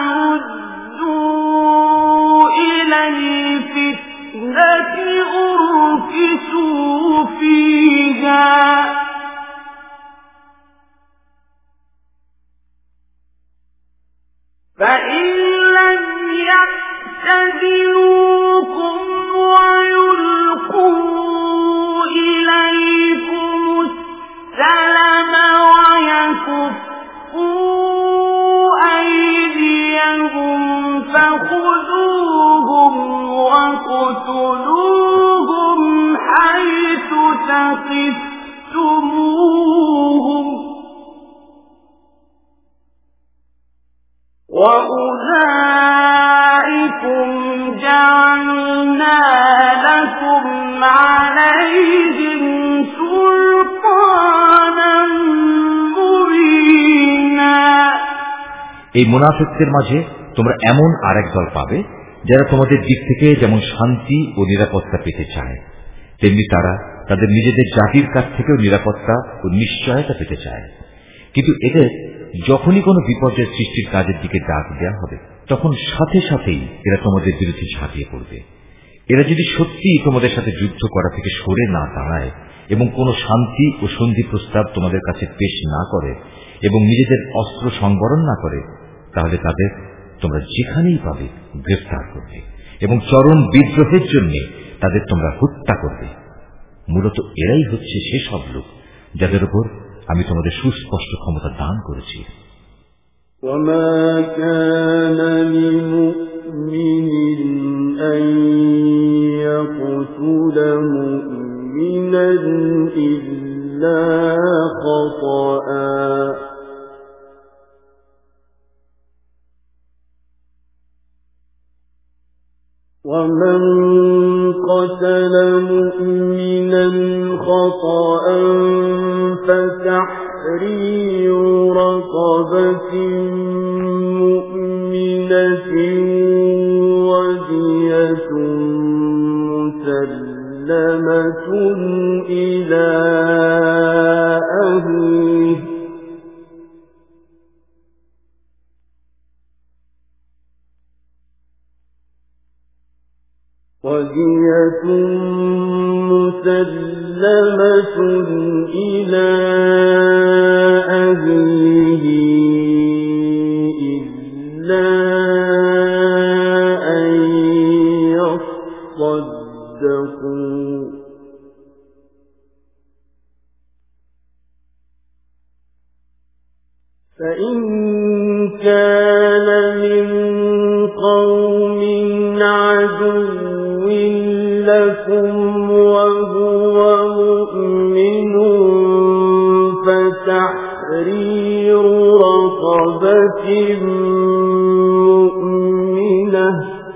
ردوا إلى الفتنة أركسوا فيها فإن لم يعتزلوكم ويلقوا إليكم السلم ويكفوا أيديهم فخذوهم واقتلوهم حيث ثقفتموهم وأولئكم جعلنا لكم عليهم سلطانا مبينا। এই মুনাফিকদের মাঝে তোমরা এমন আরেক দল পাবে যারা তোমাদের দিক থেকে যেমন শান্তি ও নিরাপত্তা পেতে চায়, তেমনি তারা তাদের নিজেদের জাতির কাছ থেকেও নিরাপত্তা ও নিশ্চয়তা পেতে চায়। কিন্তু এদের যখনই কোনো বিপর্যয় সৃষ্টির কাজের দিকে ডাক দেওয়া হবে, তখন সাথে সাথেই এরা তোমাদের বিরুদ্ধে ঝাঁপিয়ে পড়বে। এরা যদি সত্যিই তোমাদের সাথে যুদ্ধ করা থেকে সরে না দাঁড়ায় এবং কোন শান্তি ও সন্ধি প্রস্তাব তোমাদের কাছে পেশ না করে এবং নিজেদের অস্ত্র সংবরণ না করে, তাহলে তাদের তোমরা যেখানেই পাবে গ্রেফতার করবে এবং চরম বিদ্রোহের জন্য তাদের তোমরা হত্যা করবে। মূলত এরাই হচ্ছে সেসব লোক যাদের উপর আমি তোমাদের সুস্পষ্ট ক্ষমতা দান করেছি। وما كان لمؤمن أن يقتل مؤمنا إلا خطأ ومن قتل مؤمنا خطأ فتحرير رقبة مؤمنة ودية مسلمة إلى أهله ودية مسلمة إلى أهله إلا أن يصدقوا فإن كان من قوم عدو لكم وهو مؤمن فتحرير رقبة مؤمنة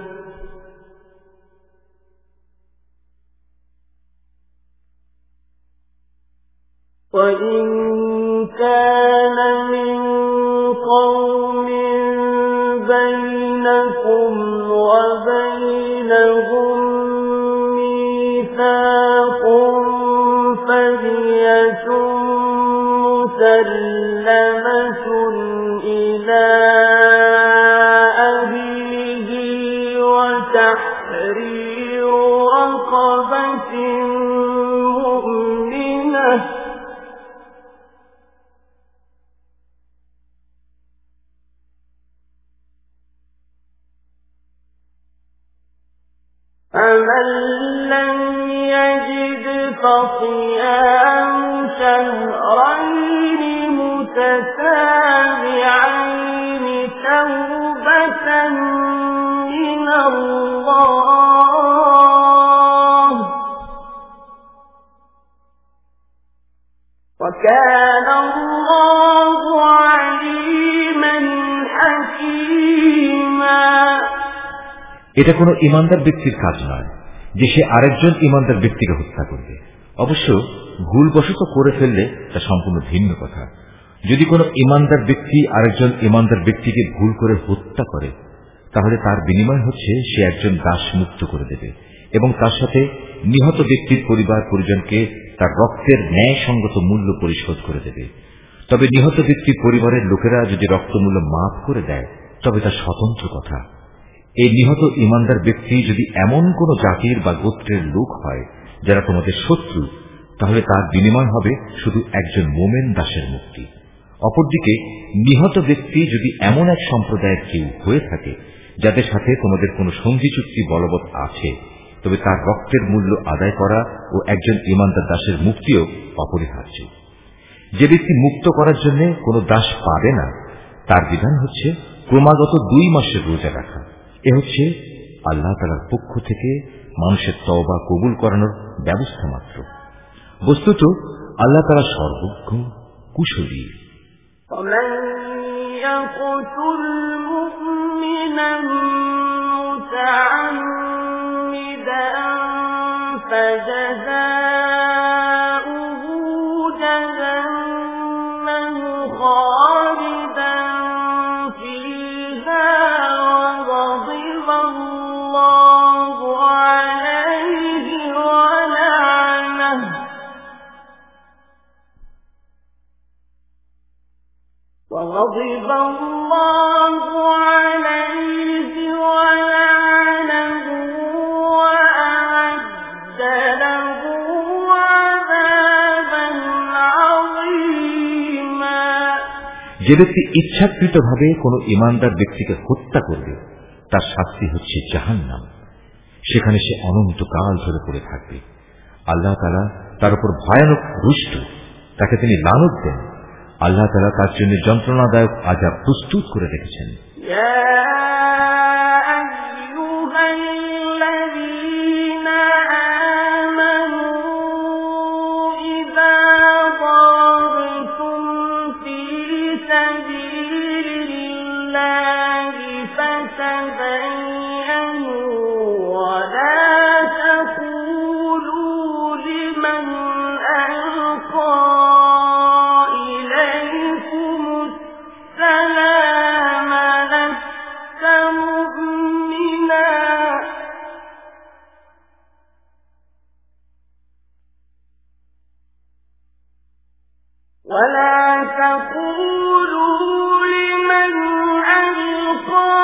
وإن كان من قوم بينكم وبينهم ميثاق فدية مسلمة إلى أهله وتحرير رقبة مؤمنة فمن لم يجد فصيام شهرين متتابعين توبة من الله وكان الله عليما حكيما। এটা কোনো ইমানদার ব্যক্তির কাজ নয় যে সে আরেকজন ইমানদার ব্যক্তিকে হত্যা করবে। অবশ্য ভুলবশত করে ফেললে তা সম্পূর্ণ ভিন্ন কথা। যদি কোনো ইমানদার ব্যক্তি আরেকজন ইমানদার ব্যক্তিকে ভুল করে হত্যা করে, তাহলে তার বিনিময় হচ্ছে সে একজন দাস মুক্ত করে দেবে এবং তার সাথে নিহত ব্যক্তির পরিবার পরিজনকে তার রক্তের ন্যায়সঙ্গত মূল্য পরিশোধ করে দেবে। তবে নিহত ব্যক্তির পরিবারের লোকেরা যদি রক্তমূল্য মাফ করে দেয়, তবে তা স্বতন্ত্র কথা। এই নিহত ইমানদার ব্যক্তি যদি এমন কোন জাতির বা গোত্রের লোক হয় যারা তোমাদের শত্রু, তাহলে তার বিনিময় হবে শুধু একজন মোমেন দাসের মুক্তি। অপরদিকে নিহত ব্যক্তি যদি এমন এক সম্প্রদায়ের কেউ হয়ে থাকে যাদের সাথে তোমাদের কোন সন্ধি চুক্তি বলবৎ আছে, তবে তার রক্তের মূল্য আদায় করা ও একজন ইমানদার দাসের মুক্তিও অপরিহার্য। যে ব্যক্তি মুক্ত করার জন্য কোন দাস পাবে না, তার বিধান হচ্ছে ক্রমাগত দুই মাসের রোজা রাখা। এ হচ্ছে আল্লাহ তাআলার পক্ষ থেকে মানুষের তওবা কবুল করানোর ব্যবস্থা মাত্র। বস্তুত আল্লাহ তাআলা সর্বজ্ঞ, কুশলী। ومن يقتل مؤمنا متعمدا فجزاؤه جهنم خالدا فيها وغضب الله عليه ولعنه وغضب الله عليه ولعنه وأعد له عذابا عظيما। যে ব্যক্তি ইচ্ছাকৃতভাবে কোন ঈমানদার ব্যক্তিকে হত্যা করবে তার শাস্তি হচ্ছে জাহান্নাম, সেখানে সে অনন্তকাল ধরে পড়ে থাকবে। আল্লাহ তাআলা তার উপর ভয়ানক রুষ্ট, তাকে তিনি লানত দেন। আল্লাহ তাআলা তার জন্য যন্ত্রণাদায়ক আযাব প্রস্তুত করে রেখেছেন। ولا تقولوا لمن ألقى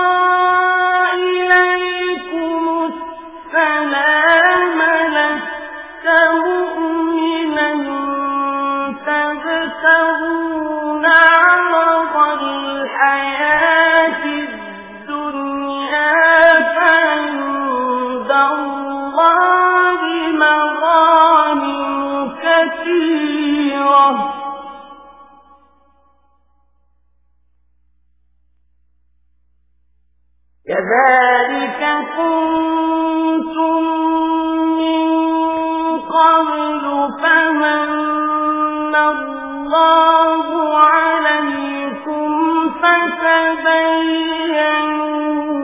إليكم السلام لست مؤمنا تبتغون عرض الحياة الدنيا فعند الله مغانم كثيرة كذلك كنتم من قبل فمن الله عليكم فتبينوا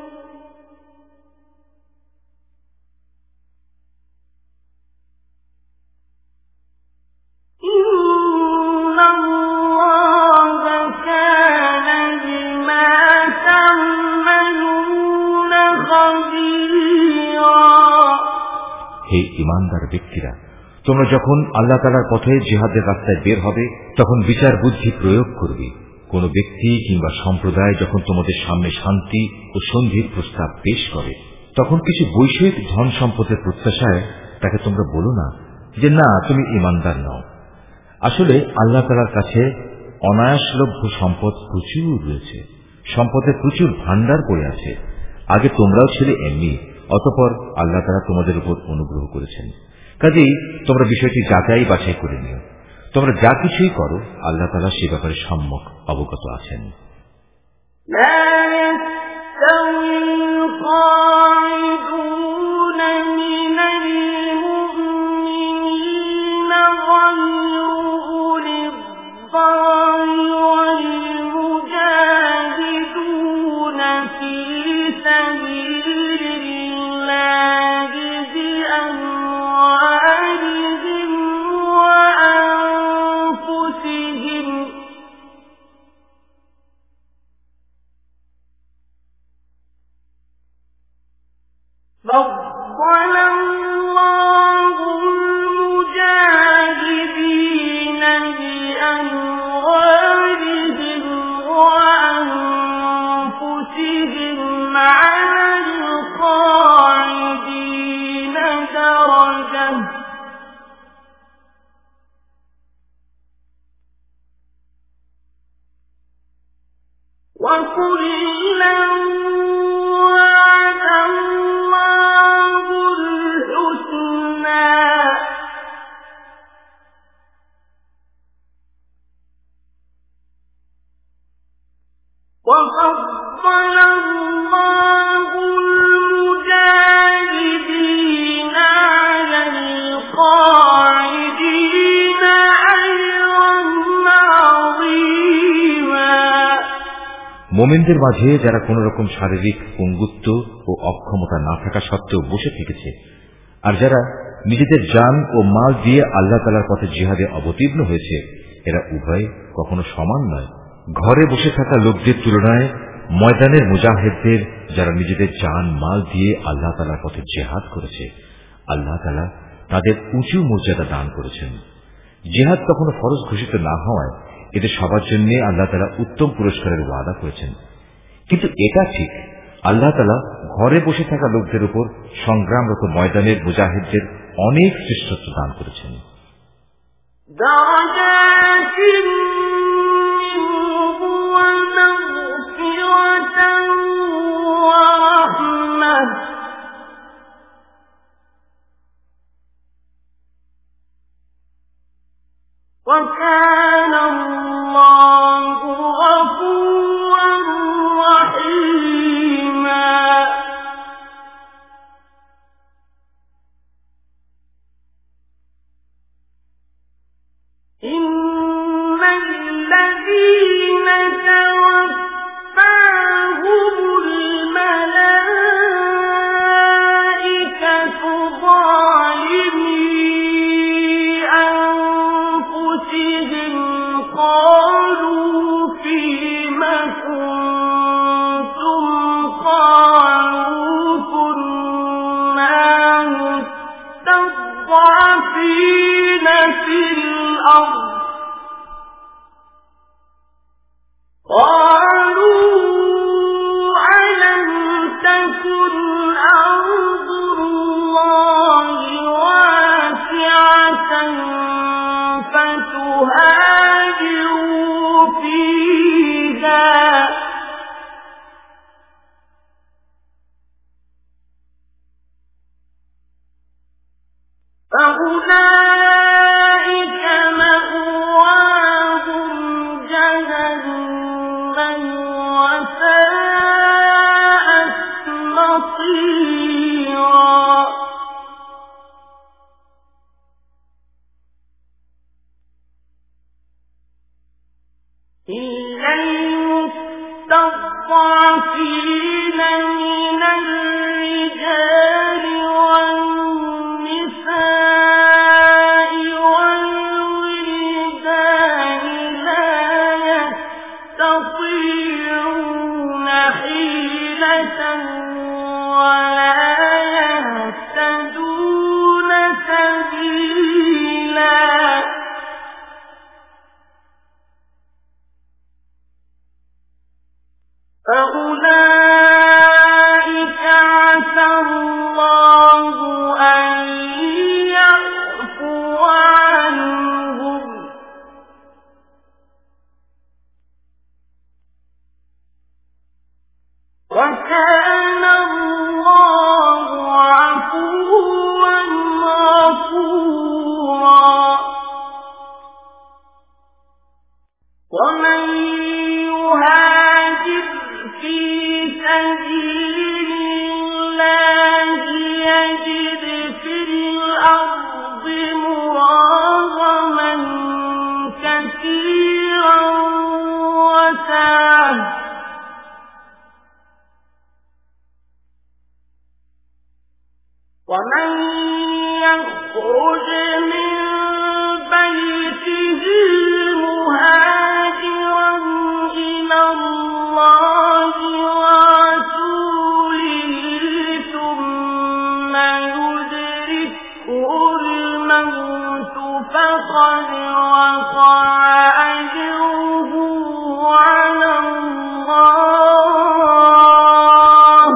إن الله كان بما تعملون خبيرا। হে ঈমানদার ব্যক্তিরা, তোমরা যখন আল্লাহ তাআলার পথে জিহাদের রাস্তায় বের হবে তখন বিচার বুদ্ধি প্রয়োগ করবে। কোন ব্যক্তি কিংবা সম্প্রদায় যখন তোমাদের সামনে শান্তি ও সন্ধির প্রস্তাব পেশ করে তখন কিছু বৈষয়িক ধন সম্পদের প্রত্যাশায় তাকে তোমরা বলো না যে না, তুমি ঈমানদার নও। আসলে আল্লাহ তাআলার কাছে অনায়াসলভ্য সম্পদ প্রচুর রয়েছে, সম্পদের প্রচুর ভান্ডার পড়ে আছে। আগে তোমরাও ছিলে এমনি, অতঃপর আল্লাহ তাআলা তোমাদের উপর অনুগ্রহ করেছেন। কাজেই তোমরা বিষয়টি যাচাই বাছাই করে নিও। তোমরা যা কিছুই করো আল্লাহ তাআলা সে ব্যাপারে সম্যক অবগত আছেন। فضل الله المجاهدين بأموالهم وأنفسهم على القاعدين درجة وكلا وعد الله الحسنى وفضل الله المجاهدين على القاعدين أجرا عظيما। মোমিনদের মাঝে যারা কোন রকম শারীরিক পঙ্গুত্ব ও অক্ষমতা না থাকা সত্ত্বেও বসে থেকেছে, আর যারা নিজেদের জান ও মাল দিয়ে আল্লাহ তাআলার পথে জিহাদে অবতীর্ণ হয়েছে, এরা উভয় কখনো সমান নয়। ঘরে বসে থাকা লোকদের তুলনায় ময়দানের মুজাহিদদের যারা নিজেদের জান মাল দিয়ে আল্লাহ তাআলার পথে জিহাদ করেছে, আল্লাহ তাআলা তাদের উঁচু মর্যাদা দান করেছেন। জিহাদ কখনো ফরজ ঘোষিত না হওয়ায় এদের সবার জন্য আল্লাহ তাআলা উত্তম পুরস্কারের ওয়াদা করেছেন। কিন্তু এটা ঠিক, আল্লাহ তাআলা ঘরে বসে থাকা লোকদের উপর সংগ্রামরত ময়দানের মুজাহিদদের অনেক শ্রেষ্ঠত্ব দান করেছেন। وَكَانَ اللَّهُ غَفُورًا رَّحِيمًا إِنَّ الَّذِينَ تَوَفَّاهُمُ الْمَلَائِكَةُ ظَالِمِي أَنفُسِهِمْ قَالُوا فِيمَ كُنتُمْ قَالُوا كُنَّا مُسْتَضْعَفِينَ فِي الْأَرْضِ قَالُوا أَلَمْ تَكُنْ أَرْضُ اللَّهِ وَاسِعَةً فَتُهَاجِرُوا فِيهَا فَأُولَئِكَ مَأْوَاهُمْ جَهَنَّمُ وَسَاءَتْ مَصِيرًا إِلَّا الْمُسْتَضْعَفِينَ مِنَ الرِّجَالِ وَالنِّسَاءِ وَالْوِلْدَانِ لَا يَسْتَطِيعُونَ حِيلَةً وَلَا يَهْتَدُونَ سَبِيلًا فَأُولَئِكَ عَسَى اللَّهُ أَن يَعْفُوَ عَنْهُمْ وَكَانَ اللَّهُ عَفُوًّا غَفُورًا وَمَن يُهَاجِرْ فِي سَبِيلِ اللَّهِ يَجِدْ فِي الْأَرْضِ مُرَاغَمًا كَثِيرًا وَسَعَةً وَمَن يَخْرُجْ مِن بَيْتِهِ مُهَاجِرًا إِلَى اللَّهِ وَرَسُولِهِ ثُمَّ يُدْرِكْهُ الْمَوْتُ فَقَدْ وَقَعَ أَجْرُهُ عَلَى اللَّهِ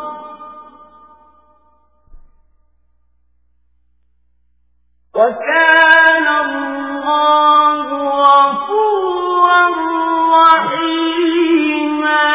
وَكَانَ اللَّهُ غَفُورًا رَّحِيمًا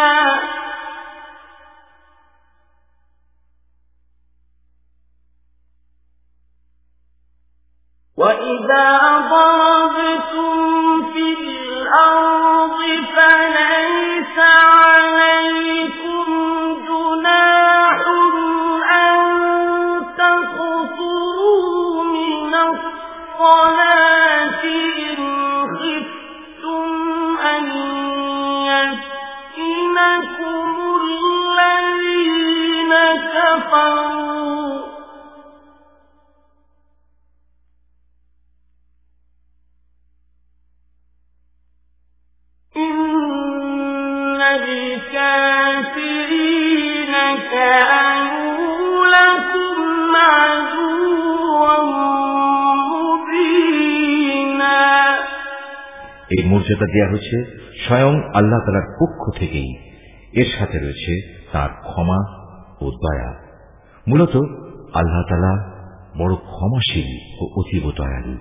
وَإِذَا ضَرَبْتُمْ فِي الْأَرْضِ فَلَيْسَ عَلَيْكُمْ جُنَاحٌ أَن تَقْصُرُوا مِنَ الصَّلَاةِ إِنْ خِفْتُمْ أَن يَفْتِنَكُمُ الَّذِينَ كَفَرُوا إِنَّ الْكَافِرِينَ كَانُوا لَكُمْ عَدُوًّا مُّبِينًا এই মর্যাদা দেওয়া হয়েছে স্বয়ং আল্লাহ তাআলার পক্ষ থেকেই। এর সাথে রয়েছে তার ক্ষমা ও দয়া। মূলত আল্লাহ তাআলা বড় ক্ষমাশীল ও অতীব দয়ালু।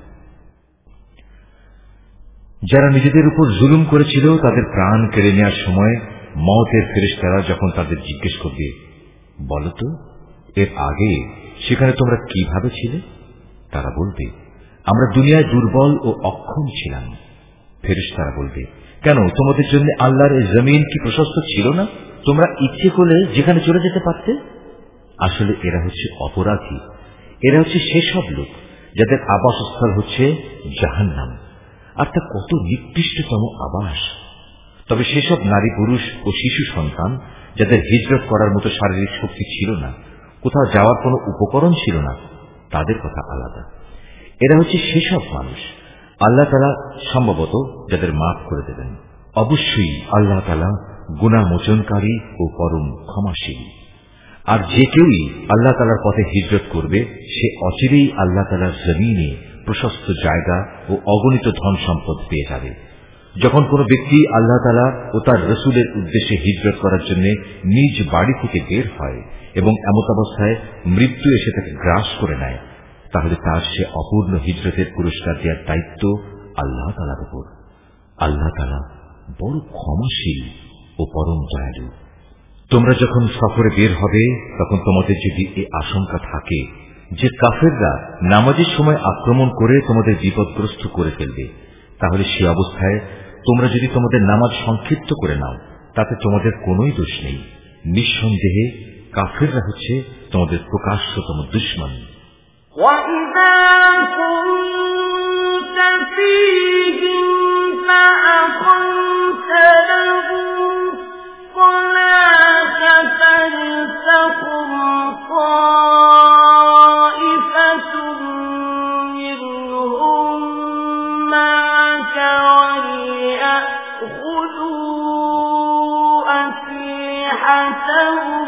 যারা নিজেদের উপর জুলুম করেছিল তাদের প্রাণ কেড়ে নেওয়ার সময় মওতের ফেরেশতারা যখন তাদের জিজ্ঞেস করবে, বলতো এর আগে সেখানে তোমরা কিভাবে ছিলে? তারা বলবে, আমরা দুনিয়ায় দুর্বল ও অক্ষম ছিলাম। ফেরেশতারা বলবে, কেন তোমাদের জন্য আল্লাহর এই জমিন কি প্রশস্ত ছিল না? তোমরা ইচ্ছে করলে যেখানে চলে যেতে পারতে। আসলে এরা হচ্ছে অপরাধী। এরা হচ্ছে সেসব লোক যাদের আবাসস্থল হচ্ছে জাহান্নাম, আর তা কত নিকৃষ্টতম আবাস। তবে সেসব নারী পুরুষ ও শিশু সন্তান যাদের হিজরত করার মতো শারীরিক শক্তি ছিল না, কোথাও যাওয়ার কোনো উপকরণ ছিল না, তাদের কথা আলাদা। এরা হচ্ছে সেসব মানুষ আল্লাহ তাআলা সম্ভবত যাদের মাফ করে দেবেন। অবশ্যই আল্লাহ তাআলা গুনাহ মোচনকারী ও পরম ক্ষমাশীল। আর যে কেউই আল্লাহ তাআলার পথে হিজরত করবে সে অচিরেই আল্লাহ তাআলার জমিনে প্রশস্ত জায়গা ও অগণিত ধন সম্পদ পেয়ে যাবে। যখন কোন ব্যক্তি আল্লাহ তাআলা ও তার রাসূলের উদ্দেশ্যে হিজরত করার জন্য নিজ বাড়ি থেকে বের হয় এবং এমত অবস্থায় মৃত্যু এসে তাকে গ্রাস করে নেয়, তাহলে তার সে অপূর্ণ হিজরতের পুরস্কার দেওয়ার দায়িত্ব আল্লাহ তাআলার উপর। আল্লাহ তাআলা বড় ক্ষমাশীল ও পরম দয়ালু। তোমরা যখন সফরে বের হবে তখন তোমাদের যদি এই আশঙ্কা থাকে যে কাফেররা নামাজের সময় আক্রমণ করে তোমাদের বিপদগ্রস্ত করে ফেলবে, তাহলে সে অবস্থায় তোমরা যদি তোমাদের নামাজ সংক্ষিপ্ত করে নাও তাতে তোমাদের কোনোই দোষ নেই। নিঃসন্দেহে কাফেররা হচ্ছে তোমাদের প্রকাশ্যতম দুশমন। وَإِذَا كُنتَ فِيهِمْ فَأَقَمْتَ لَهُمُ الصَّلَاةَ فَلْتَقُمْ طَائِفَةٌ مِّنْهُم مَّعَكَ وَلْيَأْخُذُوا أَسْلِحَتَهُمْ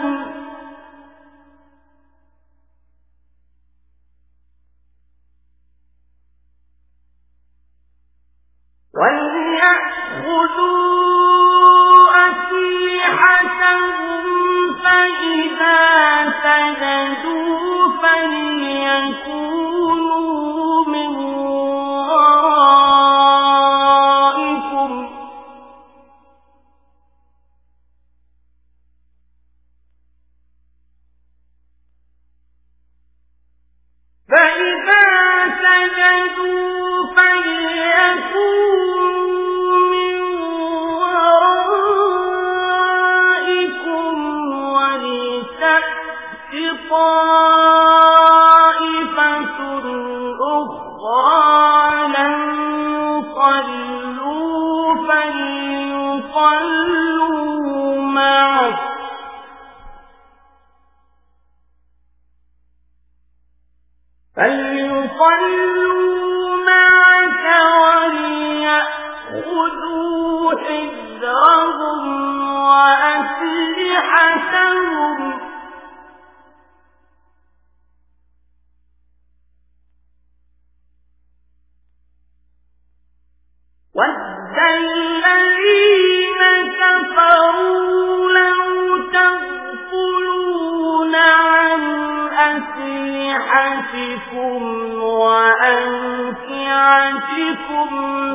فَإِذَا سَجَدُوا فَلْيَكُونُوا مِنْ وَرَائِكُمْ فَإِذَا سَجَدُوا طَائِفَةٌ أُخْرَىٰ لَمْ صَلُّوا فَلْيُصَلُّوا مَعَكَ وَلْيَأْخُذُوا حِذْرَهُمْ وَأَسْلِحَتَهُمْ وَدَّ الَّذِينَ كَفَرُوا لَوْ تَغْفُلُونَ عَنْ أَسْلِحَتِكُمْ وَأَمْتِعَتِكُمْ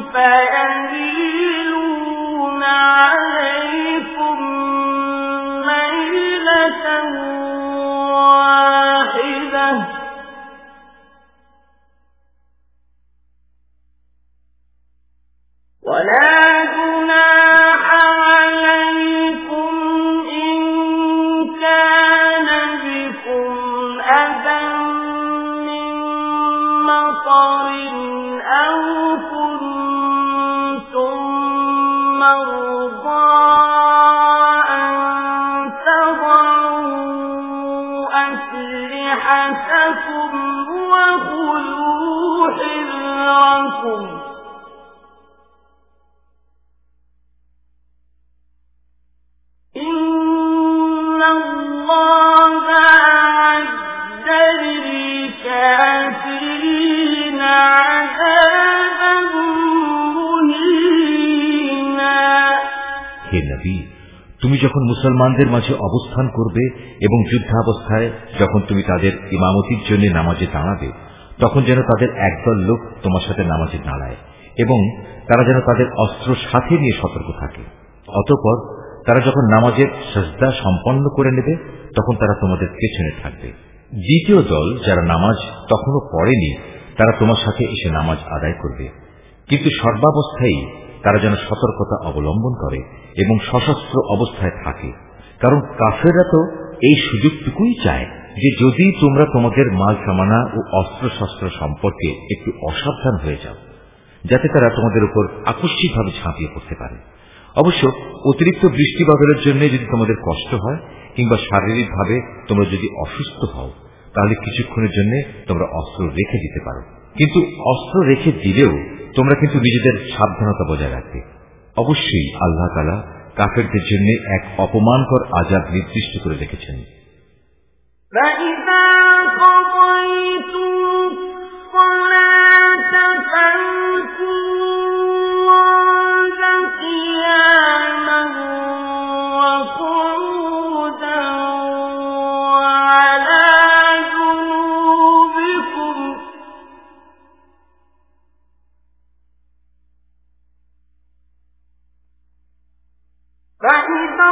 فَيَمِيلُونَ عَلَيْكُمْ مَيْلَةً وَاحِدَةً وَلَا جُنَاحَ عَلَيْكُمْ إِن كَانَ بِكُمْ أَذًى مِّن مَّطَرٍ أَوْ كُنتُم مَّرْضَىٰ أَن تَضَعُوا أَسْلِحَتَكُمْ وَخُذُوا حِذْرَكُمْ إِنَّ اللَّهَ أَعَدَّ لِلْكَافِرِينَ عَذَابًا مُّهِينًا হে নবী, তুমি যখন মুসলমানদের মাঝে অবস্থান করবে এবং যুদ্ধাবস্থায় যখন তুমি তাদের ইমামতির জন্য নামাজে দাঁড়াবে, তখন যেন তাদের একদল লোক তোমার সাথে নামাজে দাঁড়ায় এবং তারা যেন তাদের অস্ত্র সাথে নিয়ে সতর্ক থাকে। অতঃপর তারা যখন নামাজের সিজদা সম্পন্ন করে নেবে, তখন তারা তোমাদের পেছনে থাকবে। দ্বিতীয় দল যারা নামাজ তখনও পড়েনি, তারা তোমার সাথে এসে নামাজ আদায় করবে, কিন্তু সর্বাবস্থায় তারা যেন সতর্কতা অবলম্বন করে এবং সশস্ত্র অবস্থায় থাকে। কারণ কাফেররা তো এই সুযোগটুকুই চায় যে যদি তোমরা তোমাদের মাল সামানা ও অস্ত্রশস্ত্র সম্পর্কে একটু অসাবধান হয়ে যাও, যাতে তারা তোমাদের উপর আকস্মিকভাবে ঝাঁপিয়ে পড়তে পারে। অবশ্য অতিরিক্ত বৃষ্টি বাদলের জন্য যদি তোমাদের কষ্ট হয় কিংবা শারীরিকভাবে তোমরা যদি অসুস্থ হও, তাহলে কিছুক্ষণের জন্য তোমরা অস্ত্র রেখে দিতে পারো, কিন্তু অস্ত্র রেখে দিলেও তোমরা কিন্তু নিজেদের সাবধানতা বজায় রাখবে। অবশ্যই আল্লাহ তাআলা কাফেরদের জন্য এক অপমানকর আযাব নির্দিষ্ট করে রেখেছেন। فإذا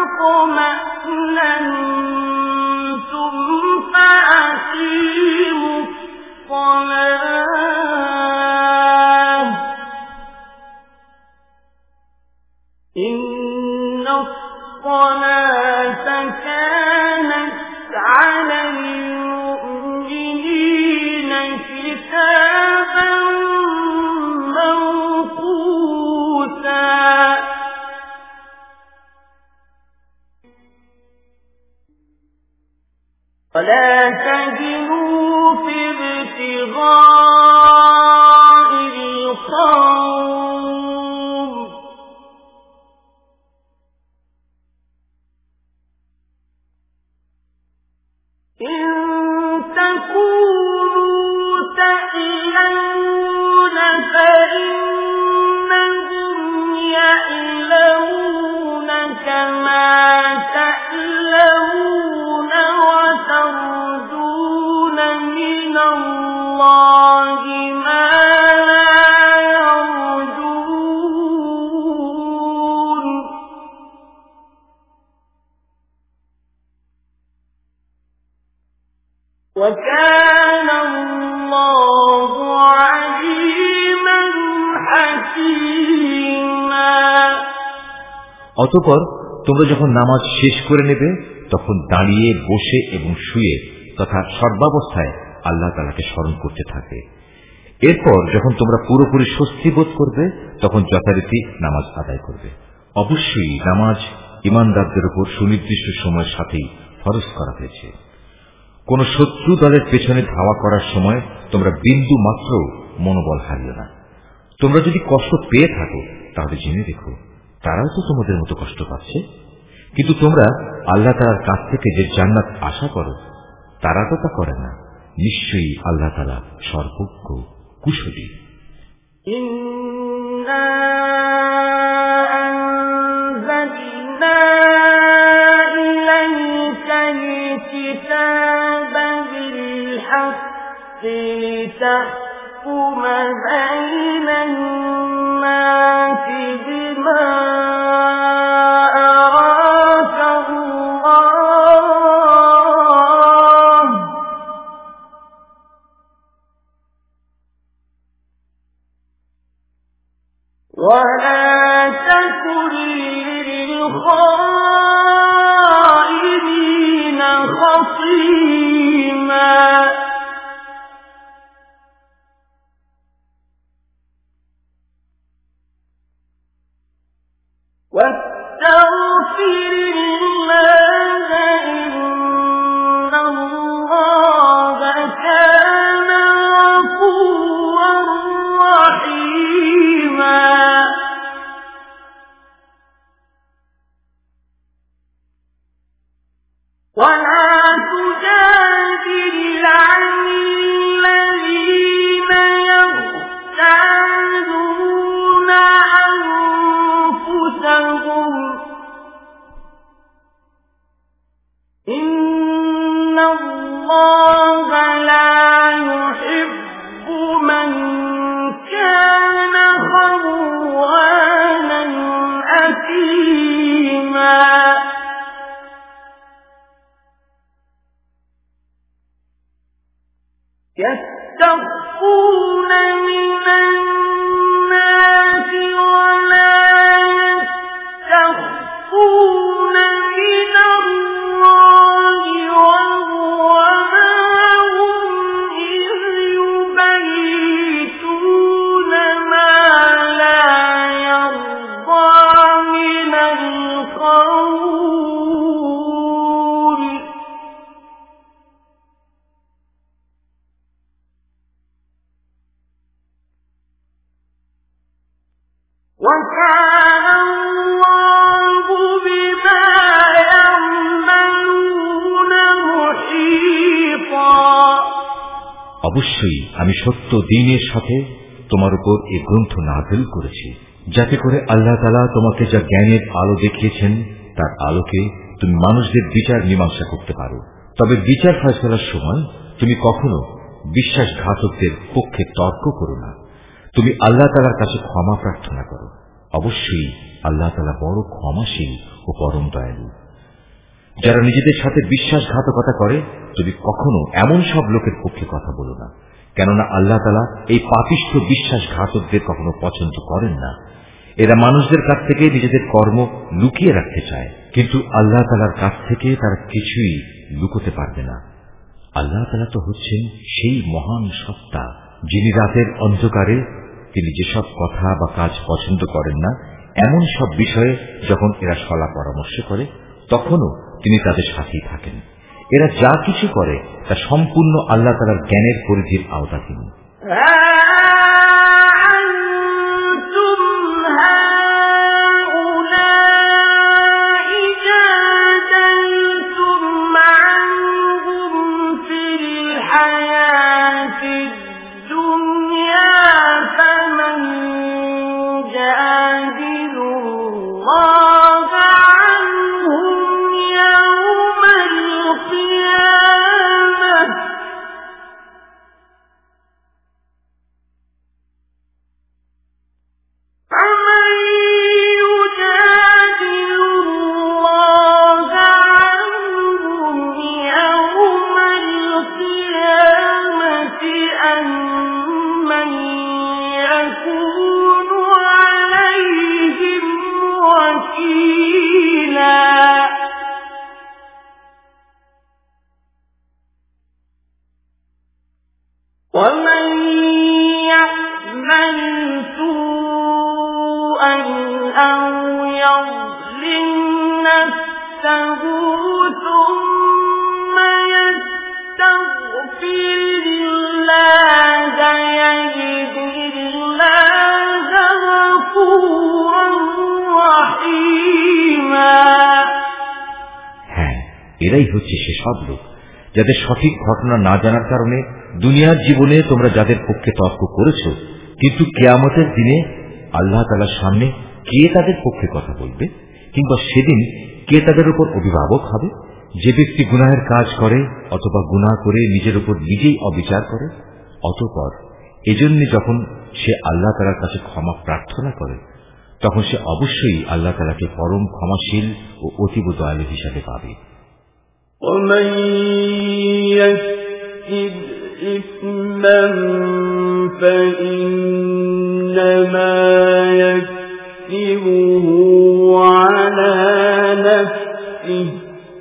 اطمأننتم فأقيموا الصلاة إن الصلاة كانت على المؤمنين كتابا موقوتا ولا تهنوا في ابتغاء القوم إن تكونوا تألمون فإنهم يألمون كما تألمون وترجون من الله ما لا يرجون وكان الله عليما حكيما। অতঃপর তোমরা যখন নামাজ শেষ করে নেবে, তখন দাঁড়িয়ে, বসে এবং শুয়ে তথা সর্বাবস্থায় আল্লাহ তাআলাকে স্মরণ করতে থাকবে। এরপর যখন তোমরা পুরোপুরি স্বস্তি বোধ করবে, তখন যথারীতি নামাজ আদায় করবে। অবশ্যই নামাজ ঈমানদারদের উপর সুনির্দিষ্ট সময়ের সাথেই ফরজ করা হয়েছে। কোন শত্রু দলের পেছনে ধাওয়া করার সময় তোমরা বিন্দু মাত্র মনোবল হারিও না। তোমরা যদি কষ্ট পেয়ে থাকো, তাহলে জেনে রেখো তারাও তো তোমাদের মতো কষ্ট পাচ্ছে, কিন্তু তোমরা আল্লাহ তাআলার কাছ থেকে যে জান্নাত আশা করো, তারা তো তা করে না। নিশ্চয়ই আল্লাহ তাআলা সর্বজ্ঞ, কুশলী। ইন্না আনজালনা ইলাইকাল কিতাবা বিল হাক্কি লিতাহকুমা বাইনান নাসি বিমা ولا تكن للخائنين خصيما واستغفر الله إن الله كان غفورا رحيما وكان الله بما يعملون محيطا অবশ্যই আমি সত্য দ্বীনের সাথে তোমার উপর এই গ্রন্থ নাযিল করেছি, যাতে করে আল্লাহ তাআলা তোমাকে যা জ্ঞানের আলো দেখিয়েছেন তার আলোকে তুমি মানুষদের বিচার মীমাংসা করতে পারো। তবে বিচার ফয়সালার সময় তুমি কখনো বিশ্বাসঘাতকদের পক্ষে তর্ক করো না। তুমি আল্লাহ তাআলার কাছে ক্ষমা প্রার্থনা করো। অবশ্যই আল্লাহ তাআলা বড় ক্ষমাশীল ও পরম দয়ালু। যারা নিজেদের সাথে বিশ্বাসঘাতকতা করে তুমি কখনো এমন সব লোকের পক্ষে কথা বলো না, কেননা আল্লাহ তাআলা এই পাপিষ্ঠ বিশ্বাসঘাতকদের কখনো পছন্দ করেন না। এরা মানুষদের কাছ থেকে নিজেদের কর্ম লুকিয়ে রাখতে চায়, কিন্তু আল্লাহ তাআলার কাছ থেকে তারা কিছুই লুকোতে পারবে না। আল্লাহ তাআলা তো হচ্ছেন সেই মহান সত্তা, যিনি রাতের অন্ধকারে তিনি যেসব কথা বা কাজ পছন্দ করেন না এমন সব বিষয়ে যখন এরা সলা পরামর্শ করে তখনও তিনি তাদের সাথেই থাকেন। এরা যা কিছু করে তা সম্পূর্ণ আল্লাহ তাআলার জ্ঞানের পরিধির আওতাধীন। এরাই হচ্ছে সেসব লোক যাদের সঠিক ঘটনা না জানার কারণে দুনিয়ার জীবনে তোমরা যাদের পক্ষে তর্ক করেছ, কিন্তু কিয়ামতের দিনে আল্লাহ তাআলার সামনে কে তাদের পক্ষে কথা বলবে, কিংবা সেদিন কে তাদের উপর অভিভাবক হবে? যে ব্যক্তি গুনাহের কাজ করে অথবা গুনাহ করে নিজের উপর নিজেই অবিচার করে, অতঃপর এজন্য যখন সে আল্লাহ তাআলার কাছে ক্ষমা প্রার্থনা করে তখন সে অবশ্যই আল্লাহ তাআলাকে পরম ক্ষমাশীল ও অতীব দয়ালু হিসাবে পাবে। ومن يكسب إثما فإنما يكسبه على نفسه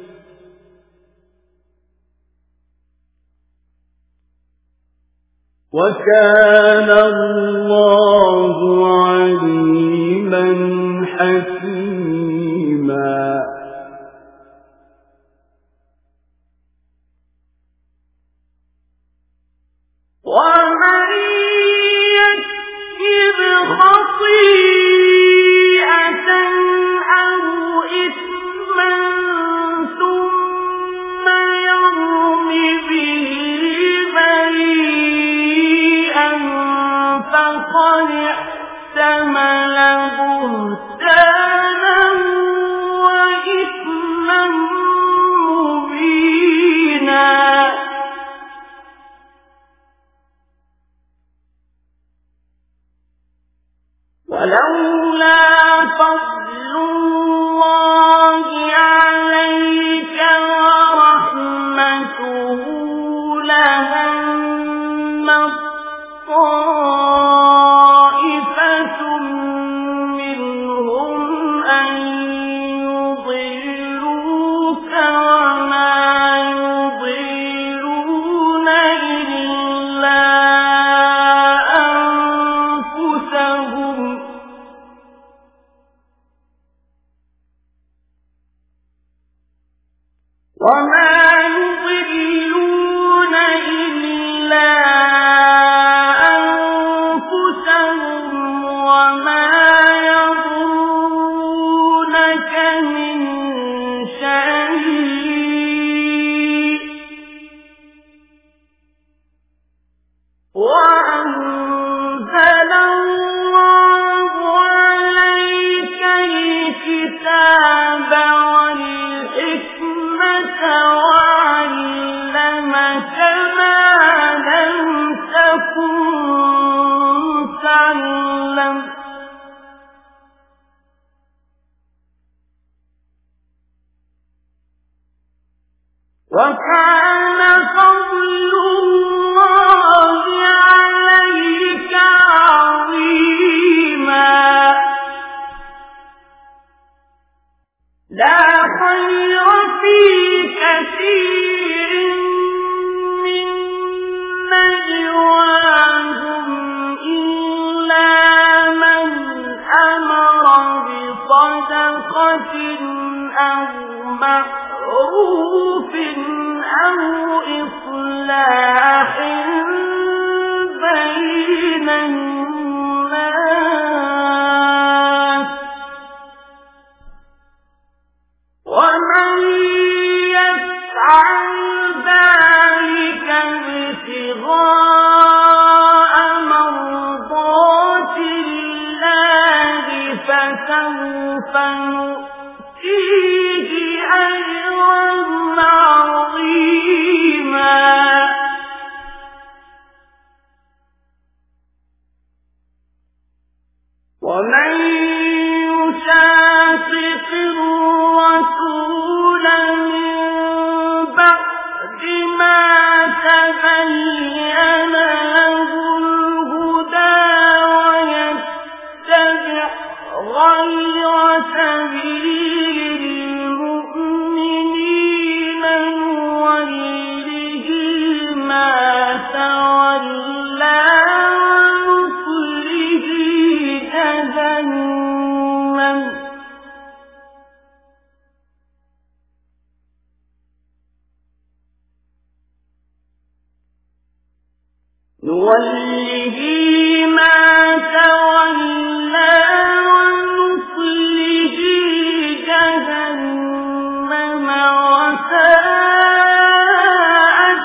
وكان الله عليما حكيما ومن يكسب خطيئة أو إثما ثم يرم به بريئا فقد احتمل بهتانا وإثما مبينا ولولا فضل الله عليك ورحمته لهم طائفة منهم أن يضلوك وما يضلون إلا وكان فضل الله عليك عظيما لا خير في كثير من نجواهم إلا من أمر بصدقة أو معروف أو إصلاح بين الناس ومن يفعل ذلك ابتغاء مرضات الله فسوف نؤتيه أجرا عظيما ومن يشاقق الرسول من بعد ما تبين له الهدى ويتبع غير سبيل المؤمنين نوله ما تولى ونصله جهنم نوله ما تولى ونصله جهنم وساءت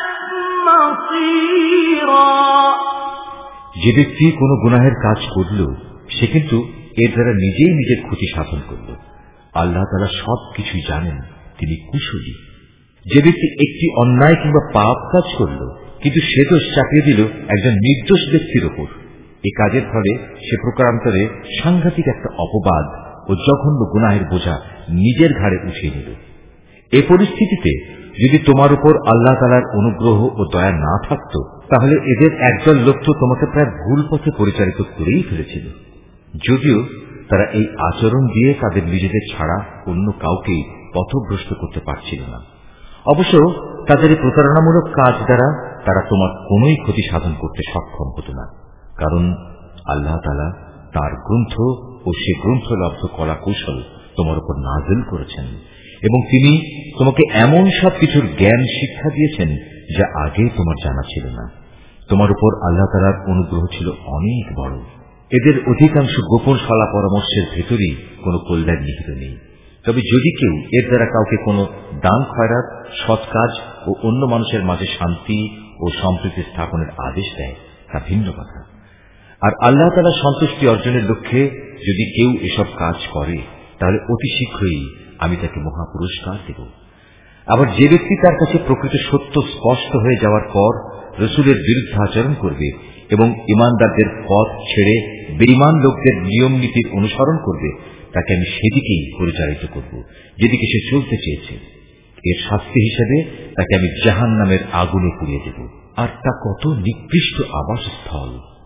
مصيرا যে ব্যক্তি কোনো গুনাহের কাজ করল সে কিন্তু এর দ্বারা নিজেই নিজের ক্ষতি সাধন করল। আল্লাহ তাআলা সব কিছুই জানেন, তিনি কুশলী। যে ব্যক্তি একটি অন্যায় কিংবা পাপ কাজ করল কিন্তু সে দোষ চাপিয়ে দিল একজন নির্দোষ ব্যক্তির ওপর, এ কাজের ফলে সে প্রকারান্তরে সাংঘাতিক একটা অপবাদ ও জঘন্য গুনাহের বোঝা নিজের ঘাড়ে উঠিয়ে নিল। এ পরিস্থিতিতে যদি তোমার উপর আল্লাহ তাআলার অনুগ্রহ ও দয়া না থাকত তাহলে এদের একদল লোক তো তোমাকে প্রায় ভুল পথে পরিচালিত করেই ফেলেছিল। যদিও তারা এই আচরণ দিয়ে তাদের নিজেদের ছাড়া অন্য কাউকে পথভ্রষ্ট করতে পারছিল না। অবশ্য তাদের এই প্রতারণামূলক কাজ দ্বারা তারা তোমার কোনোই ক্ষতি সাধন করতে সক্ষম হতো না, কারণ আল্লাহ তাআলা তার গ্রন্থ ও সে গ্রন্থলব্ধ কলা কৌশল তোমার উপর নাযিল করেছেন এবং তিনি তোমাকে এমন সব কিছুর জ্ঞান শিক্ষা দিয়েছেন যা আগে তোমার জানা ছিল না। তোমার উপর আল্লাহ তাআলার অনুগ্রহ ছিল অনেক বড়। এদের অধিকাংশ গোপন সলা পরামর্শের ভেতরেই কোনো কল্যাণ নিহিত নেই। তবে যদি কেউ এর দ্বারা কাউকে কোনো দান খয়রাত, সৎ কাজ ও অন্য মানুষের মাঝে শান্তি ও সম্প্রীতি স্থাপনের আদেশ দেয় তা ভিন্ন কথা। আর আল্লাহ তাআলার সন্তুষ্টি অর্জনের লক্ষ্যে যদি কেউ এসব কাজ করে তাহলে অতি শীঘ্রই আমি তাকে মহা পুরস্কার দেব। আবার যে ব্যক্তি তার কাছে প্রকৃত সত্য স্পষ্ট হয়ে যাওয়ার পর রসুলের বিরুদ্ধে আচরণ করবে এবং ইমানদারদের পথ ছেড়ে বেঈমান লোকদের নিয়ম নীতির অনুসরণ করবে তাকে আমি সেদিকেই পরিচালিত করব যেদিকে সে চলতে চেয়েছে। এর শাস্তি হিসেবে তাকে আমি জাহান্নামের আগুনে পুড়িয়ে দেব, আর তা কত নিকৃষ্ট আবাসস্থল।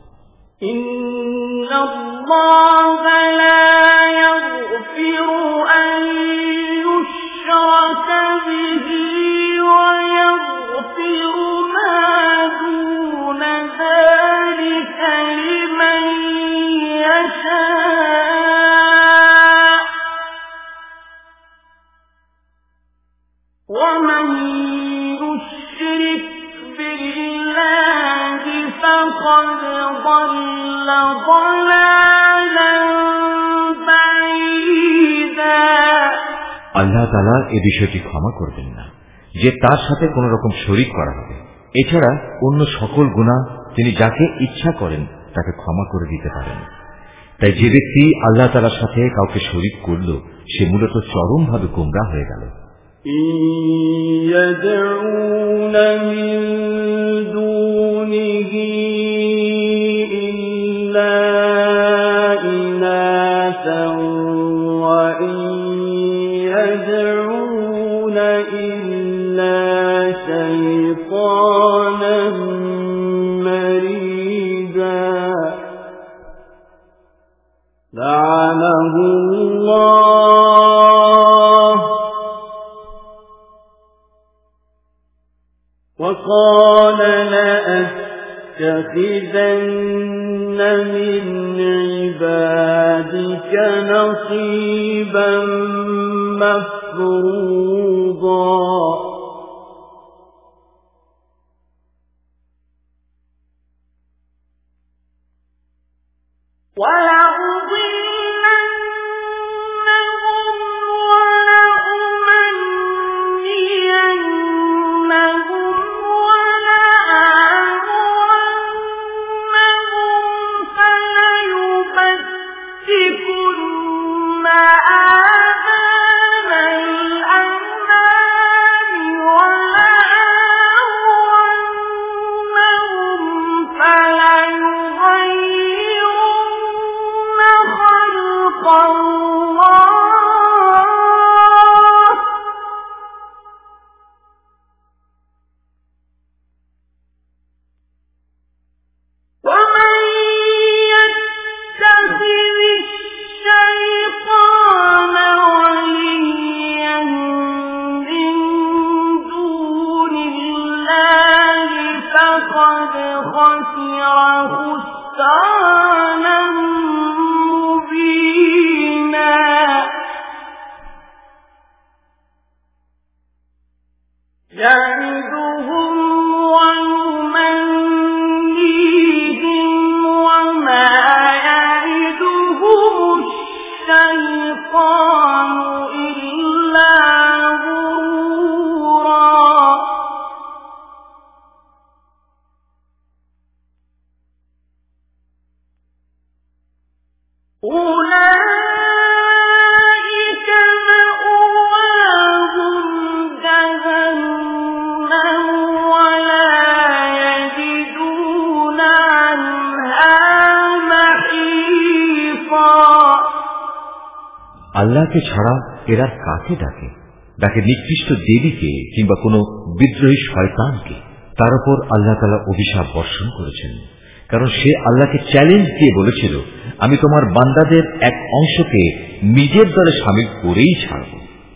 ইন্নাল্লাহ লা ইয়াগফিরু আন ইউশরাকা বিহি ওয়া ইয়াগফিরু মা দুনা যালিকা লিমান ইয়াশা ومن يشرك بالله فقد ضل ضلالا بعيدا। আল্লাহ তাআলা এ বিষয়টি ক্ষমা করবেন না যে তার সাথে কোন রকম শরীক করা হবে। এছাড়া অন্য সকল গুনাহ তিনি যাকে ইচ্ছা করেন তাকে ক্ষমা করে দিতে পারেন। তাই যে ব্যক্তি আল্লাহ তাআলার সাথে কাউকে শরীক করল সে মূলত চরমভাবে গোমরাহ হয়ে গেল। يدعون من دونه إلا إناثا وإن يدعون إلا شيطانا مريدا لعنه الله وقال لأتخذن من عبادك نصيبا مفروضا আল্লাহকে ছাড়া এরা কাকে ডাকে? ডাকে নিকৃষ্ট দেবীকে কিংবা কোনো বিদ্রোহী শয়তানকে। তার উপর আল্লাহ তাআলা অভিশাপ বর্ষণ করেছেন, কারণ সে আল্লাহকে চ্যালেঞ্জ দিয়ে বলেছিল, আমি তোমার বান্দাদের এক অংশকে নিজের দলে শামিল করেই ছাড়ব।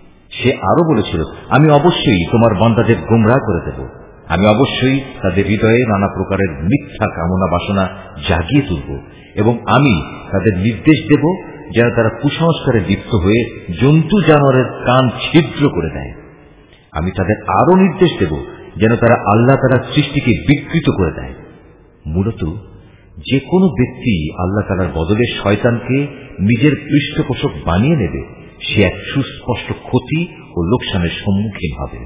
সে আরো বলেছিল, আমি অবশ্যই তোমার বান্দাদের গোমরাহ করে দেব, আমি অবশ্যই তাদের হৃদয়ে নানা প্রকারের মিথ্যা কামনা বাসনা জাগিয়ে তুলব, এবং আমি তাদের নির্দেশ দেব যেন তারা কুসংস্কারে লিপ্ত হয়ে জন্তু জানোয়ারের কান ছিদ্র করে দেয়। আমি তাদের আরো নির্দেশ দেব যেন তারা আল্লাহ তাআলার সৃষ্টিকে বিকৃত করে দেয়। মূলত যে কোনো ব্যক্তি আল্লাহ তাআলার বদলে শয়তানকে নিজের পৃষ্ঠপোষক বানিয়ে নেবে, সে এক সুস্পষ্ট ক্ষতি ও লোকসানের সম্মুখীন হবে।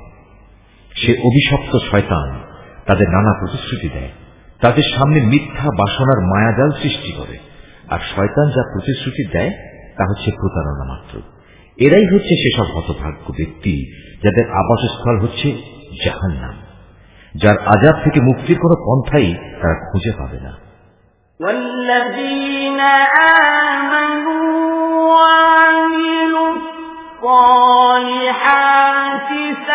সে অভিশপ্ত শয়তান তাদের নানা প্রতিশ্রুতি দেয়, তাদের সামনে মিথ্যা বাসনার মায়াজাল সৃষ্টি করে, আর শয়তান যা প্রতিশ্রুতি দেয় তা হচ্ছে প্রতারণা মাত্র। এরাই হচ্ছে সেসব হতভাগ্য ব্যক্তি যাদের আবাসস্থল হচ্ছে জাহান্নাম, যার আযাব থেকে মুক্তির কোনো পন্থাই তারা খুঁজে পাবে না। والذين آمنوا وعملوا الصالحات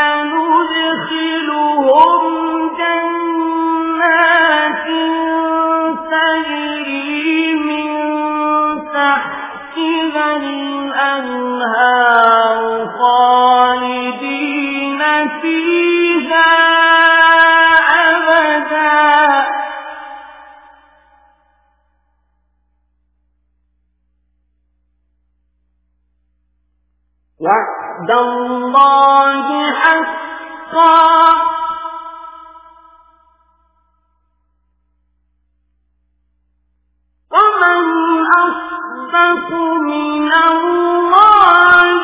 سندخلهم جنات تجري من تحتها الأنهار خالدين فيها أبدا وعد الله حقا ومن أصدق من الله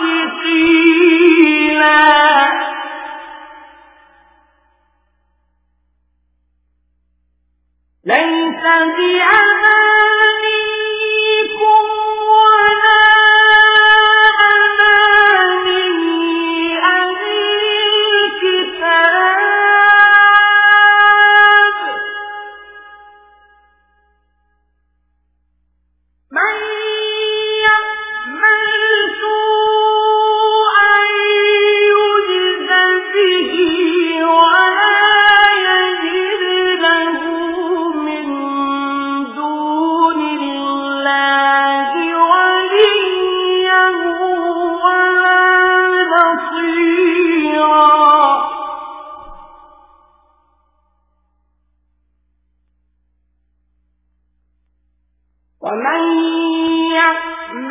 قيلا ليس بأمانيكم ولا أماني أهل الكتاب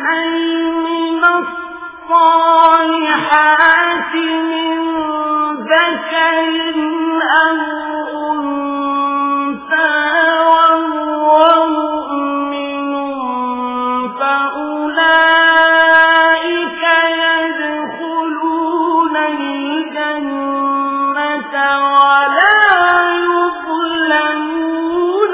اثنين الصالحات من ذكر أو أنثى وهو مؤمن فأولئك يدخلون الجنة ولا يظلمون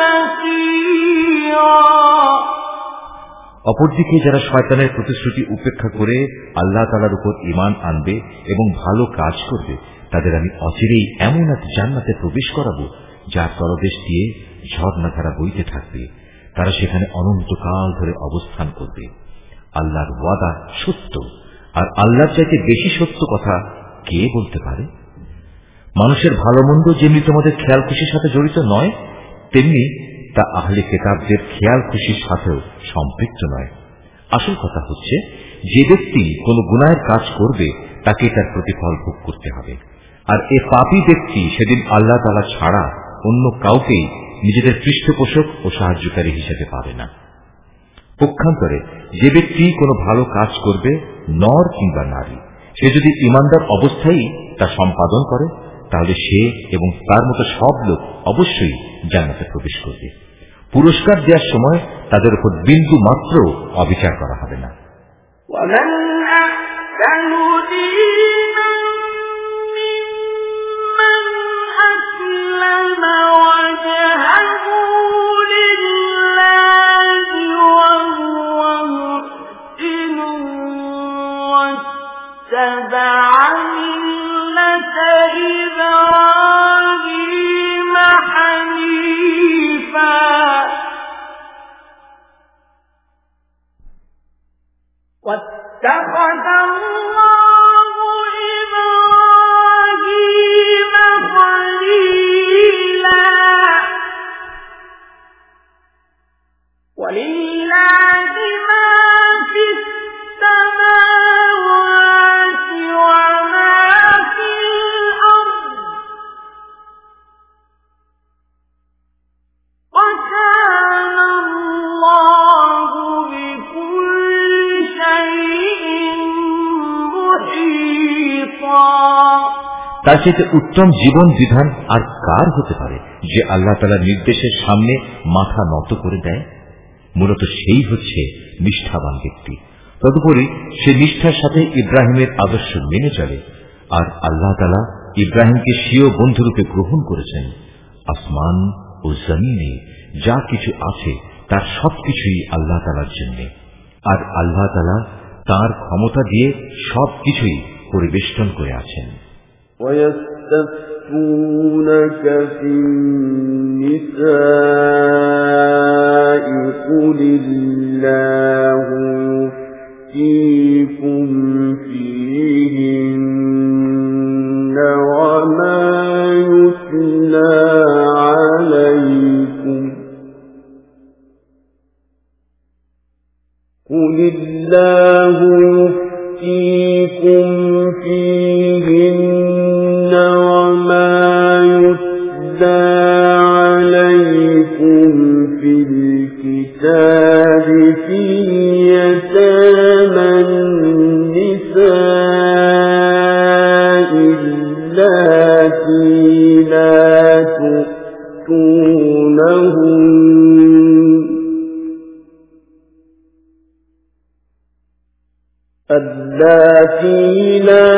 نقيرا। অপরদিকে যারা শয়তানের প্রতিশ্রুতি উপেক্ষা করে আল্লাহ তাআলার উপর ঈমান আনবে এবং ভালো কাজ করবে তাদের আমি অচিরেই এমন এক জান্নাতে প্রবেশ করাবো যার তলদেশ দিয়ে ঝর্ণাধারা বইতে থাকবে। তারা সেখানে অনন্তকাল ধরে অবস্থান করবে। আল্লাহর ওয়াদা সত্য, আর আল্লাহর চাইতে বেশি সত্য কথা কে বলতে পারে? মানুষের ভালো মন্দ যেমনি তোমাদের খেয়াল খুশির সাথে জড়িত নয়, তেমনি তা আহলে কিতাবদের খেয়াল খুশির সাথেও সম্পৃক্ত নয়। আসল কথা হচ্ছে, যে ব্যক্তি কোন গুনাহের কাজ করবে তাকে তার প্রতিফল ভোগ করতে হবে, আর এ পাপী ব্যক্তি সেদিন আল্লাহ তাআলা ছাড়া অন্য কাউকেই নিজেদের পৃষ্ঠপোষক ও সাহায্যকারী হিসেবে পাবে না। পক্ষান্তরে যে ব্যক্তি কোনো ভালো কাজ করবে, নর কিংবা নারী, সে যদি ঈমানদার অবস্থায় তা সম্পাদন করে তাহলে সে এবং তার মতো সব লোক অবশ্যই জান্নাতে প্রবেশ করবে। পুরস্কার দেওয়ার সময় তাদের উপর বিন্দু মাত্র অবিচার করা হবে না। إبراهيم حنيفا واتخذ الله إبراهيم خليلا ولله ما في السماوات وما في الأرض وكان الله بكل شيء محيطا। তার চেয়ে উত্তম জীবন বিধান আর কার হতে পারে যে আল্লাহ তাআলার নির্দেশের সামনে মাথা নত করে দেয়? মূলত সেই হচ্ছে নিষ্ঠাবান ব্যক্তি। তদুপরি সে নিষ্ঠার সাথে ইব্রাহিমের আদর্শ মেনে চলে, আর আল্লাহ তাআলা ইব্রাহিমকে স্বীয় বন্ধুরূপে গ্রহণ করেছেন। আসমান ও জমিনে যা কিছু আছে তার সবকিছুই আল্লাহ তাআলার জন্য, আর আল্লাহ তাআলা তার ক্ষমতা দিয়ে সবকিছুই পরিবেষ্টন করে আছেন। ويستفتونك في النساء قل الله يفتيكم فيهن وما يتلى عليكم قل الله يفتيكم فيهن وما يتلى عليكم في الكتاب في يتامى النساء اللاتي لا تؤتونهن اللاتي لا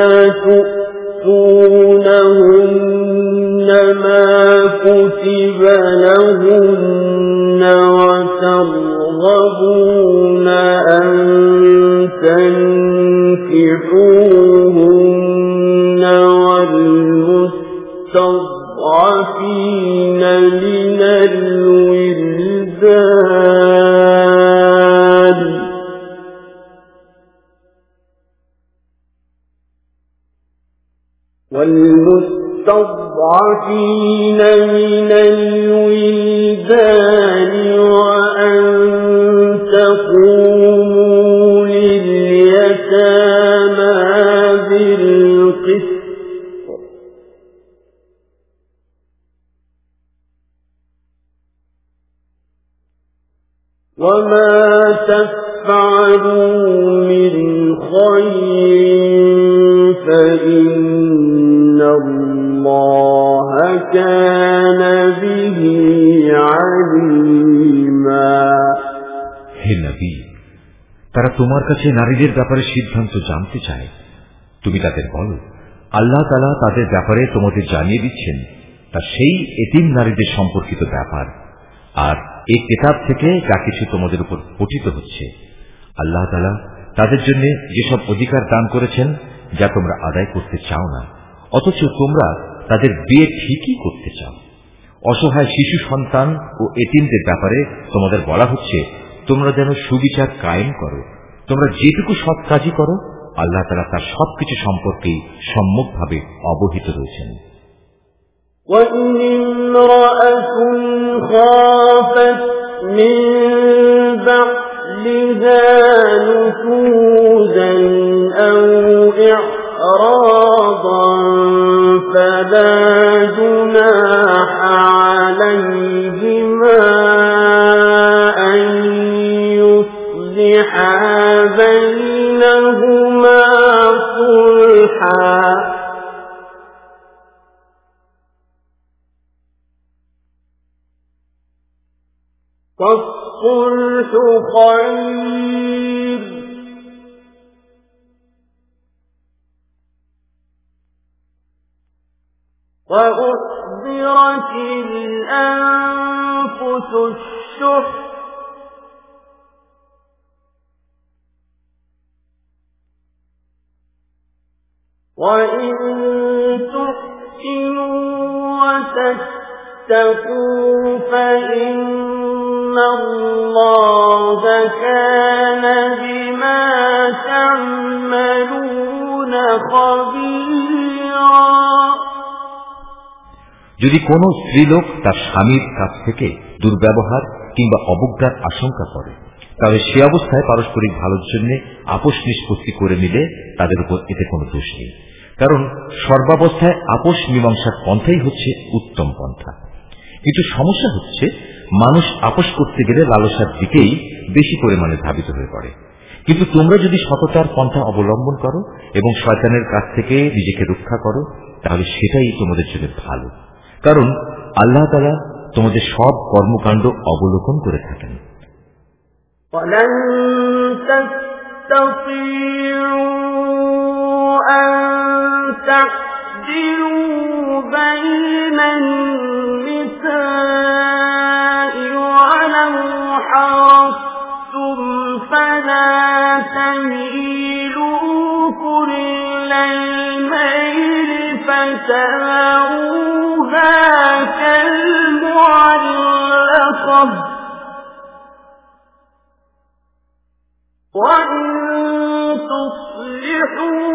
تؤتونهن ما كتب لهن وترغبون أن تنكحوهن والمستضعفين من الولدان والمستضعفين من الولدان وأن تقوموا لليتامى بالقسط وما تفعلوا تفعلوا من خير فإن الله كان به عليما। হে নবী, তারা তোমার কাছে নারীদের ব্যাপারে সিদ্ধান্ত জানতে চায়। তুমি তাদের বলো, আল্লাহ তাআলা তাদের ব্যাপারে তোমাদের জানিয়ে দিচ্ছেন তা সেই এতিম নারীদের সম্পর্কিত ব্যাপার, আর এই কিতাব থেকে যা কিছু তোমাদের উপর পঠিত হচ্ছে। আল্লাহ তাআলা তাদের জন্য যেসব অধিকার দান করেছেন যা তোমরা আদায় করতে চাও না, অথচ তোমরা তাদের বিয়ে ঠিকই করতে চাও। অসহায় শিশু সন্তান ও এতিমদের ব্যাপারে তোমাদের বলা হচ্ছে তোমরা যেন সুবিচার কায়েম করো। তোমরা যেটুকু সৎ কাজই করো, আল্লাহ তাআলা তার সবকিছু সম্পর্কেই সম্যকভাবে অবহিত রয়েছেন। وَإِنِ امْرَأَةٌ خَافَتْ مِنْ بَعْلِهَا نُشُوزًا أَوْ إِعْرَاضًا فَلَا جُنَاحَ عَلَيْهِمَا أَنْ يُصْلِحَا بَيْنَهُمَا صُلْحًا فالصلح خير وأحضرت الأنفس الشح وإن تحسنوا وتتقوا فإن الله كان بما تعملون خبيرا। যদি কোন স্ত্রীলোক তার স্বামীর কাছ থেকে দুর্ব্যবহার কিংবা অবজ্ঞার আশঙ্কা করে, তবে সে অবস্থায় পারস্পরিক ভালোর জন্য আপোষ নিষ্পত্তি করে নিলে তাদের উপর এতে কোনো দোষ নেই, কারণ সর্বাবস্থায় আপোষ মীমাংসার পন্থাই হচ্ছে উত্তম পন্থা। কিন্তু সমস্যা হচ্ছে মানুষ আপোষ করতে গেলে লালসার দিকেই বেশি পরিমাণে ধাবিত হয়ে পড়ে। কিন্তু তোমরা যদি সততার পন্থা অবলম্বন করো এবং শয়তানের কাছ থেকে নিজেকে রক্ষা করো, তাহলে সেটাই তোমাদের জন্য ভালো, কারণ আল্লাহ তাআলা তোমাদের সব কর্মকাণ্ড অবলোকন করে থাকেন। وَلَن تَسْتَطِيعُوا أَن تَعْدِلُوا بَيْنَ النِّسَاءِ وَلَوْ حَرَصْتُمْ فَلَا تَمِيلُوا كُلَّ الْمَيْلِ فَتَذَرُوهَا كَالْمُعَلَّقَةِ وَإِن تُصْلِحُوا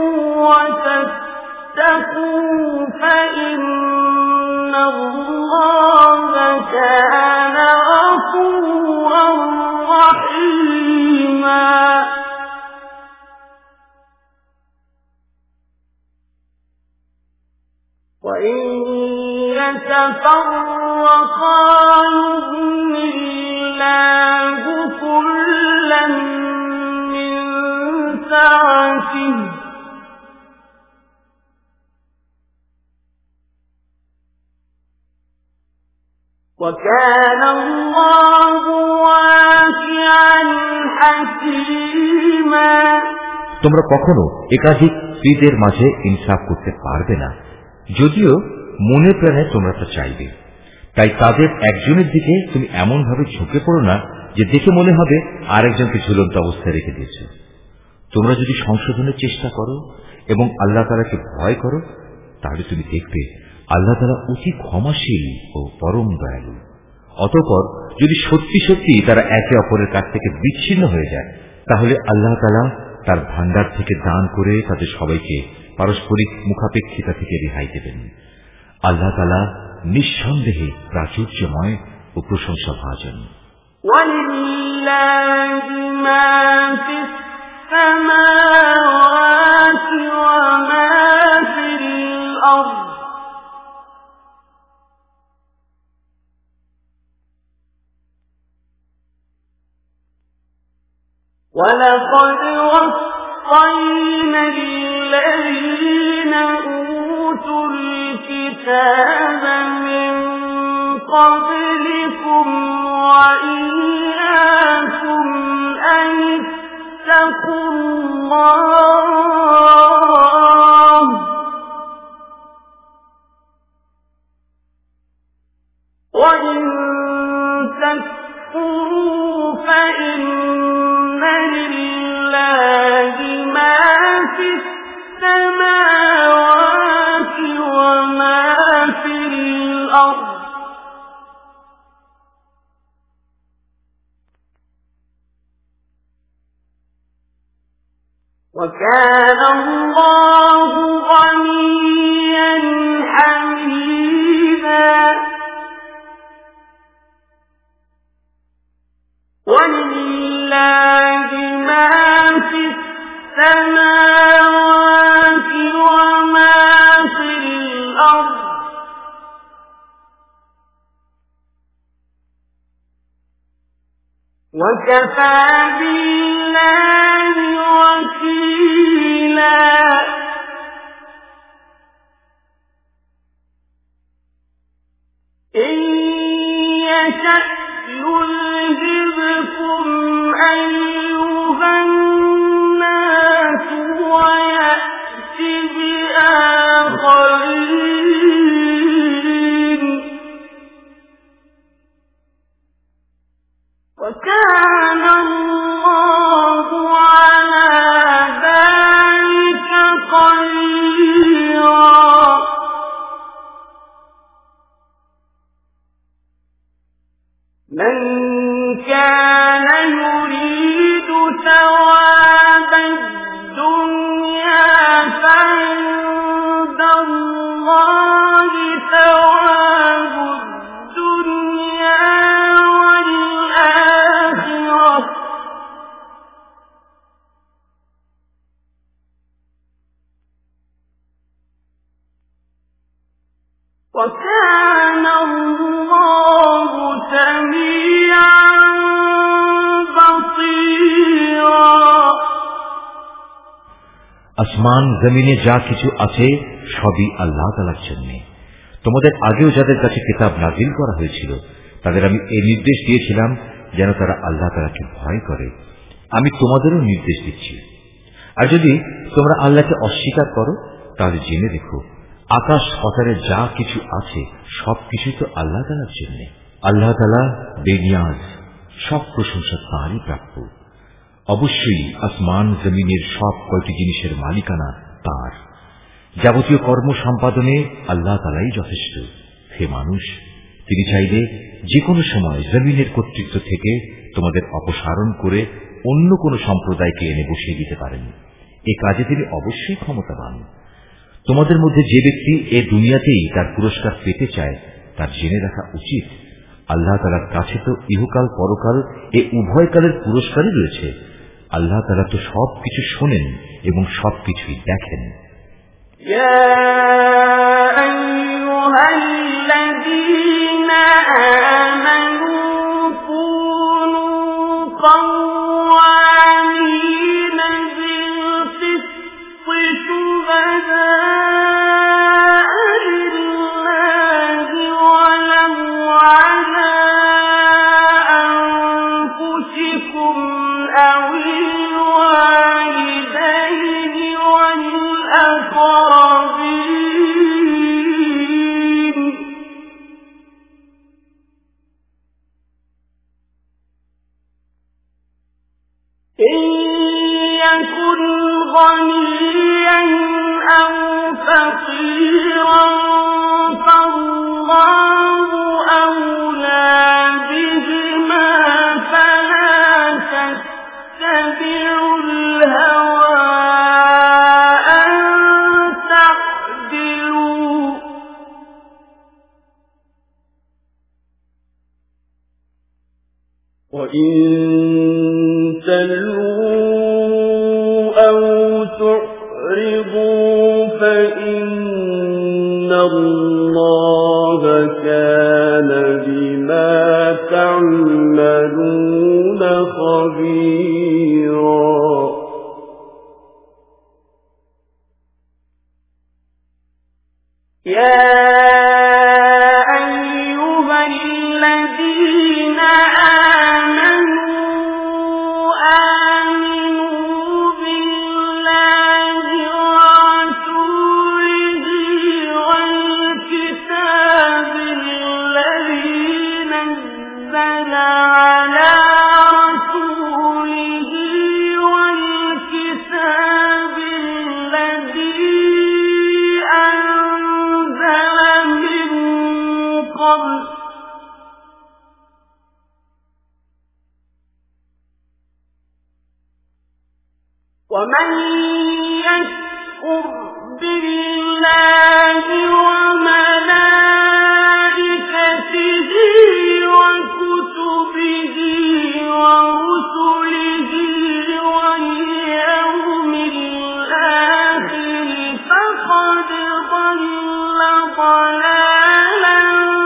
وَتَتَّقُوا فَإِنَّ اللَّهَ كَانَ غَفُورًا رَحِيمًا۔ وَإِن يَتَفَرَّقَا يُغْنِ اللَّهُ كُلًّا مِّن سَعَتِهِ وَكَانَ اللَّهُ وَاسِعًا حَكِيمًا। তোমরা কখনো একাধিক স্ত্রীদের মাঝে ইনসাফ করতে পারবে না, যদিও মনে প্রাণে তোমরা তা চাইবে। তাই তাদের একজনের দিকে তুমি এমন ভাবে ঝুঁকে পড়ো না যে দেখে মনে হবে আরেকজনকে ঝুলন্ত অবস্থায় রেখে দিয়েছ। তোমরা যদি সংশোধনের চেষ্টা করো এবং আল্লাহ তাআলাকে ভয় করো, তাহলে তুমি দেখবে আল্লাহ তাআলা অতি ক্ষমাশীল ও পরম দয়ালু। অতঃপর যদি সত্যি সত্যি তারা একে অপরের কাছ থেকে বিচ্ছিন্ন হয়ে যায়, তাহলে আল্লাহ তাআলা তার ভান্ডার থেকে দান করে তাদের সবাইকে পারস্পরিক মুখাপেক্ষিতা থেকে রেহাই দেবেন। আল্লাহ তাআলা নিঃসন্দেহে প্রাচুর্যময় ও প্রশংসা ভাজন। ওয়ালিল্লাহি মা ফিস সামাওয়াতি ওয়া মা ফিল আরদ ولقد وصينا الذين أوتوا الكتاب من قبلكم وإياكم أن اتقوا الله وإن تكفروا فإن لله ما في السماوات وما في الأرض وكان الله غنيا حميدا ولله ما في السماوات وما في الأرض وكفى بالله وكيلا إن يشأ يذهبكم أيها الناس ويأتي بآخرين وكان الله على ذلك قديرا من كان يريد ثواب الدنيا فعند الله ثواب الدنيا والآخرة وكان الله سميعا بصيرا আসমান জমিনে যা কিছু আছে সবই আল্লাহ তাআলার জন্য। তোমাদের আগেও যাদের কাছে কিতাব নাযিল করা হয়েছিল তাদের আমি এই নির্দেশ দিয়েছিলাম যেন তারা আল্লাহ তাআলাকে ভয় করে। আমি তোমাদেরও নির্দেশ দিচ্ছি। আর যদি তোমরা আল্লাহকে অস্বীকার করো তাহলে জেনে দেখো আকাশ পাতালে যা কিছু আছে সবকিছুই তো আল্লাহ তাআলার জন্য। আল্লাহ তাআলা বেনিয়াজ, সব প্রশংসা তাঁরই প্রাপ্য। অবশ্যই আসমান জমিনের সব কয়টি জিনিসের মালিকানা তাঁর। যাবতীয় কর্ম সম্পাদনে আল্লাহ তাআলাই যথেষ্ট। হে মানুষ, তিনি চাইলে যে কোনো সময় জমিনের কর্তৃত্ব থেকে তোমাদের অপসারণ করে অন্য কোন সম্প্রদায়কে এনে বসিয়ে দিতে পারেন। এ কাজে তিনি অবশ্যই ক্ষমতাবান। তোমাদের মধ্যে যে ব্যক্তি এ দুনিয়াতেই তার পুরস্কার পেতে চায় তার জেনে রাখা উচিত আল্লাহ তাআলার কাছে তো ইহকাল পরকাল এ উভয় কালের পুরস্কারই রয়েছে। আল্লাহ তাআলা তো সবকিছু শোনেন এবং সবকিছুই দেখেন। ইয়া আইয়ুহাল্লাযীনা আমানু কুনু قوامين بالقسط شهداء لله ولو على أنفسكم أو الوالدين والأقربين إن يكن غنيا أو فقيرا فالله أولى بهما فلا تتبعوا الهوى أن تعدلوا وإن تلووا أو تعرضوا فإن الله كان بما تعملون خبيرا ومن يكفر بالله وملائكته وكتبه ورسله واليوم الآخر فقد ضل ضلالا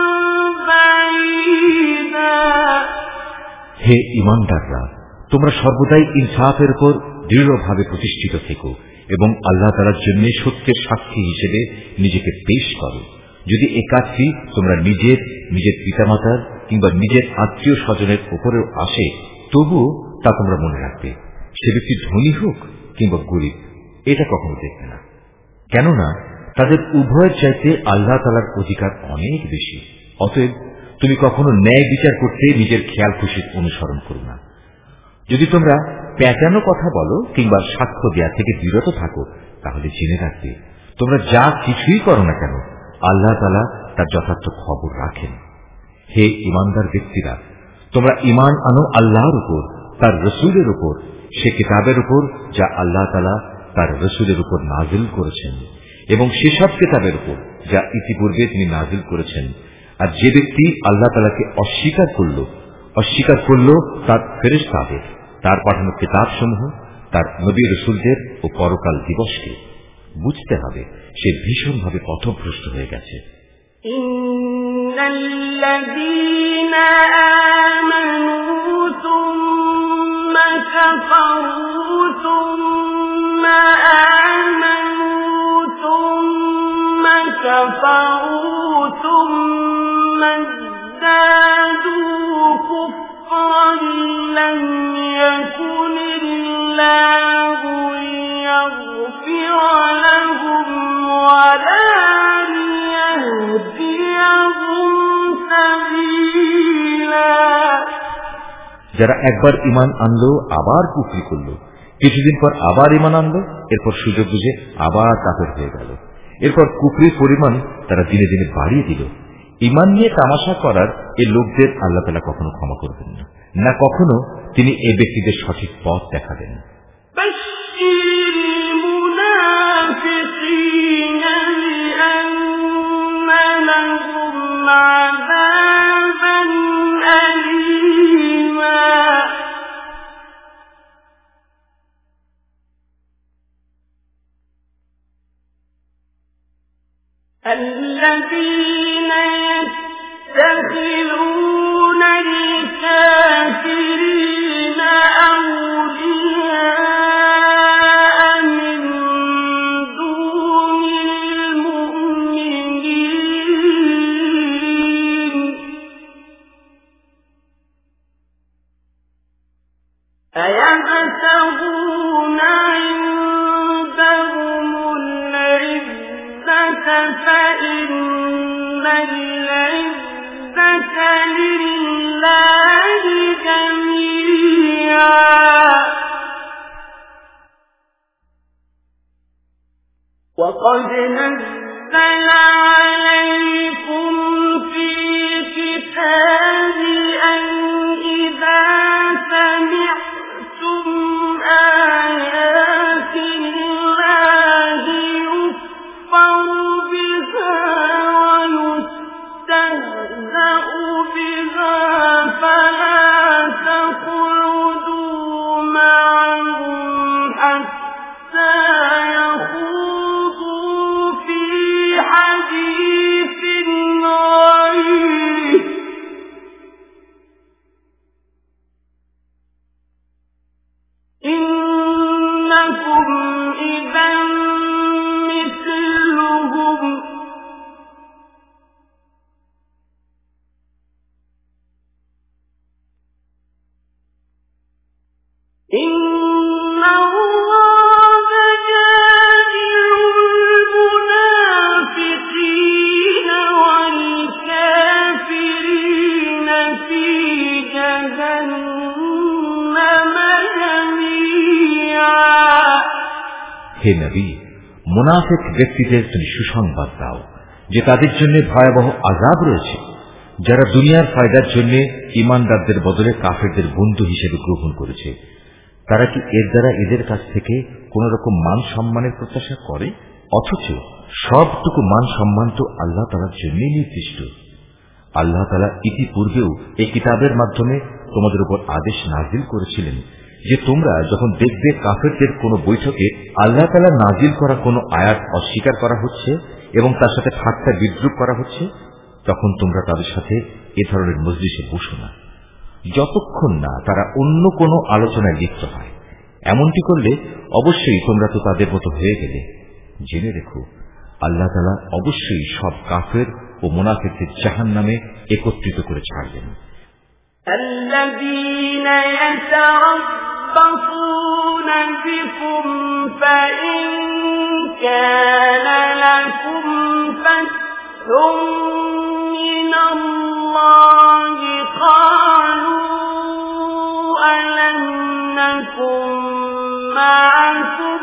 بعيدا। হে ঈমানদাররা, তোমরা সর্বদাই ইনসাফের উপর দৃঢ়ভাবে প্রতিষ্ঠিত থেকো এবং আল্লাহ তাআলার জন্য সত্যের সাক্ষী হিসেবে নিজেকে পেশ করো। যদি এ কাজটি তোমরা নিজের নিজের পিতামাতার কিংবা নিজের আত্মীয় স্বজনের উপরেও আসে, তবুও তা তোমরা মনে রাখবে, সে ব্যক্তি ধনী হোক কিংবা গরিব, এটা কখনো দেখবে না, কেননা তাদের উভয়ের চাইতে আল্লাহ তাআলার অধিকার অনেক বেশি। অতএব তুমি কখনো ন্যায় বিচার করতে নিজের খেয়াল খুশির অনুসরণ করো না। যদি তোমরা প্যাঁচানো কথা বলো কিংবা সাক্ষ্য দেয়া থেকে বিরত থাকো, তাহলে জেনে রাখবে তোমরা যা কিছুই করো না কেন আল্লাহ তাআলা তার যথার্থ খবর রাখেন। হে ঈমানদার ব্যক্তিরা, তোমরা ঈমান আনো আল্লাহর উপর, তার রসুলের উপর, সে কিতাবের উপর যা আল্লাহ তাআলা তার রসুলের উপর নাজিল করেছেন, এবং সেসব কিতাবের উপর যা ইতিপূর্বে তিনি নাজিল করেছেন। আর যে ব্যক্তি আল্লাহ তাআলাকে অস্বীকার করল অস্বীকার করল তার ফেরেশতাদের, তার পাঠানো কিতাবসমূহ, তার নবী রসুলদের ও পরকাল দিবসকে, বুঝতে হবে সে ভীষণভাবে পথভ্রষ্ট হয়ে গেছে। ইন্নাল্লাযীনা আমানু সুম্মা কাফারু সুম্মা আমানু সুম্মা কাফারু সুম্মা ازدادوا كفرا لم يكن الله ليغفر لهم ولا ليهديهم سبيلا। যারা একবার ঈমান আনলো আবার কুফরি করলো, কিছুদিন পর আবার ঈমান আনলো, এরপর সুযোগ বুঝে আবার কাফের হয়ে গেল, এরপর কুফরির পরিমাণ তারা দিনে দিনে বাড়িয়ে দিল। ঈমান নিয়ে তামাশা করার এই লোকদের আল্লাহ তাআলা কখনো ক্ষমা করবেন না, না কখনো তিনি এই ব্যক্তিদের সঠিক পথ দেখাবেন। الذين يتخذون الكافرين أولياء من دون المؤمنين أيبتغون عندهم العزة فإن العزة لله جميعا وقد نزل عليكم في الكتاب أن إذا سمعتم آيات الله يكفر بها ويستهزأ بها فلا تقعدوا معهم حتى يخوضوا في حديث غيره হে নবী, মুনাফিক ব্যক্তিদের তুমি সুসংবাদ দাও যে তাদের জন্য ভয়াবহ আযাব রয়েছে, যারা দুনিয়ার ফায়দার জন্য ঈমানদারদের বদলে কাফেরদের বন্ধু হিসেবে গ্রহণ করেছে। তারা কি এর দ্বারা এদের কাছ থেকে কোন রকম মান সম্মানের প্রত্যাশা করে? অথচ সবটুকু মান সম্মান তো আল্লাহ তাআলার জন্যই নির্দিষ্ট। আল্লাহ তাআলা ইতিপূর্বেও এই কিতাবের মাধ্যমে তোমাদের উপর আদেশ নাজিল করেছিলেন যে তোমরা যখন দেখবে কাফেরদের কোন বৈঠকে আল্লাহ তাআলা নাজিল করা কোন আয়াত অস্বীকার করা হচ্ছে এবং তার সাথে ঠাট্টা বিদ্রূপ করা হচ্ছে, তখন তোমরা তাদের সাথে এ ধরনের মজলিসে বসো না, যতক্ষণ না তারা অন্য কোন আলোচনায় লিপ্ত হয়। এমনটি করলে অবশ্যই তোমরা তো তাদের মতো হয়ে গেলে। জেনে রেখো, আল্লাহ তাআলা অবশ্যই সব কাফের ও মুনাফিকদের জাহান্নামে একত্রিত করে ছাড়বেন। الذين يتربصون بكم فإن كان لكم فتح من الله قالوا ألم نكن معكم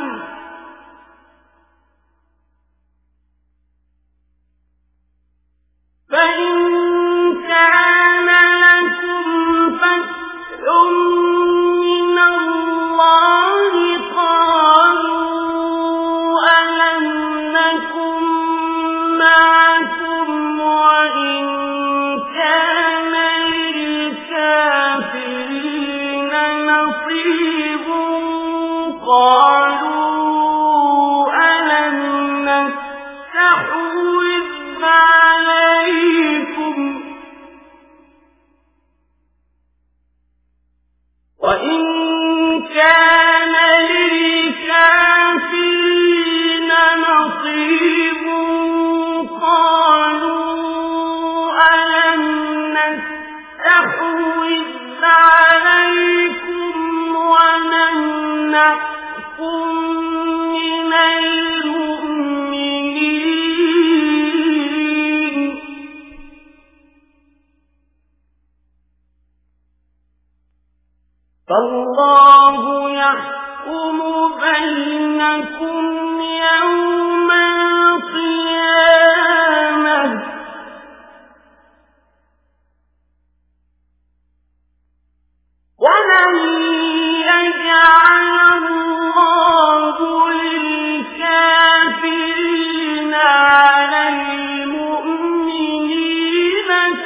فإن كان لكم فتح من الله قالوا ألم نكن معكم وإن كان للكافرين نصيب قالوا ألم نستحوذ عليكم وإن كان للكافرين نصيب قالوا ألم نستحوذ عليكم ونمنعكم من المؤمنين فالله يحكم بينكم يوم القيامة ولن يجعل الله للكافرين على المؤمنين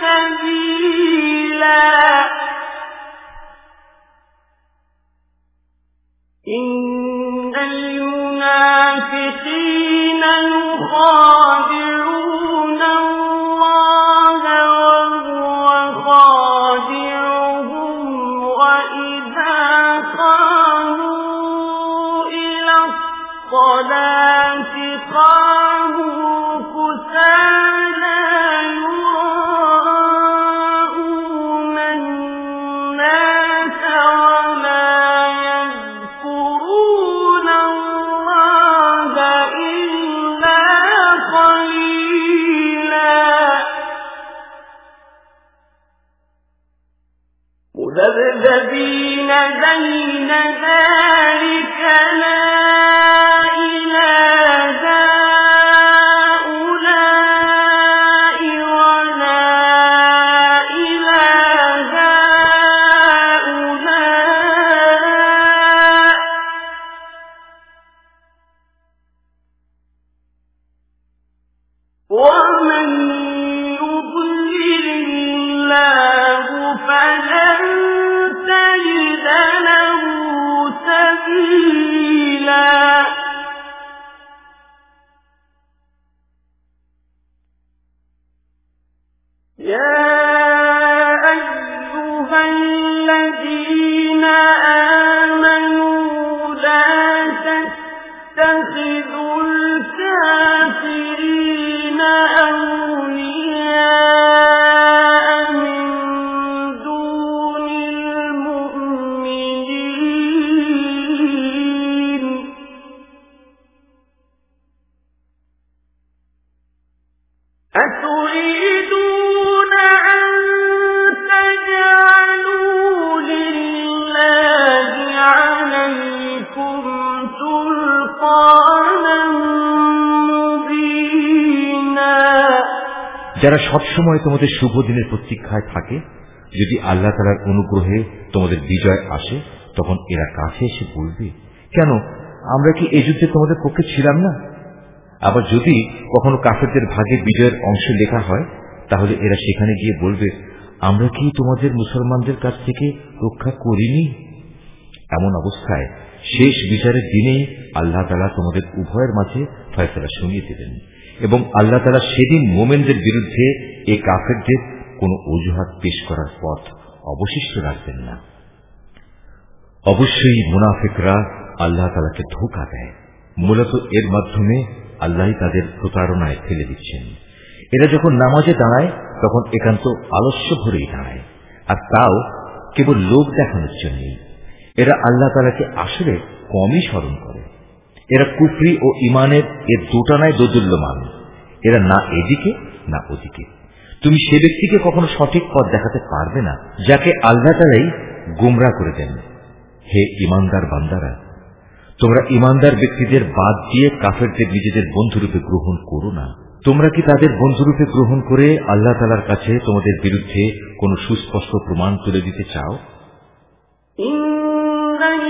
سبيلا إن المنافقين يخادعون الله وهو خادعهم وإذا قاموا إلى الصلاة قاموا كسالى يراءون الناس ولا يذكرون الله إلا قليلا مذبذبين بين ذلك لا إلى هؤلاء ولا إلى هؤلاء ومن يضلل الله فلن تجد له سبيلا يا أيها الذين آمنوا لا تتخذوا الكافرين أولياء من دون المؤمنين أتريدون أن تجعلوا لله عليكم سلطانا যারা সবসময় তোমাদের শুভ দিনের প্রতীক্ষায় থাকে, যদি আল্লাহ তাআলার অনুগ্রহে তোমাদের বিজয় আসে তখন এরা কাছে এসে বলবে, কেন আমরা কি এই যুদ্ধে তোমাদের পক্ষে ছিলাম না? আবার যদি কখনো কাফেরদের ভাগে বিজয়ের অংশ লেখা হয়, তাহলে এরা সেখানে গিয়ে বলবে, আমরা কি তোমাদের মুসলমানদের কাছ থেকে রক্ষা করিনি? এমন অবস্থায় শেষ বিচারের দিনে আল্লাহ তাআলা তোমাদের উভয়ের মাঝে ফয়সালা শুনিয়ে দেবেন এবং আল্লাহ তাআলা সেদিন মুমিনদের বিরুদ্ধে এই কাফেরদের কোনো অজুহাত পেশ করার পথ অবশিষ্ট রাখবেন না। অবশ্যই মুনাফিকরা আল্লাহ তাআলাকে ধোঁকা দেয়। মূলত এর মাধ্যমে আল্লাহ তাদের প্রতারণায় ফেলে দিচ্ছেন। এরা যখন নামাজে দাঁড়ায় তখন একান্ত আলস্য ভরেই দাঁড়ায়, আর তাও কেবল লোক দেখানোর জন্যই। এরা আল্লাহ তাআলাকে আসলে কমই স্মরণ করে। এরা কুফরি ও ইমানের এর দোটানায় দোদুল্যমান। এরা না এদিকে না ওদিকে। তুমি সে ব্যক্তিকে কখনো সঠিক পথ দেখাতে পারবে না যাকে আল্লাহ তাআলাই গোমরা করে দেন। হে ইমানদার বান্দারা, তোমরা ইমানদার ব্যক্তিদের বাদ দিয়ে কাফেরদের নিজেদের বন্ধুরূপে গ্রহণ করো না। তোমরা কি তাদের বন্ধুরূপে গ্রহণ করে আল্লাহ তাআলার কাছে তোমাদের বিরুদ্ধে কোন সুস্পষ্ট প্রমাণ তুলে দিতে চাও? ইন্নাল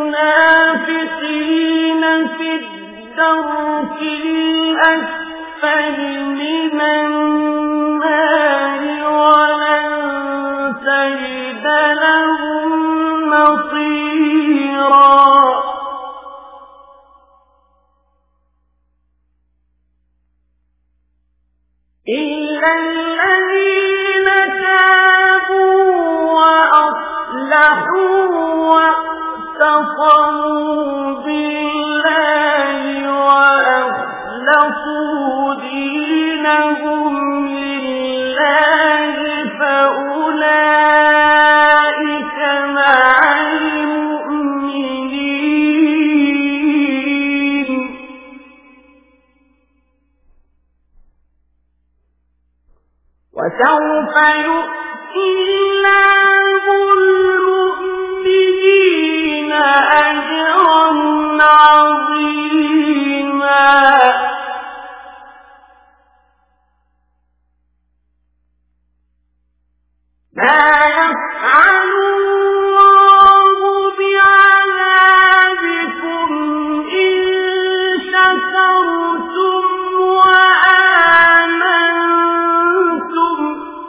মুনাফিকিনা ফিদ-দারকিল আসফালি মিনান নারি ওয়া লান তাজিদা লাহুম নাসীরা। إلا الذين تابوا وأصلحوا واعتصموا بالله وأخلصوا دينهم لله فأولئك مع المؤمنين وسوف يؤتي الله المؤمنين أجرا عظيما. ما يفعل الله بعذابكم إن شكرتم وآمنتم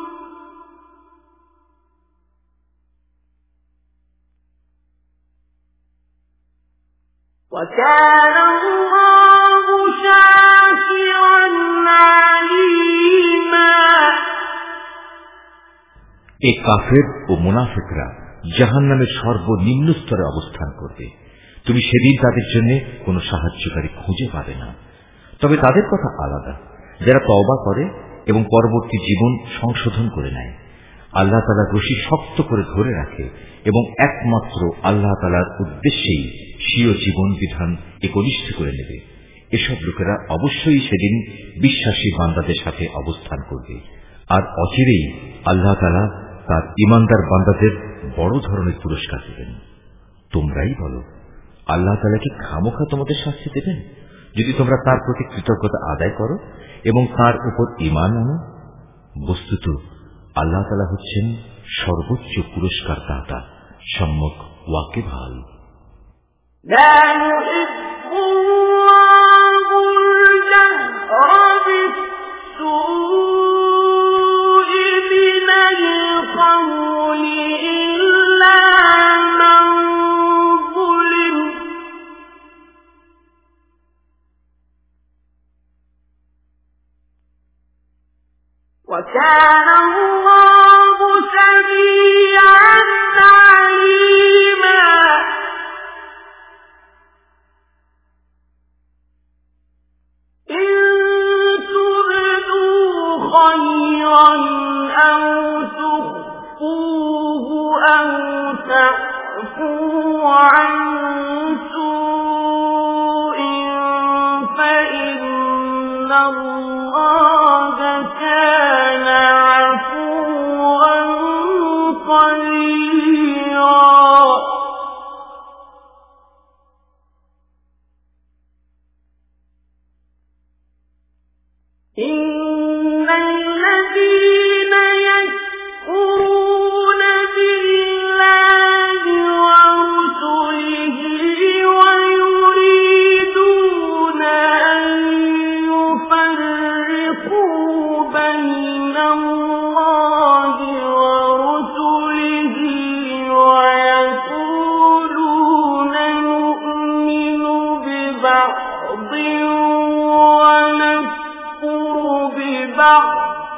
وكان الله شاكرا عليما. এই কাফের ও মুনাফিকরা জাহান্নামের সর্বনিম্ন স্তরে অবস্থান করবে। তুমি সেদিন তাদের জন্য কোনো সাহায্যকারী খুঁজে পাবে না। তবে তাদের কথা আলাদা, যারা তওবা করে এবং পরবর্তী জীবন সংশোধন করে নেয়, আল্লাহ তাআলার রশি শক্ত করে ধরে রাখে এবং একমাত্র আল্লাহ তাআলার উদ্দেশ্যেই স্বীয় জীবন বিধান একনিষ্ঠ করে নেবে। এসব লোকেরা অবশ্যই সেদিন বিশ্বাসী বান্দাদের সাথে অবস্থান করবে, আর অচিরেই আল্লাহ তাআলা তার ঈমানদার বান্দাদের বড় ধরনের পুরস্কার দেবেন। তোমরাই বলো, আল্লাহ তাআলা কি খামোখা তোমাদের শাস্তি দেবেন যদি তোমরা তার প্রতি কৃতজ্ঞতা আদায় করো এবং তার উপর ঈমান আনো? বস্তুত আল্লাহ তাআলা হচ্ছেন সর্বোচ্চ পুরস্কার দাতা, সম্যক ওয়াকিবহাল। لا يحب الله الجهر بالسوء من القول إلا من ظلم وكان الله سميعا عليما. إن تبدوا خيرا أو تخفوه أو تعفوا عن سوء فإن الله كان عفوا قديرا. إن ببعض ونكفر ببعض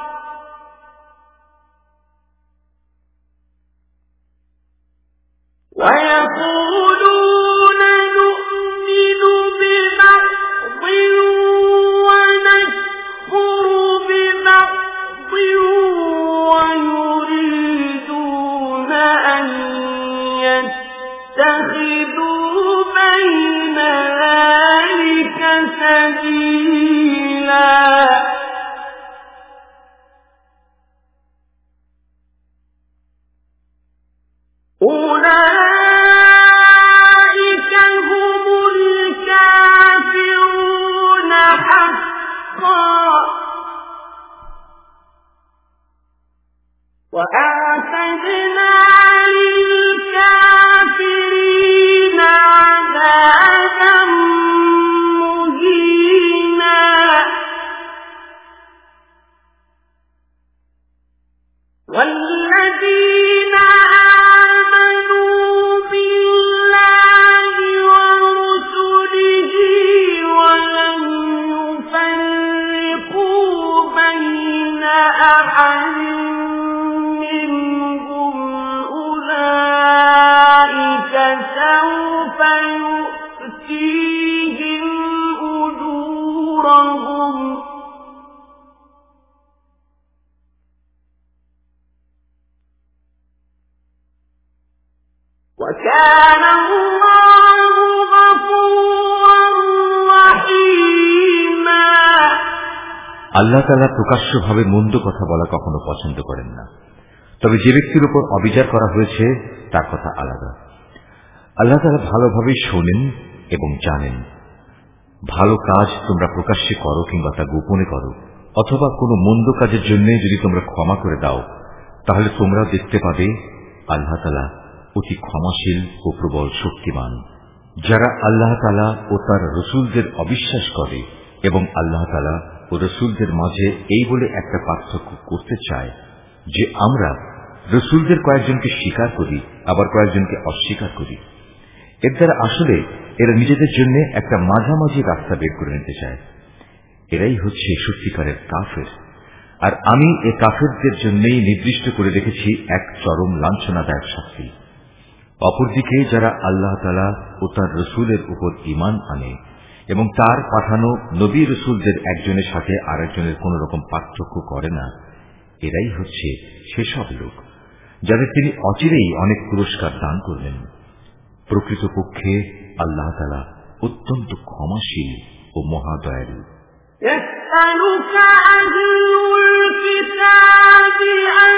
ويقولون نؤمن ببعض ونكفر ببعض ويريدون أن يتخذوا بين ذلك سبيلا أولئك هم الكافرون حقا وأعتدنا للكافرين عذابا مهينا والذين آمنوا بالله ورسله ولم يفرقوا بين أحد منهم أولئك سوف يؤتيهم أجورهم وكان الله غفورا رحيما আল্লাহ তাআলা প্রকাশ্যভাবে মন্দ কথা বলা কখনো পছন্দ করেন না, তবে যে ব্যক্তির উপর অবিচার করা হয়েছে তার কথা আলাদা। আল্লাহ তাআলা ভালোভাবে শোনেন এবং জানেন। ভালো কাজ তোমরা প্রকাশ্যে করো কিংবা তা গোপনে করো, অথবা কোনো মন্দ কাজের জন্য যদি তোমরা ক্ষমা করে দাও, তাহলে তোমরা দেখতে পাবে আল্লাহ তাআলা অতি ক্ষমাশীল ও প্রবল শক্তিমান। যারা আল্লাহ তাআলা ও তার রসুলদের অবিশ্বাস করে এবং আল্লাহ তাআলা ও রসুলদের মাঝে এই বলে একটা পার্থক্য করতে চায় যে আমরা রসুলদের কয়েকজনকে স্বীকার করি আবার কয়েকজনকে অস্বীকার করি, এর দ্বারা আসলে এরা নিজেদের জন্য একটা মাঝামাঝি রাস্তা বের করে নিতে চায়। এরাই হচ্ছে সত্যিকারের কাফের। আর আমি এ কাফেরদের জন্যই নির্দিষ্ট করে রেখেছি এক চরম লাঞ্ছনাদায়ক শাস্তি। অপরদিকে যারা আল্লাহ তাআলা ও তার রসুলের উপর ঈমান আনে এবং তার পাঠানো নবী রসুলদের একজনের সাথে আরেকজনের কোন রকম পার্থক্য করে না, এরাই হচ্ছে সেসব লোক যাদের তিনি অচিরেই অনেক পুরস্কার দান করবেন। প্রকৃতপক্ষে আল্লাহ তাআলা অত্যন্ত ক্ষমাশীল ও মহাদয়ালু। يسألك أهل الكتاب أن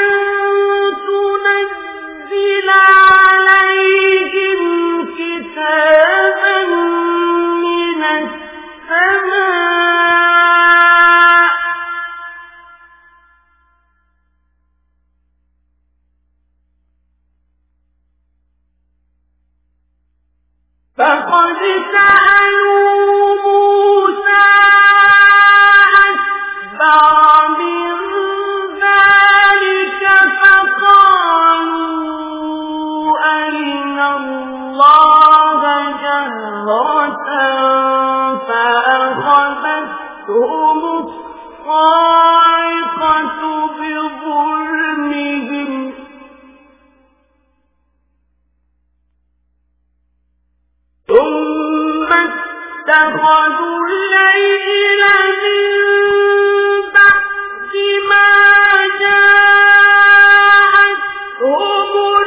تنزل عليهم كتابا من السماء فقد سألوا موسى من ذلك فقالوا أرنا الله جهرة فأخذتهم الصاعقة بظلمهم ثم اتخذوا الليل من ما جاءتهم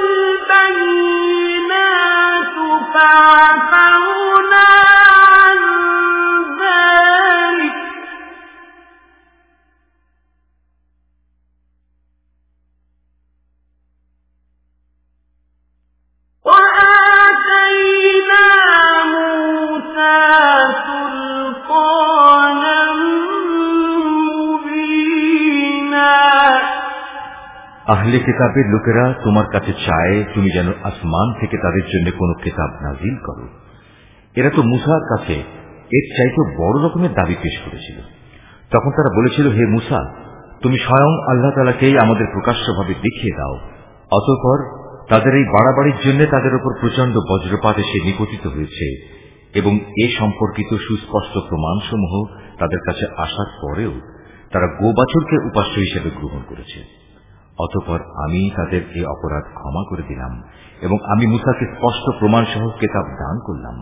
البينات فعفونا عن ذلك وآتينا موسى سلطانا আহলে কিতাবের লোকেরা তোমার কাছে চায় তুমি যেন আসমান থেকে তাদের জন্য কোন কিতাব নাজিল করো। এরা তো মুসার কাছে এর চাইতে বড় রকমের দাবি পেশ করেছিল। তখন তারা বলেছিল, হে মুসা, তুমি স্বয়ং আল্লাহ তাআলাকেই আমাদের প্রকাশ্যভাবে দেখিয়ে দাও। অতঃপর তাদের এই বাড়াবাড়ির জন্য তাদের উপর প্রচন্ড বজ্রপাত এসে নিপতিত হয়েছে এবং এ সম্পর্কিত সুস্পষ্ট প্রমাণসমূহ তাদের কাছে আসার পরেও তারা গোবাছুরকে উপাস্য হিসেবে গ্রহণ করেছে। অতঃপর আমি তাদের এই অপরাধ ক্ষমা করে দিলাম এবং আমি মুসাকে স্পষ্ট প্রমাণ সহ কিতাব দান করলাম।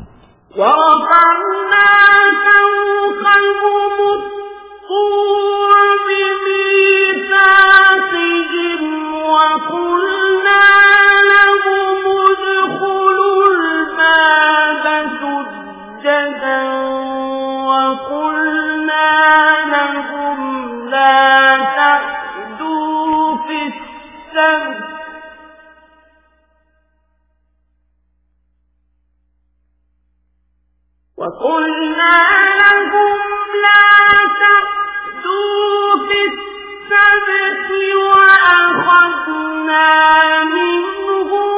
وقلنا لهم لا تعدوا في السبت وأخذنا منهم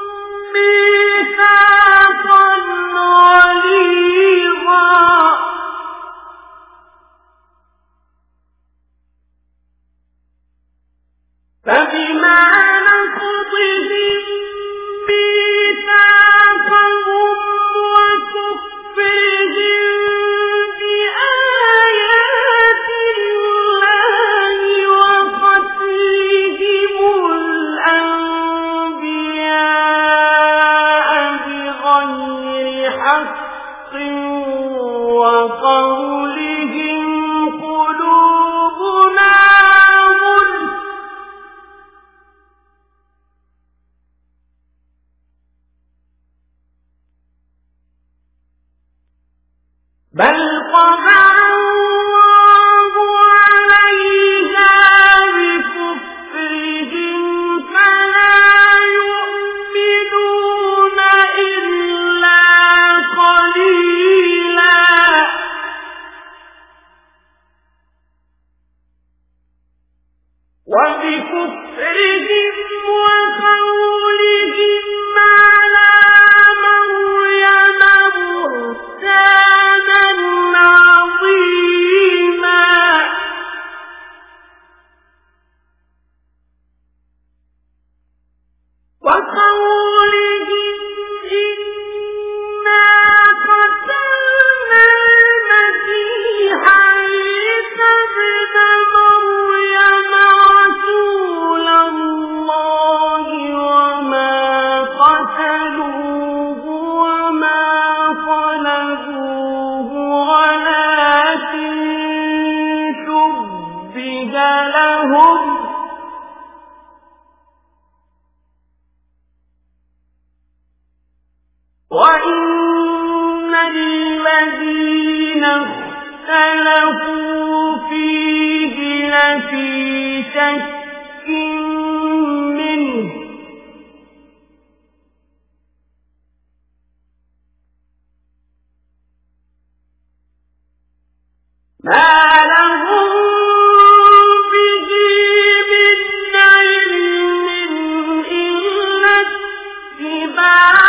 ميثاقا غليظا فبما نقضهم ميثاقهم وقولهم قلوبنا غلف بل طبع الله عليها بكفرهم فلا يؤمنون إلا قليلا وبكفرهم وقولهم على مريم بهتانا عظيما وقولهم إنا قتلنا المسيح عيسى ابن مريم رسول الله وما قتلوه وما صلبوه ولكن شبه لهم وإن الذين اختلفوا فيه لفي شك منه ما لهم به من علم إلا اتباع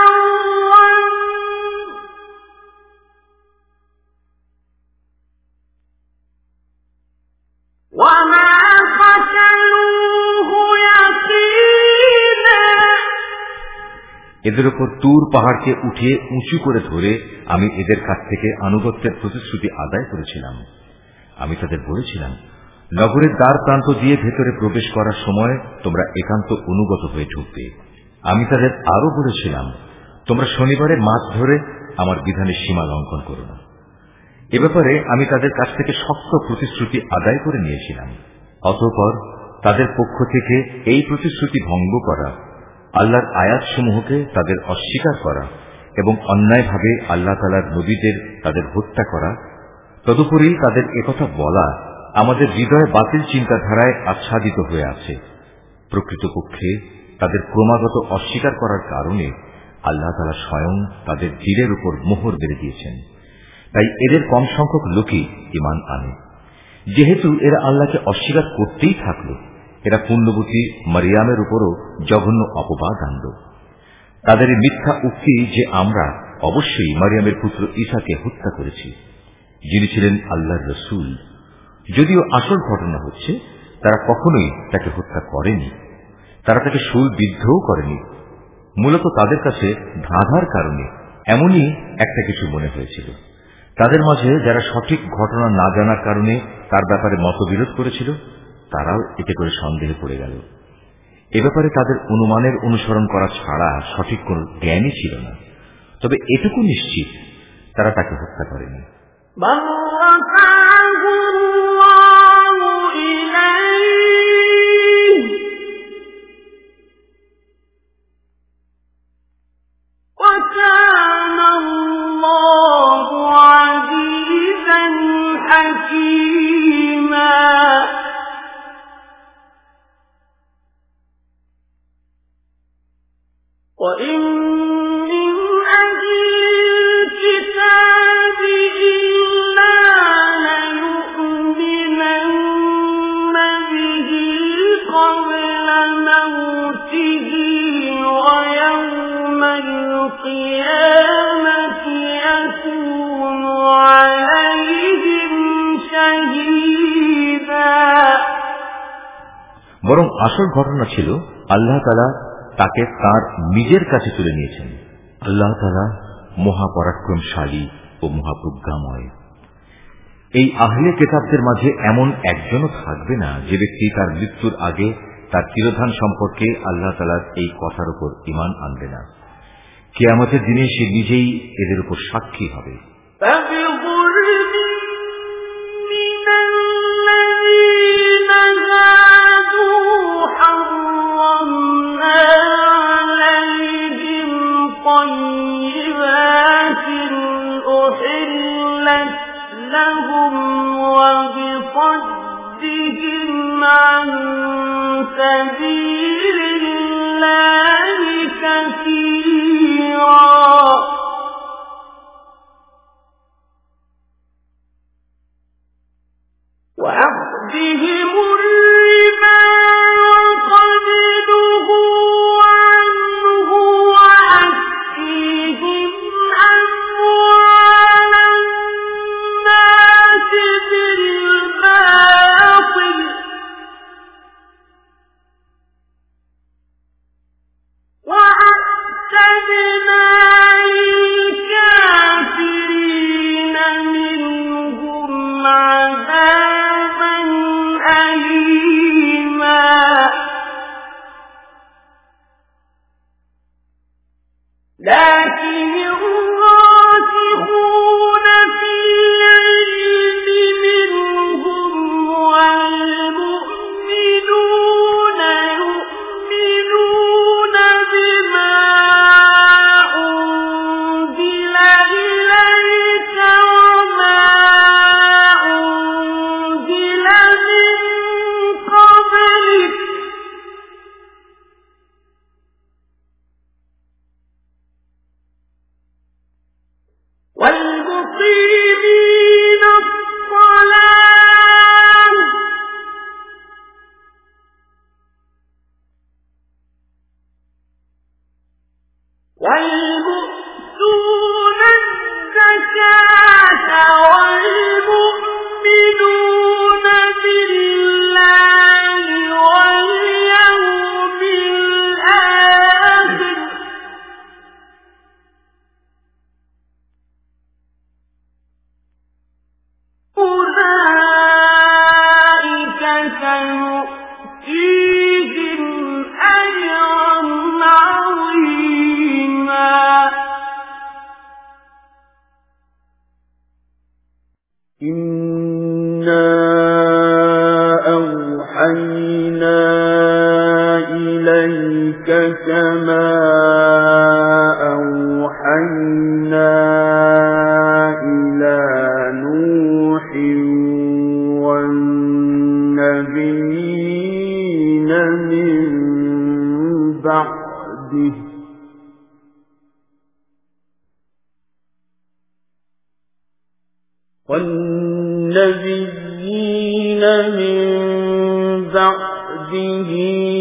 وما قتلوه يقينا এদের উপর তুর পাহাড়কে উঠিয়ে উঁচু করে ধরে আমি এদের কাছ থেকে আনুগত্যের প্রতিশ্রুতি আদায় করেছিলাম। আমি তাদের বলেছিলাম, নগরের দ্বার প্রান্ত দিয়ে ভেতরে প্রবেশ করার সময় তোমরা একান্ত অনুগত হয়ে ঢুকবে। আমি তাদের আরো বলেছিলাম, তোমরা শনিবারে মাছ ধরে আমার বিধানের সীমা লঙ্ঘন করো না। এ ব্যাপারে আমি তাদের কাছ থেকে শক্ত প্রতিশ্রুতি আদায় করে নিয়েছিলাম। অতঃপর তাদের পক্ষ থেকে এই প্রতিশ্রুতি ভঙ্গ করা, আল্লাহর আয়াতসমূহকে তাদের অস্বীকার করা এবং অন্যায়ভাবে আল্লাহ তাআলার নবীদের তাদের হত্যা করা, তদুপরি তাদের একথা বলা আমাদের হৃদয়ে বাতিল চিন্তাধারায় আচ্ছাদিত হয়ে আছে। প্রকৃতপক্ষে তাদের ক্রমাগত অস্বীকার করার কারণে আল্লাহ তাআলা স্বয়ং তাদের দিলের উপর মোহর মেরে দিয়েছেন। তাই এদের কম সংখ্যক লোকই ঈমান আনে। যেহেতু এরা আল্লাহকে অস্বীকার করতেই থাকল, এরা পুণ্যবতী মারিয়ামের উপরও জঘন্য অপবাদ আনল। তাদের মিথ্যা উক্তি যে আমরা অবশ্যই মারিয়ামের পুত্র ঈসাকে হত্যা করেছি, যিনি ছিলেন আল্লাহর রসূল। যদিও আসল ঘটনা হচ্ছে তারা কখনোই তাকে হত্যা করেনি, তারা তাকে শূলবিদ্ধও করেনি। মূলত তাদের কাছে ধাঁধার কারণে এমনই একটা কিছু মনে হয়েছিল। তাদের মাঝে যারা সঠিক ঘটনা না জানার কারণে তার ব্যাপারে মতবিরোধ করেছিল, তারাও এতে করে সন্দেহে পড়ে গেল। এ ব্যাপারে তাদের অনুমানের অনুসরণ করা ছাড়া সঠিক কোন জ্ঞানই ছিল না। তবে এটুকু নিশ্চিত, তারা তাকে হত্যা করেনি। وَإِن مِّنْ أَهْلِ الْكِتَابِ إِلَّا لَيُؤْمِنَنَّ بِهِ قَبْلَ مَوْتِهِ وَيَوْمَ الْقِيَامَةِ يَكُونُ عَلَيْهِمْ شَهِيدًا। বরং আসল ঘটনা ছিল আল্লাহ তাআলা তাকে তার নিজের কাছে তুলে নিয়েছেন। আল্লাহ তাআলা মহাপরাক্রমশালী ও মহাপ্রজ্ঞাময়। এই আহলে কিতাবদের মাঝে এমন একজনও থাকবে না যে ব্যক্তি তার মৃত্যুর আগে তার তিরোধান সম্পর্কে আল্লাহ তাআলার এই কথার উপর ঈমান আনবে না। কিয়ামতের দিনে সে নিজেই এদের উপর সাক্ষী হবে। طيبات أحلت لهم وبصدهم عن سبيل الله كثيرا وأخذهم الربا لكن الراسخون في العلم منهم والمؤمنون يؤمنون بما أنزل إليك وما أنزل من قبلك والمقيمين الصلاة والمؤتون الزكاة والمؤمنون بالله واليوم الآخر أولئك سنؤتيهم أجرا عظيما إنا أوحينا إليك كما أوحينا إلى نوح والنبيين من بعده والنبيين من بعده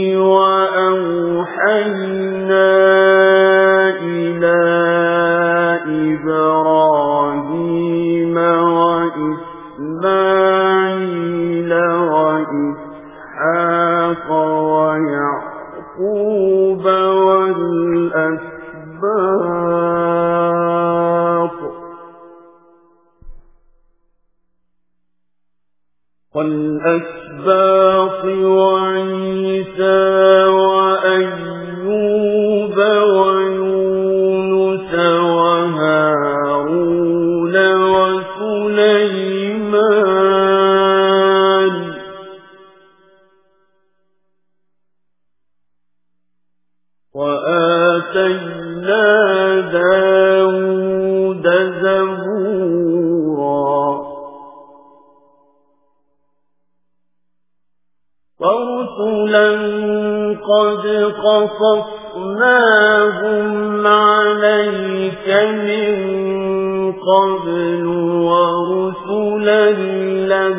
وأوحينا إلى إبراهيم وإسماعيل وإسحاق ويعقوب والأسباط والأسباط وعيسى وأيوب ويونس وهارون وسليمان وآتينا داود زبورا ورسلا قد قصصناهم عليك من قبل ورسلا لم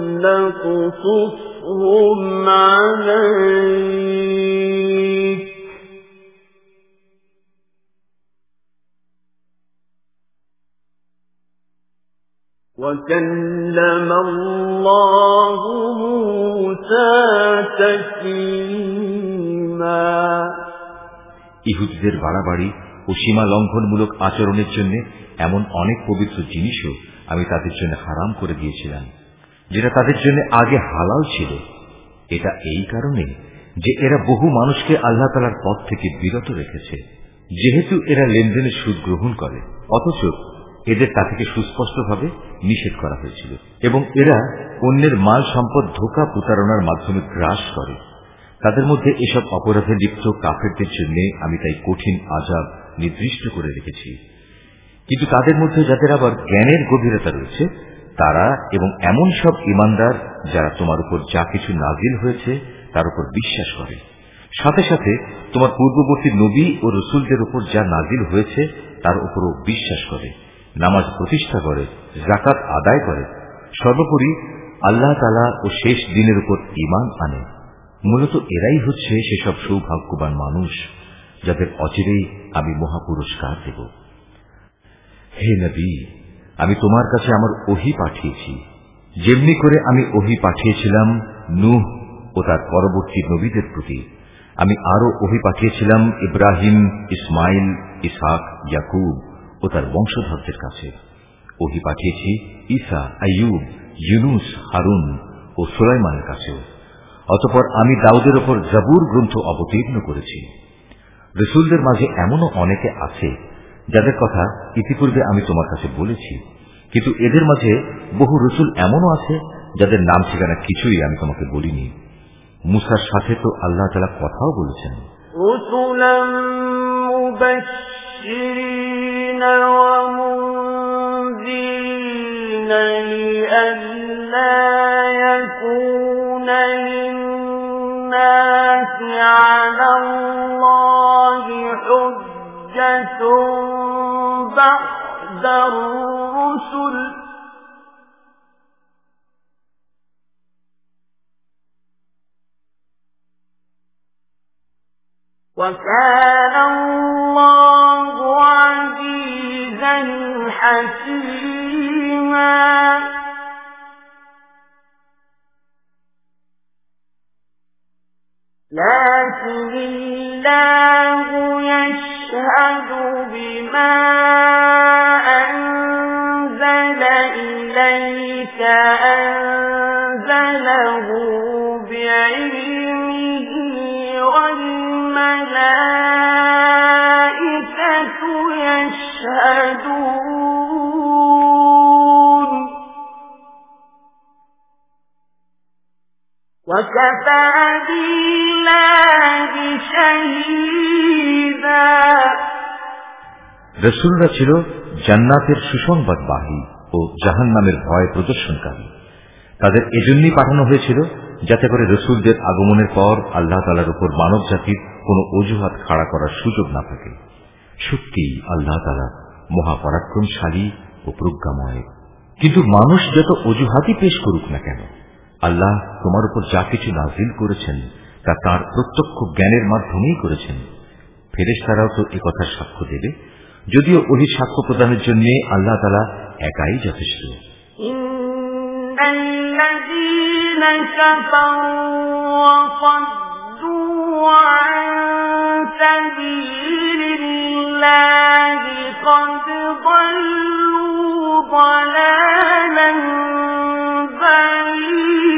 نقصصهم عليك وكلم الله موسى تكليما ইহুদিদের বাড়াবাড়ি ও সীমা লঙ্ঘনমূলক আচরণের জন্য এমন অনেক পবিত্র জিনিসও আমি তাদের জন্য হারাম করে দিয়েছিলাম, যেটা তাদের জন্য আগে হালাল ছিল। এটা এই কারণে যে এরা বহু মানুষকে আল্লাহ তাআলার পথ থেকে বিরত রেখেছে। যেহেতু এরা লেনদেনের সুদ গ্রহণ করে, অথচ এদের তা থেকে সুস্পষ্টভাবে নিষেধ করা হয়েছিল, এবং এরা অন্যের মাল সম্পদ ধোঁকা প্রতারণার মাধ্যমে গ্রাস করে। তাদের মধ্যে এসব অপরাধে লিপ্ত কাফেরদের জন্য আমি তাই কঠিন আযাব নির্দিষ্ট করে রেখেছি। কিন্তু তাদের মধ্যে যাদের আবার জ্ঞানের গভীরতা রয়েছে, তারা এবং এমন সব ঈমানদার যারা তোমার উপর যা কিছু নাজিল হয়েছে তার উপর বিশ্বাস করে, সাথে সাথে তোমার পূর্ববর্তী নবী ও রসুলদের উপর যা নাজিল হয়েছে তার উপরও বিশ্বাস করে, নামাজ প্রতিষ্ঠা করে, যাকাত আদায় করে, সর্বোপরি আল্লাহ তাআলা ও শেষ দিনের উপর ঈমান আনে। মূলত এরাই হচ্ছে সেসব সৌভাগ্যবান মানুষ যাদের অচিরেই আমি মহাপুরস্কার দেব। হে নবী, আমি তোমার কাছে আমার ওহী পাঠিয়েছি, যেমনি করে আমি ওহী পাঠিয়েছিলাম নূহ ও তার পরবর্তী নবীদের প্রতি। আমি আরো ওহী পাঠিয়েছিলাম ইব্রাহিম, ইসমাইল, ইসহাক, ইয়াকুব ও তার বংশধরদের কাছে। ওহী পাঠিয়েছি ঈসা, আইয়ুব, ইউনুস, হারুন ও সুলাইমানের কাছেও। অতঃপর আমি দাউদের উপর জাবুর গ্রন্থ অবতীর্ণ করেছি। রসুলদের মাঝে এমনও অনেকে আছে যাদের কথা ইতিপূর্বে আমি তোমার কাছে বলেছি, কিন্তু এদের মাঝে বহু রসুল এমনও আছে যাদের নাম ঠিকানা কিছুই আমি তোমাকে বলিনি। মুসার সাথে তো আল্লাহ তাআলা কথাও বলেছেন। রুসুলাম মুবাশশিরিনা ওয়া মুনযিরিনা লিআল্লা ইয়াকুনা লিন-নাসি আলাল্লাহি হুজ্জাতুন বা'দার রুসুল وَكَانَ اللَّهُ عَزِيزًا حَكِيمًا لَكِنِ اللَّهُ يَشْهَدُ بِمَا أَنزَلَ إِلَيْكَ أَنزَلَهُ بِعِلْمِهِ والملائكة يشهدون وكفى بالله شهيدا রাসূলরা ছিল জান্নাতের সুসংবাদবাহী ও জাহান্নামের ভয় প্রদর্শনকারী। তাদের এজন্যই পাঠানো হয়েছিল যাতে করে রসুলদের আগমনের পর আল্লাহ তাআলার উপর মানব জাতির কোন অজুহাত খাড়া করার সুযোগ না থাকে। সত্যি আল্লাহ তাআলা মহাপরাক্রমশালী ও প্রজ্ঞাময়। কিন্তু মানুষ যত অজুহাতই পেশ করুক না কেন, আল্লাহ তোমার উপর যা কিছু নাজিল করেছেন তা তাঁর প্রত্যক্ষ জ্ঞানের মাধ্যমেই করেছেন। ফেরেশতারাও তো এ কথার সাক্ষ্য দেবে, যদিও ওহী সাক্ষ্য প্রদানের জন্য আল্লাহ তাআলা একাই যথেষ্ট। الذين كفروا وصدوا عن سبيل الله قد ضلوا ضلالا بعيدا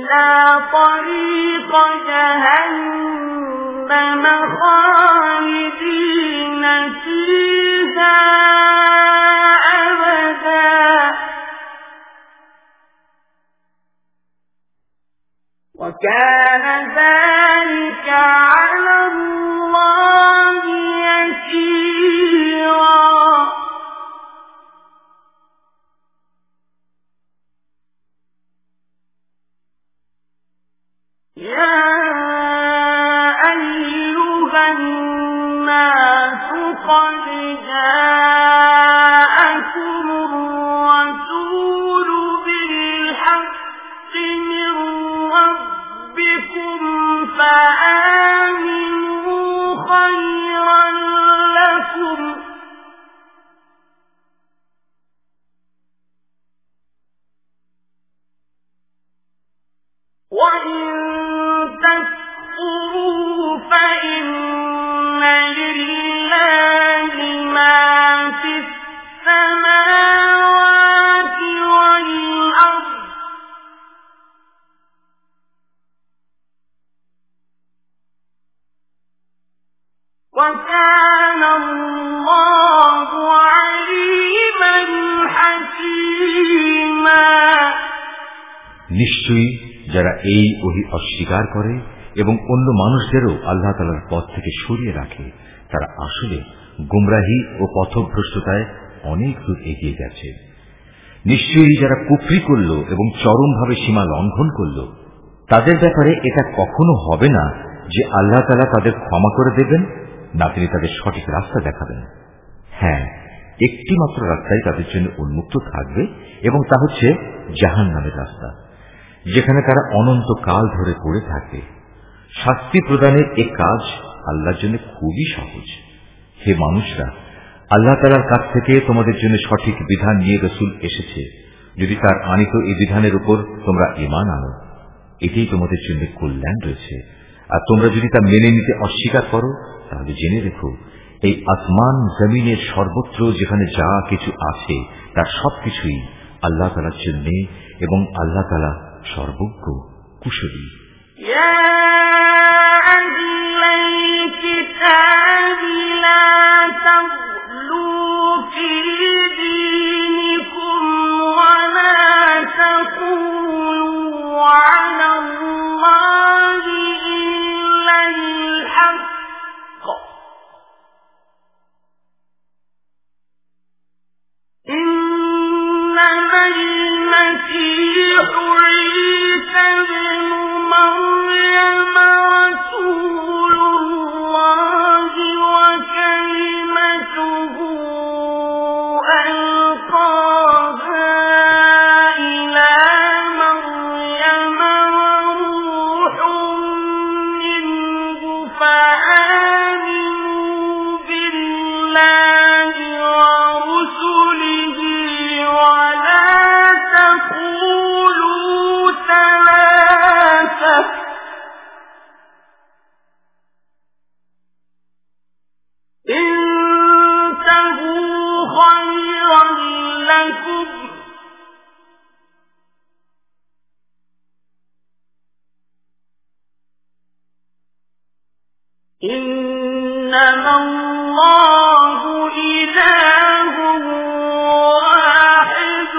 إلا طريق جهنم خالدين فيها أبدا وكان ذلك على الله يسيرا. يا أيها الناس قد جاءكم الرسول بالحق من ربكم فآمنوا خيرا لكم وإن تكفروا فإن لله ما في السماوات والأرض وكان الله عليما حكيما. নিশ্চয়ই যারা এই ওহী অস্বীকার করে এবং অন্য মানুষদেরও আল্লাহ তাআলার পথ থেকে সরিয়ে রাখে তারা আসলে গুমরাহি ও পথভ্রষ্টতায় অনেক দূর এগিয়ে গেছে। নিশ্চয়ই যারা কুফরি করল এবং চরমভাবে সীমা লঙ্ঘন করল তাদের ব্যাপারে এটা কখনো হবে না যে আল্লাহ তাআলা তাদের ক্ষমা করে দেবেন, না তিনি তাদের সঠিক রাস্তা দেখাবেন। হ্যাঁ, একটি মাত্র রাস্তাই তাদের জন্য উন্মুক্ত থাকবে এবং তা হচ্ছে জাহান্নামের রাস্তা, যেখানে তারা অনন্তকাল ধরে পড়ে থাকবে। শাস্তি প্রদানের এ কাজ আল্লাহর জন্য খুবই সহজ। হে মানুষরা, আল্লাহ তাআলার কাছ থেকে তোমাদের জন্য সঠিক বিধান নিয়ে রাসূল এসেছে। যদি তার আনিত এই বিধানের উপর তোমরা ঈমান আনো, এতেই তোমাদের জন্য কল্যাণ রয়েছে। আর তোমরা যদি তা মেনে নিতে অস্বীকার করো, তাহলে জেনে রেখো এই আসমান জমিনের সর্বত্র যেখানে যা কিছু আছে তার সবকিছুই আল্লাহ তাআলার জন্য এবং আল্লাহ তাআলা সর্বজ্ঞ কুশলী। إنما المسيح عيسى ابن مريم رسول الله وكلمته ألقاها إلى مريم وروح منه فآمنوا بالله ورسله ولا تقولوا ثلاثة انتهوا خيرا لكم إنما الله إله واحد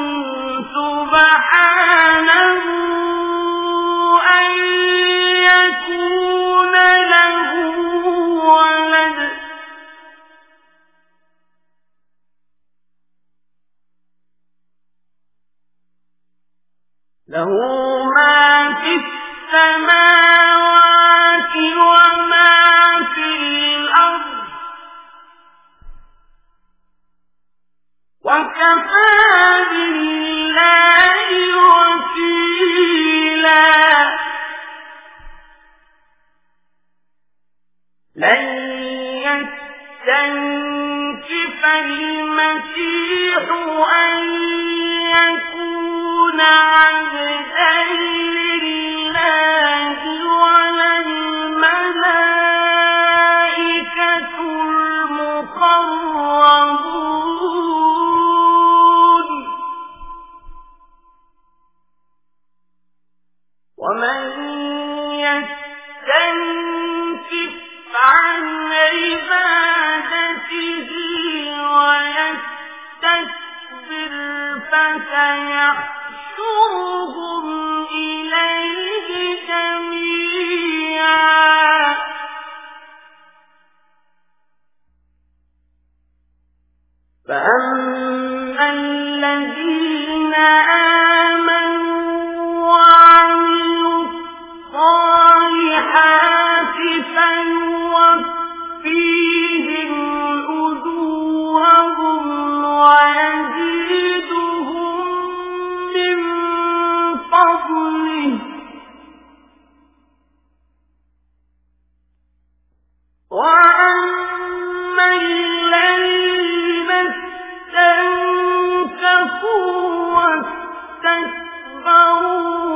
سبحانه أن يكون له ولد له ما في السماوات وما في الأرض وكفى بالله وكيلا. لن يستنكف المسيح أن يكون عبدا لله ولا الملائكة المقربون فسيحشرهم إليه جميعا فأما الذين آمنوا وعملوا الصالحات فيوفيهم أجورهم ويزيدهم من فضله وأما الذين استنكفوا واستكبروا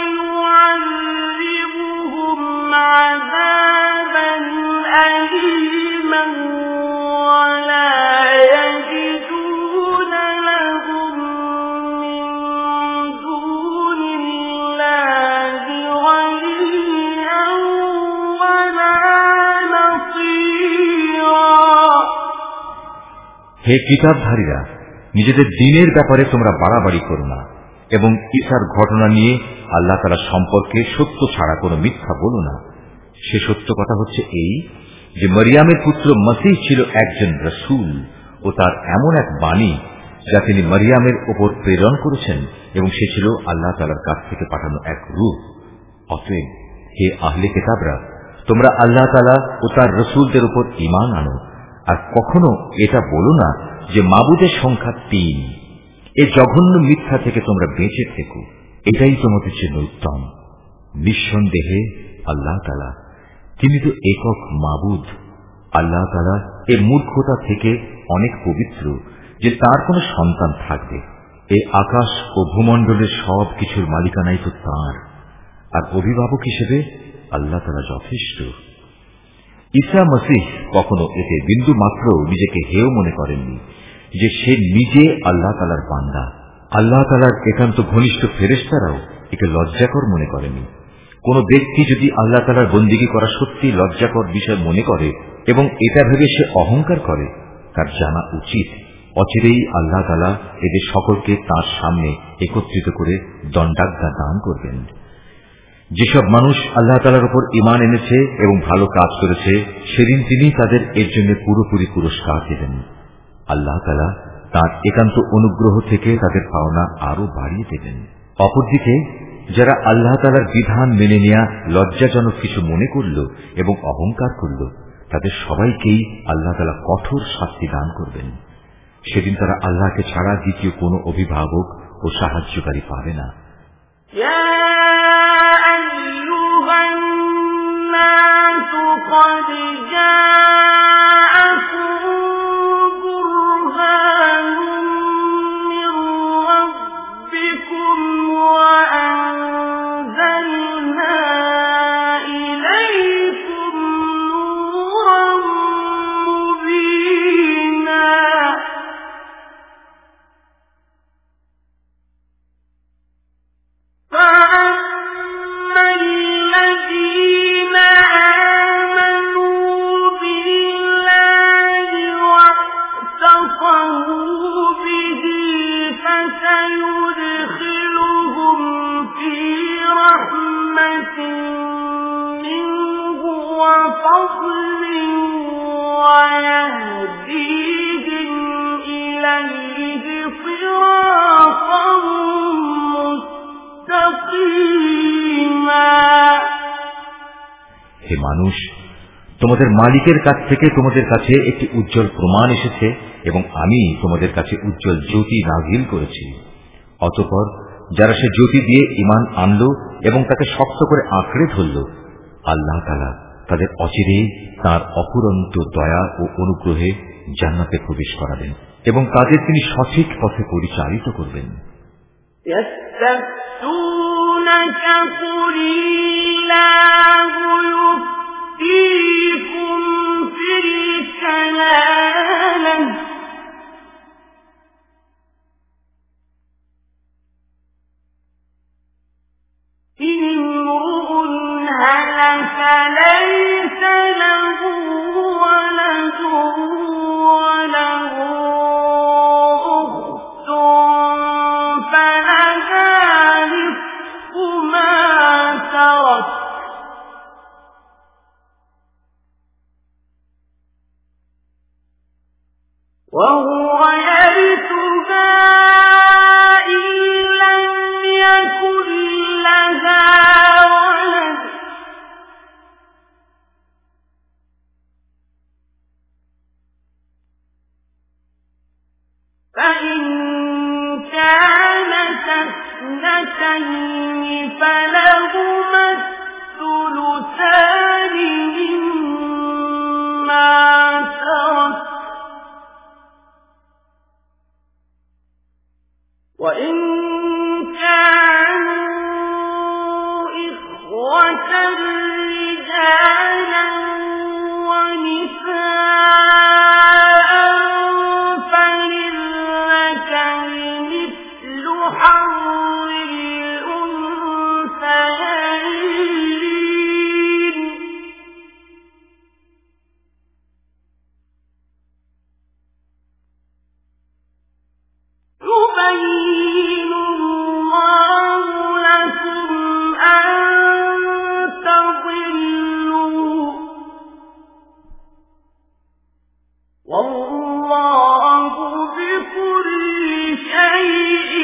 فيعذبهم عذابا أليما ولا يجدون لهم من دون الله وليا ولا نصيرا হে কিতাবধারীরা, নিজেদের দ্বীনের ব্যাপারে তোমরা বাড়াবাড়ি করো না এবং ঈসার ঘটনা নিয়ে আল্লাহ তাআলা সম্পর্কে সত্য ছাড়া কোনো মিথ্যা বলো না। সে সত্য কথা হচ্ছে এই যে মরিয়ামের পুত্র মসীহ ছিল একজন রাসূল ও তার এমন এক বাণী যা তিনি মরিয়ামের উপর প্রেরণ করেছেন এবং সে ছিল আল্লাহ তাআলার কাছ থেকে পাঠানো এক রূহ। অতএব হে আহলে কিতাবরা, তোমরা আল্লাহ তাআলা ও তার রাসূলদের উপর ঈমান আনো আর কখনো এটা বলো না যে মাবুদের সংখ্যা তিন। এই জঘন্য মিথ্যা থেকে তোমরা বেঁচে থেকো, এটাই তোমাদের জন্য উত্তম। নিঃসন্দেহে আল্লাহ তাআলা তিনি তো একক মাবুদ। আল্লাহ তাআলা এই মূর্খতা থেকে অনেক পবিত্র যে তার কোনো সন্তান থাকবে। এই আকাশ ও ভূমণ্ডলের সব কিছুর মালিকানাই তো তাঁর, আর অভিভাবক হিসেবে আল্লাহ তাআলা যথেষ্ট। ঈসা মসীহ কখনো এতে বিন্দু মাত্র নিজেকে হেয় মনে করেননি যে সে নিজে আল্লাহ তাআলার বান্দা। আল্লাহ তাআলার একান্ত ঘনিষ্ঠ ফেরেশতারাও একে লজ্জাকর মনে করেনি। কোন ব্যক্তি যদি আল্লাহ তাআলার বন্দিগি করা সত্যি লজ্জাকর বিষয় মনে করে এবং এটা ভেবে সে অহংকার করে, তার জানা উচিত অচিরেই আল্লাহ তাআলা এদের সকলকে তার সামনে একত্রিত করে দণ্ডাজ্ঞা দান করবেন। যেসব মানুষ আল্লাহ তাআলার উপর ঈমান এনেছে এবং ভালো কাজ করেছে, সেদিন তিনি তাদের এর জন্য পুরোপুরি পুরস্কার দেবেন। আল্লাহ তাআলা তার একান্ত অনুগ্রহ থেকে তাদের পাওনা আরো বাড়িয়ে দেবেন। অপরদিকে যারা আল্লাহ তাআলার বিধান মেনে নেয়া লজ্জাজনক কিছু মনে করল এবং অহংকার করল, তাদের সবাইকেই আল্লাহ তাআলা কঠোর শাস্তি দান করবেন। সেদিন তারা আল্লাহকে ছাড়া দ্বিতীয় কোনো অভিভাবক ও সাহায্যকারী পাবে না। قد جاءكم برهان من ربكم وأنزلنا إليكم نورا مبينا فأما الذين سيدخلهم في رحمة منه وفضل ويهديهم إليه صراطا مستقيما হে মানুষ, তোমাদের মালিকের কাছ থেকে তোমাদের কাছে একটি উজ্জ্বল প্রমাণ এসেছে এবং আমি তোমাদের কাছে উজ্জ্বল জ্যোতি নাযিল করেছি। অতঃপর যারা সে জ্যোতি দিয়ে ঈমান আনলো এবং তাকে শক্ত করে আঁকড়ে ধরল, আল্লাহ তাআলা তাদের অচিরেই তাঁর অফুরন্ত দয়া ও অনুগ্রহে জান্নাতে প্রবেশ করাবেন এবং তাদের তিনি সঠিক পথে পরিচালিত করবেন। إن امرؤ هلك ليس له ولد وله أخت وهو يرثها إن لم يكن لها ولد فإن كانت اثنتين فلهما الثلثان مما ترك وإن كانوا إخوة رجالا ونساء فللذكر مثل حظ الأنثيين يبين الله لكم أن تضلوا والله بكل شيء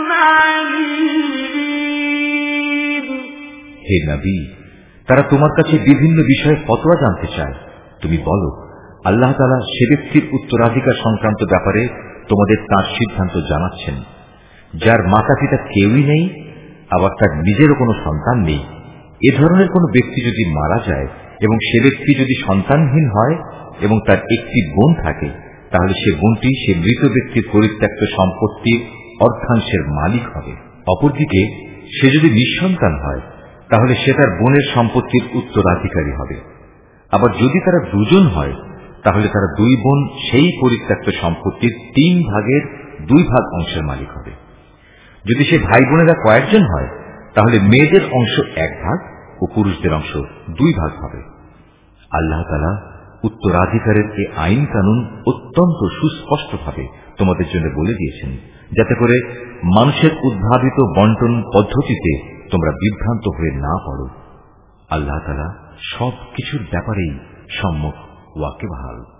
عليم হে নবী, তারা তোমার কাছে বিভিন্ন বিষয়ে ফতোয়া জানতে চায়। তুমি বলো, আল্লাহ তাআলা সে ব্যক্তির উত্তরাধিকার সংক্রান্ত ব্যাপারে তোমাদের তার সিদ্ধান্ত জানাচ্ছেন যার মাতা পিতা কেউই নেই, আবার তার নিজেরও কোনো সন্তান নেই। এ ধরনের কোনো ব্যক্তি যদি মারা যায় এবং সে ব্যক্তি যদি সন্তানহীন হয় এবং তার একটি বোন থাকে, তাহলে সে বোনটি সে মৃত ব্যক্তির পরিত্যক্ত সম্পত্তির অর্ধাংশের মালিক হবে। অপরদিকে সে যদি নিঃসন্তান হয়, তাহলে সে তার বোনের সম্পত্তির উত্তরাধিকারী হবে। আবার যদি তারা দুজন হয়, তাহলে তারা দুই বোন সেই পরিত্যক্ত সম্পত্তির তিন ভাগের দুই ভাগ অংশের মালিক হবে। যদি সে ভাই বোনেরা কয়েকজন হয়, তাহলে মেয়েদের অংশ এক ভাগ ও পুরুষদের অংশ দুই ভাগ হবে। আল্লাহ তাআলা উত্তরাধিকারের এই আইন কানুন অত্যন্ত সুস্পষ্টভাবে তোমাদের জন্য বলে দিয়েছেন, যাতে করে মানুষের উদ্ভাবিত বন্টন পদ্ধতিতে তোমরা বিভ্রান্ত হয়ে না পড়ো। আল্লাহ তাআলা সব কিছুর ব্যাপারেই সম্যক ওয়াকিবহাল।